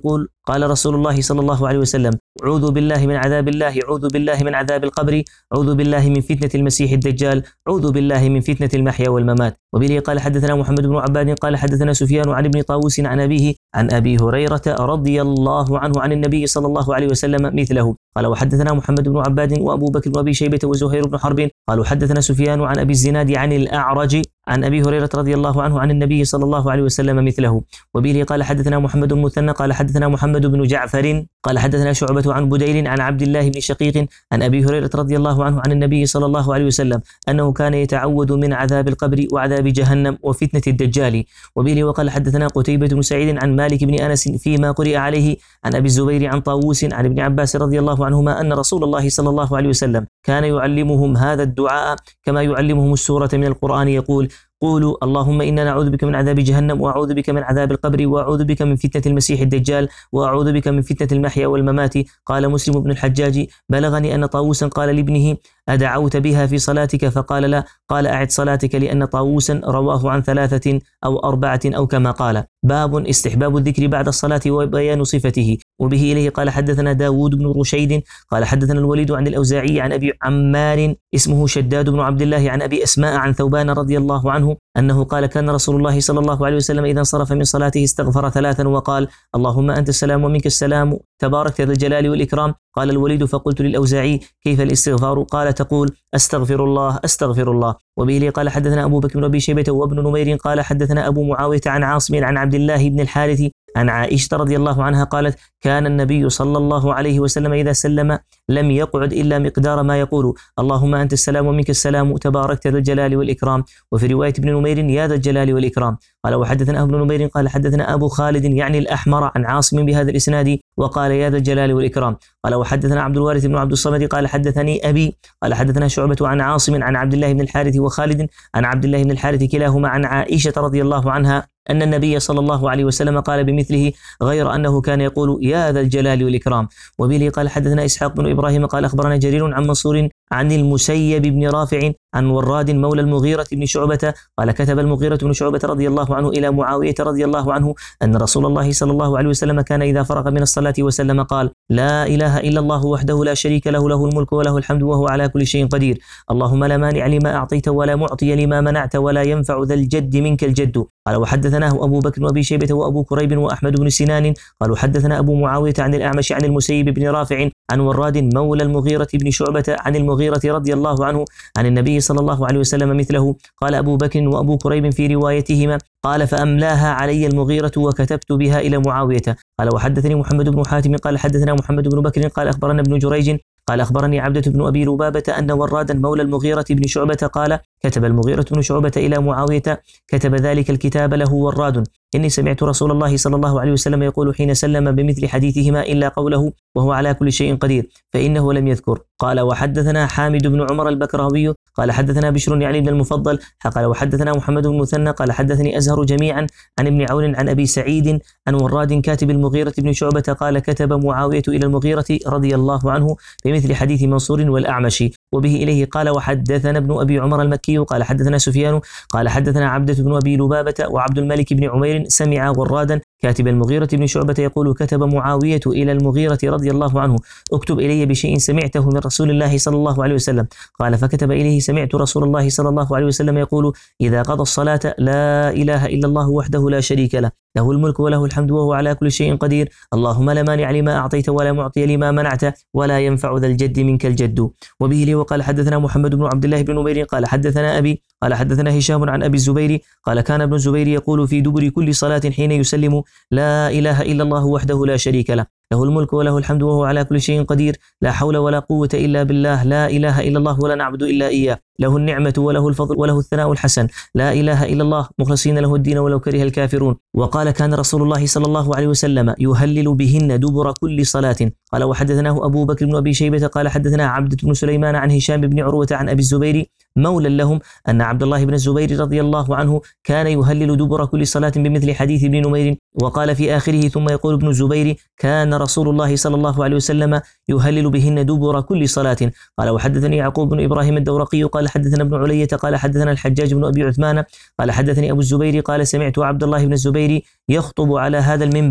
قال رسول الله صلى الله عليه وسلم: أعوذ بالله من عذاب الله، أعوذ بالله من عذاب القبر، أعوذ بالله من فتنة المسيح الدجال، أعوذ بالله من فتنة المحيا والممات. وبه قال حدثنا محمد بن عباد قال حدثنا سفيان عن ابن طاووس عن أبيه عن أبي هريرة رضي الله عنه عن النبي صلى الله عليه وسلم مثله. قال وحدثنا محمد بن عباد وأبو بكر وأبي شيبة وزهير بن حرب قالوا حدثنا سفيان عن أبي الزناد عن الأعرج عن أبي هريرة رضي الله عنه عن النبي صلى الله عليه وسلم مثله. وبه قال حدثنا محمد المثنى قال حدثنا محمد بن جعفر قال حدثنا شعبة عن بديل عن عبد الله بن شقيق عن أبي هريرة رضي الله عنه عن النبي صلى الله عليه وسلم أنه كان يتعوذ من عذاب القبر وعذاب جهنم وفتنة الدجال. وبه وقال حدثنا قتيبة بن سعيد عن مالك بن أنس فيما قرئ عليه عن أبي الزبير عن طاووس عن ابن عباس رضي الله عنهما أن رسول الله صلى الله عليه وسلم كان يعلمهم هذا الدعاء كما يعلمهم السورة من القرآن، يقول: قولوا اللهم إنا نعوذ بك من عذاب جهنم، وأعوذ بك من عذاب القبر، وأعوذ بك من فتنة المسيح الدجال، وأعوذ بك من فتنة المحيا والممات. قال مسلم بن الحجاج: بلغني أن طاووسا قال لابنه: أدعوت بها في صلاتك؟ فقال: لا. قال: أعد صلاتك، لأن طاووسا رواه عن ثلاثة أو أربعة أو كما قال. باب استحباب الذكر بعد الصلاة وبيان صفته. وبه إليه قال حدثنا داود بن رشيد قال حدثنا الوليد عن الأوزاعي عن أبي عمار اسمه شداد بن عبد الله عن أبي أسماء عن ثوبان رضي الله عنه أنه قال: كان رسول الله صلى الله عليه وسلم إذا انصرف من صلاته استغفر ثلاثا وقال: اللهم أنت السلام ومنك السلام تبارك ذا الجلال والإكرام. قال الوليد: فقلت للأوزاعي: كيف الاستغفار؟ قال: تقول أستغفر الله أستغفر الله. وبه قال حدثنا أبو بكر بن أبي شيبة وابن نمير قال حدثنا أبو معاوية عن عاصم عن عبد الله بن الحارث عن عائشة رضي الله عنها قالت: كان النبي صلى الله عليه وسلم إذا سلم لم يقعد إلا مقدار ما يقول: اللهم أنت السلام ومنك السلام تباركت ذا الجلال والإكرام. وفي رواية ابن نمير: يا ذا الجلال والإكرام. قال وحدثنا ابن نمير قال حدثنا أبو خالد يعني الأحمر عن عاصم بهذا الإسناد وقال: يا ذا الجلال والإكرام. قال وحدثنا عبد الوارث بن عبد الصمد قال حدثني أبي قال حدثنا شعبة عن عاصم عن عبد الله بن الحارث وخالد عن عبد الله بن الحارث كلاهما عن عائشة رضي الله عنها أن النبي صلى الله عليه وسلم قال بمثله، غير أنه كان يقول: يا ذا الجلال والإكرام. وبه قال حدثنا إسحاق بن إبراهيم قال أخبرنا جرير عن منصور عن المسيب بن رافع عن وراد مولى المغيرة بن شعبة قال: كتب المغيرة بن شعبة رضي الله عنه إلى معاوية رضي الله عنه أن رسول الله صلى الله عليه وسلم كان إذا فرغ من الصلاة وسلم قال: لا إله إلا الله وحده لا شريك له، له الملك وله الحمد وهو على كل شيء قدير، اللهم لا مانع لما أعطيت ولا معطي لما منعت ولا ينفع ذا الجد منك الجد. قال وحدثناه أبو بكر وأبي شيبة وأبو كريب وأحمد بن سنان قالوا حدثنا أبو معاوية عن الأعمش عن المسيب بن رافع عن وراد مولى المغيرة بن شعبة عن المغيرة رضي الله عنه عن النبي صلى الله عليه وسلم مثله. قال أبو بكر وأبو كريب في روايتهما: قال فأملاها علي المغيرة وكتبت بها إلى معاوية. قال وحدثني محمد بن حاتم قال حدثنا محمد بن بكر قال أخبرنا ابن جريج قال أخبرني عبدة بن أبي لبابة أن ورادا مولى المغيرة بن شعبة قال: كتب المغيرة بن شعبة إلى معاوية، كتب ذلك الكتاب له وراد: إني سمعت رسول الله صلى الله عليه وسلم يقول حين سلم بمثل حديثهما إلا قوله وهو على كل شيء قدير، فإنه لم يذكر. قال وحدثنا حامد بن عمر البكراوي قال حدثنا بشر يعني بن المفضل قال وحدثنا محمد بن مثنى قال حدثني أزهر جميعا عن ابن عون عن أبي سعيد عن وراد كاتب المغيرة بن شعبة قال: كتب معاوية إلى المغيرة رضي الله عنه بمثل حديث منصور والأعمش. وبه إليه قال وحدثنا ابن أبي عمر المكي قال حدثنا سفيان قال حدثنا عبدة بن أبي لبابة وعبد الملك بن عمير سمع ورادا كاتب المغيرة بن شعبة يقول: كتب معاوية إلى المغيرة رضي الله عنه: اكتب إلي بشيء سمعته من رسول الله صلى الله عليه وسلم. قال فكتب إليه: سمعت رسول الله صلى الله عليه وسلم يقول إذا قضى الصلاة: لا إله إلا الله وحده لا شريك له، له الملك وله الحمد وهو على كل شيء قدير، اللهم لا مانع لما أعطيت ولا معطي لما منعت ولا ينفع ذا الجد منك الجد. وبه لي وقال حدثنا محمد بن عبد الله بن نمير قال حدثنا أبي قال حدثنا هشام عن أبي الزبير قال: كان ابن الزبير يقول في دبر كل صلاة حين يسلم: لا إله إلا الله وحده لا شريك له، له الملك وله الحمد وهو على كل شيء قدير، لا حول ولا قوة إلا بالله، لا إله إلا الله ولا نعبد إلا إياه، له النعمة وله الفضل وله الثناء الحسن، لا إله إلا الله مخلصين له الدين ولو كره الكافرون. وقال: كان رسول الله صلى الله عليه وسلم يهلل بهن دبر كل صلاة. قال وحدثناه أبو بكر بن أبي شيبة قال حدثنا عبدة بن سليمان عن هشام بن عروة عن أبي الزبير مولى لهم أن عبد الله بن الزبير رضي الله عنه كان يهلل دبر كل صلاة بمثل حديث ابن نمير. وقال في آخره: ثم يقول ابن الزبير: كان رسول الله صلى الله عليه وسلم يهلل بهن دبر كل صلاة. قال وحدثني يعقوب بن إبراهيم الدورقي قال حدثنا ابن علية قال حدثنا الحجاج بن أبي عثمان قال حدثني أبو الزبير قال: سمعت عبد الله بن الزبير يخطب على هذا المنبر.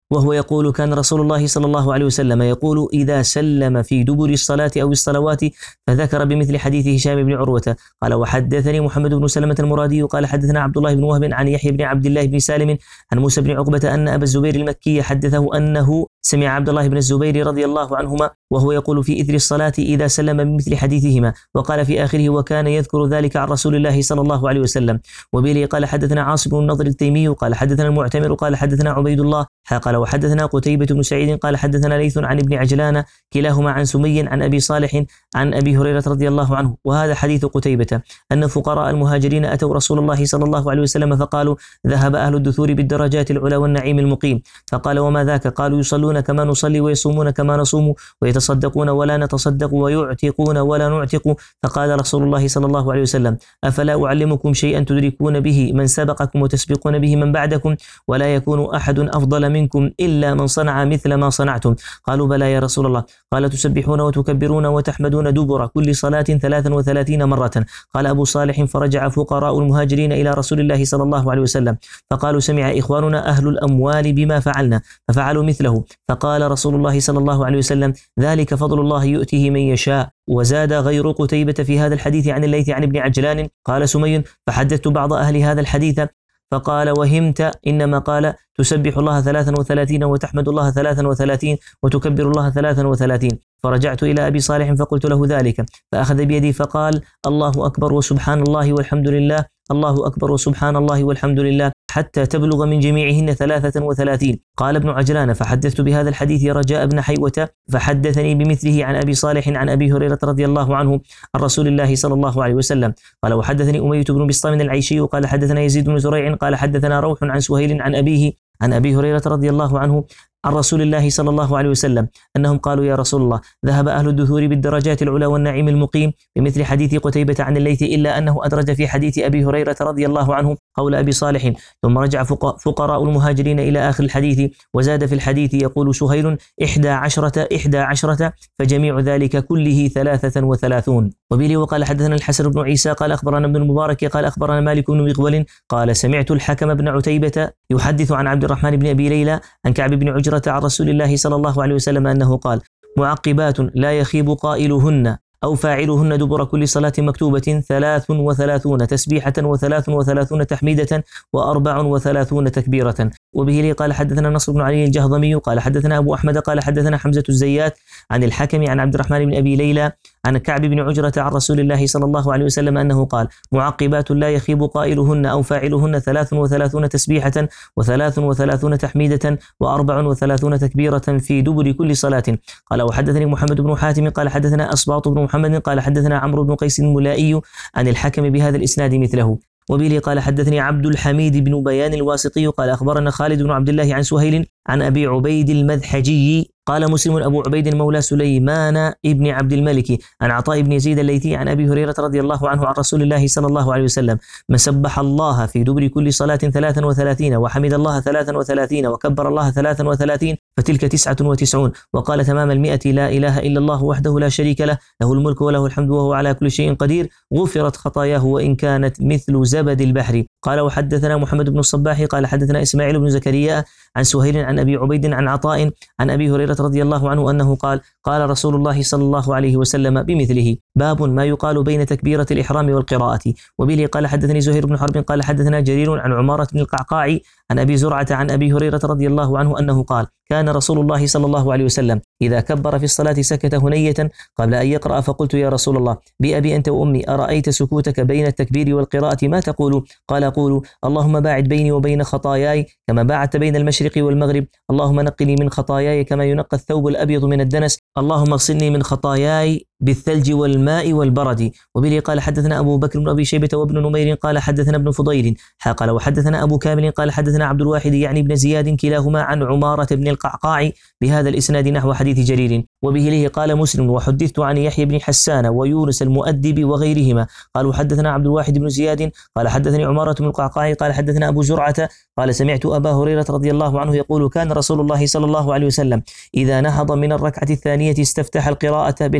وهو يقول كان رسول الله صلى الله عليه وسلم يقول إذا سلم في دبر الصلاة أو الصلوات، فذكر بمثل حديث هشام بن عروة قال وحدثني محمد بن سلمة المرادي قال حدثنا عبد الله بن وهب عن يحيى بن عبد الله بن سالم عن موسى بن عقبة أن أبا الزبير المكي حدثه أنه سمع عبد الله بن الزبير رضي الله عنهما وهو يقول في إثر الصلاة إذا سلم بمثل حديثهما، وقال في آخره وكان يذكر ذلك عن رسول الله صلى الله عليه وسلم. وبه قال حدثنا عاصم بن النضر التيمي قال حدثنا المعتمر قال حدثنا عبيد الله قال وحدثنا قتيبة بن سعيد قال حدثنا ليث عن ابن عجلان كلاهما عن سمي عن أبي صالح عن أبي هريرة رضي الله عنه. وهذا حديث قتيبة أن فقراء المهاجرين أتوا رسول الله صلى الله عليه وسلم فقالوا ذهب أهل الدثور بالدرجات العلا والنعيم المقيم، فقال وما ذاك؟ قالوا يصلون كما نصلي ويصومون كما نصوم ويتصدقون ولا نتصدق ويعتقون ولا نعتق. فقال رسول الله صلى الله عليه وسلم أفلا أعلمكم شيئا تدركون به من سبقكم وتسبقون به من بعدكم ولا يكون أحد أفضل منكم إلا من صنع مثل ما صنعتم؟ قالوا بلى يا رسول الله. قال تسبحون وتكبرون وتحمدون دبر كل صلاة ثلاثا وثلاثين مرة. قال أبو صالح فرجع فقراء المهاجرين إلى رسول الله صلى الله عليه وسلم فقالوا سمع إخواننا أهل الأموال بما فعلنا ففعلوا مثله. فقال رسول الله صلى الله عليه وسلم ذلك فضل الله يؤتيه من يشاء. وزاد غير قتيبة في هذا الحديث عن الليث عن ابن عجلان قال سمي فحدثت بعض أهل هذا الحديث فقال وهمت، إنما قال تسبح الله ثلاثا وثلاثين وتحمد الله ثلاثا وثلاثين وتكبر الله ثلاثا وثلاثين. فرجعت إلى أبي صالح فقلت له ذلك فأخذ بيدي فقال الله أكبر وسبحان الله والحمد لله، الله أكبر وسبحان الله والحمد لله، حتى تبلغ من جميعهن ثلاثة وثلاثين. قال ابن عجلان فحدثت بهذا الحديث رجاء بن حيوة فحدثني بمثله عن أبي صالح عن أبي هريرة رضي الله عنه عن رسول الله صلى الله عليه وسلم. قال وحدثني أمية بن بسطام العيشي قال حدثنا يزيد بن زريع قال حدثنا روح عن سهيل عن أبيه عن أبي هريرة رضي الله عنه عن رسول الله صلى الله عليه وسلم أنهم قالوا يا رسول الله ذهب أهل الدثور بالدرجات العلا والنعيم المقيم بمثل حديث قتيبة عن الليث إلا أنه أدرج في حديث أبي هريرة رضي الله عنه قول أبي صالح. ثم رجع فقراء المهاجرين إلى آخر الحديث وزاد في الحديث يقول سهيل إحدى عشرة إحدى عشرة فجميع ذلك كله ثلاثة وثلاثون. وبه وقال حدثنا الحسن بن عيسى قال أخبرنا ابن المبارك قال أخبرنا مالك بن مغول قال سمعت الحكم بن عتيبة يحدث عن عبد الرحمن بن أبي ليلى عن كعب بن عجرة عن رسول الله صلى الله عليه وسلم أنه قال معقبات لا يخيب قائلهن أو فاعلهن دبر كل صلاة مكتوبة ثلاث وثلاثون تسبيحة وثلاث وثلاثون تحميدة وأربع وثلاثون تكبيرة. وبه لي قال حدثنا نصر بن علي الجهضمي قال حدثنا أبو أحمد قال حدثنا حمزة الزيات عن الحكم عن عبد الرحمن بن أبي ليلى عن كعب بن عجرة عن رسول الله صلى الله عليه وسلم أنه قال معقبات لا يخيب قائلهن أو فاعلهن ثلاث وثلاثون تسبيحة وثلاث وثلاثون تحميدة وأربع وثلاثون تكبيرة في دبر كل صلاة. قال وحدثني محمد بن حاتم قال حدثنا أصباط بن محمد قال حدثنا عمرو بن قيس الملائي عن الحكم بهذا الإسناد مثله. وبه قال حدثني عبد الحميد بن بيان الواسطي قال أخبرنا خالد بن عبد الله عن سهيل عن أبي عبيد المذحجي قال مسلم أبو عبيد مولى سليمان ابن عبد الملك عن عطاء بن يزيد الليثي عن أبي هريرة رضي الله عنه عن رسول الله صلى الله عليه وسلم من سبح الله في دبر كل صلاة ثلاثا وثلاثين وحمد الله ثلاثا وثلاثين وكبر الله ثلاثا وثلاثين فتلك تسعة وتسعون. وقال تمام المئة لا إله إلا الله وحده لا شريك له له الملك وله الحمد وهو على كل شيء قدير غفرت خطاياه وإن كانت مثل زبد البحر. قال وحدثنا محمد بن الصباح قال حدثنا إسماعيل بن زكريا عن سهيل عن أبي عبيد عن عطاء عن أبي هريرة رضي الله عنه أنه قال قال رسول الله صلى الله عليه وسلم بمثله. باب ما يقال بين تكبيرة الإحرام والقراءة. وبه قال حدثني زهير بن حرب قال حدثنا جرير عن عمارة بن القعقاع عن أبي زرعة عن أبي هريرة رضي الله عنه أنه قال كان رسول الله صلى الله عليه وسلم إذا كبر في الصلاة سكت هنية قبل أن يقرأ فقلت يا رسول الله بأبي أنت وأمي أرأيت سكوتك بين التكبير والقراءة ما تقول؟ قال أقول اللهم باعد بيني وبين خطاياي كما باعدت بين المشرق والمغرب، اللهم نقني من خطاياي كما ينقى الثوب الأبيض من الدنس، اللهم اغسلني من خطاياي بالثلج والماء والبرد. وبه قال حدثنا أبو بكر بن أبي شيبة وابن نمير قال حدثنا ابن فضيل قال وحدثنا أبو كامل قال حدثنا عبد الواحد يعني ابن زياد كلاهما عن عمارة بن القعقاع بهذا الإسناد نحو حديث جرير. وبه له قال مسلم وحدثت عن يحيى بن حسان ويونس المؤدب وغيرهما قالوا حدثنا عبد الواحد بن زياد قال حدثني عمارة بن القعقاع قال حدثنا أبو زرعة قال سمعت أبا هريرة رضي الله عنه يقول كان رسول الله صلى الله عليه وسلم إذا نهض من الركعة الثانية استفتح القراءة بالحمد لله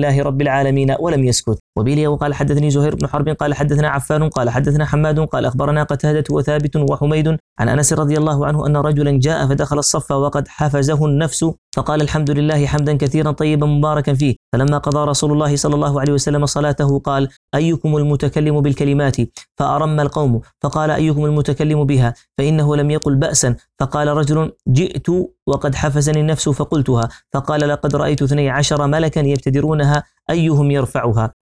لله رب العالمين ولم يسكت. وبه وقال حدثني زهير بن حرب قال حدثنا عفان قال حدثنا حماد قال أخبرنا قتادة وثابت وحميد عن أنس رضي الله عنه أن رجلا جاء فدخل الصف وقد حفزه النفس فقال الحمد لله حمدا كثيرا طيبا مباركا فيه. فلما قضى رسول الله صلى الله عليه وسلم صلاته قال أيكم المتكلم بالكلمات؟ فأرم القوم فقال أيكم المتكلم بها؟ فإنه لم يقل بأسا. فقال رجل جئت وقد حفزني النفس فقلتها. فقال لقد رأيت اثني عشر ملكا يبتدرونها أيهم يرفعها.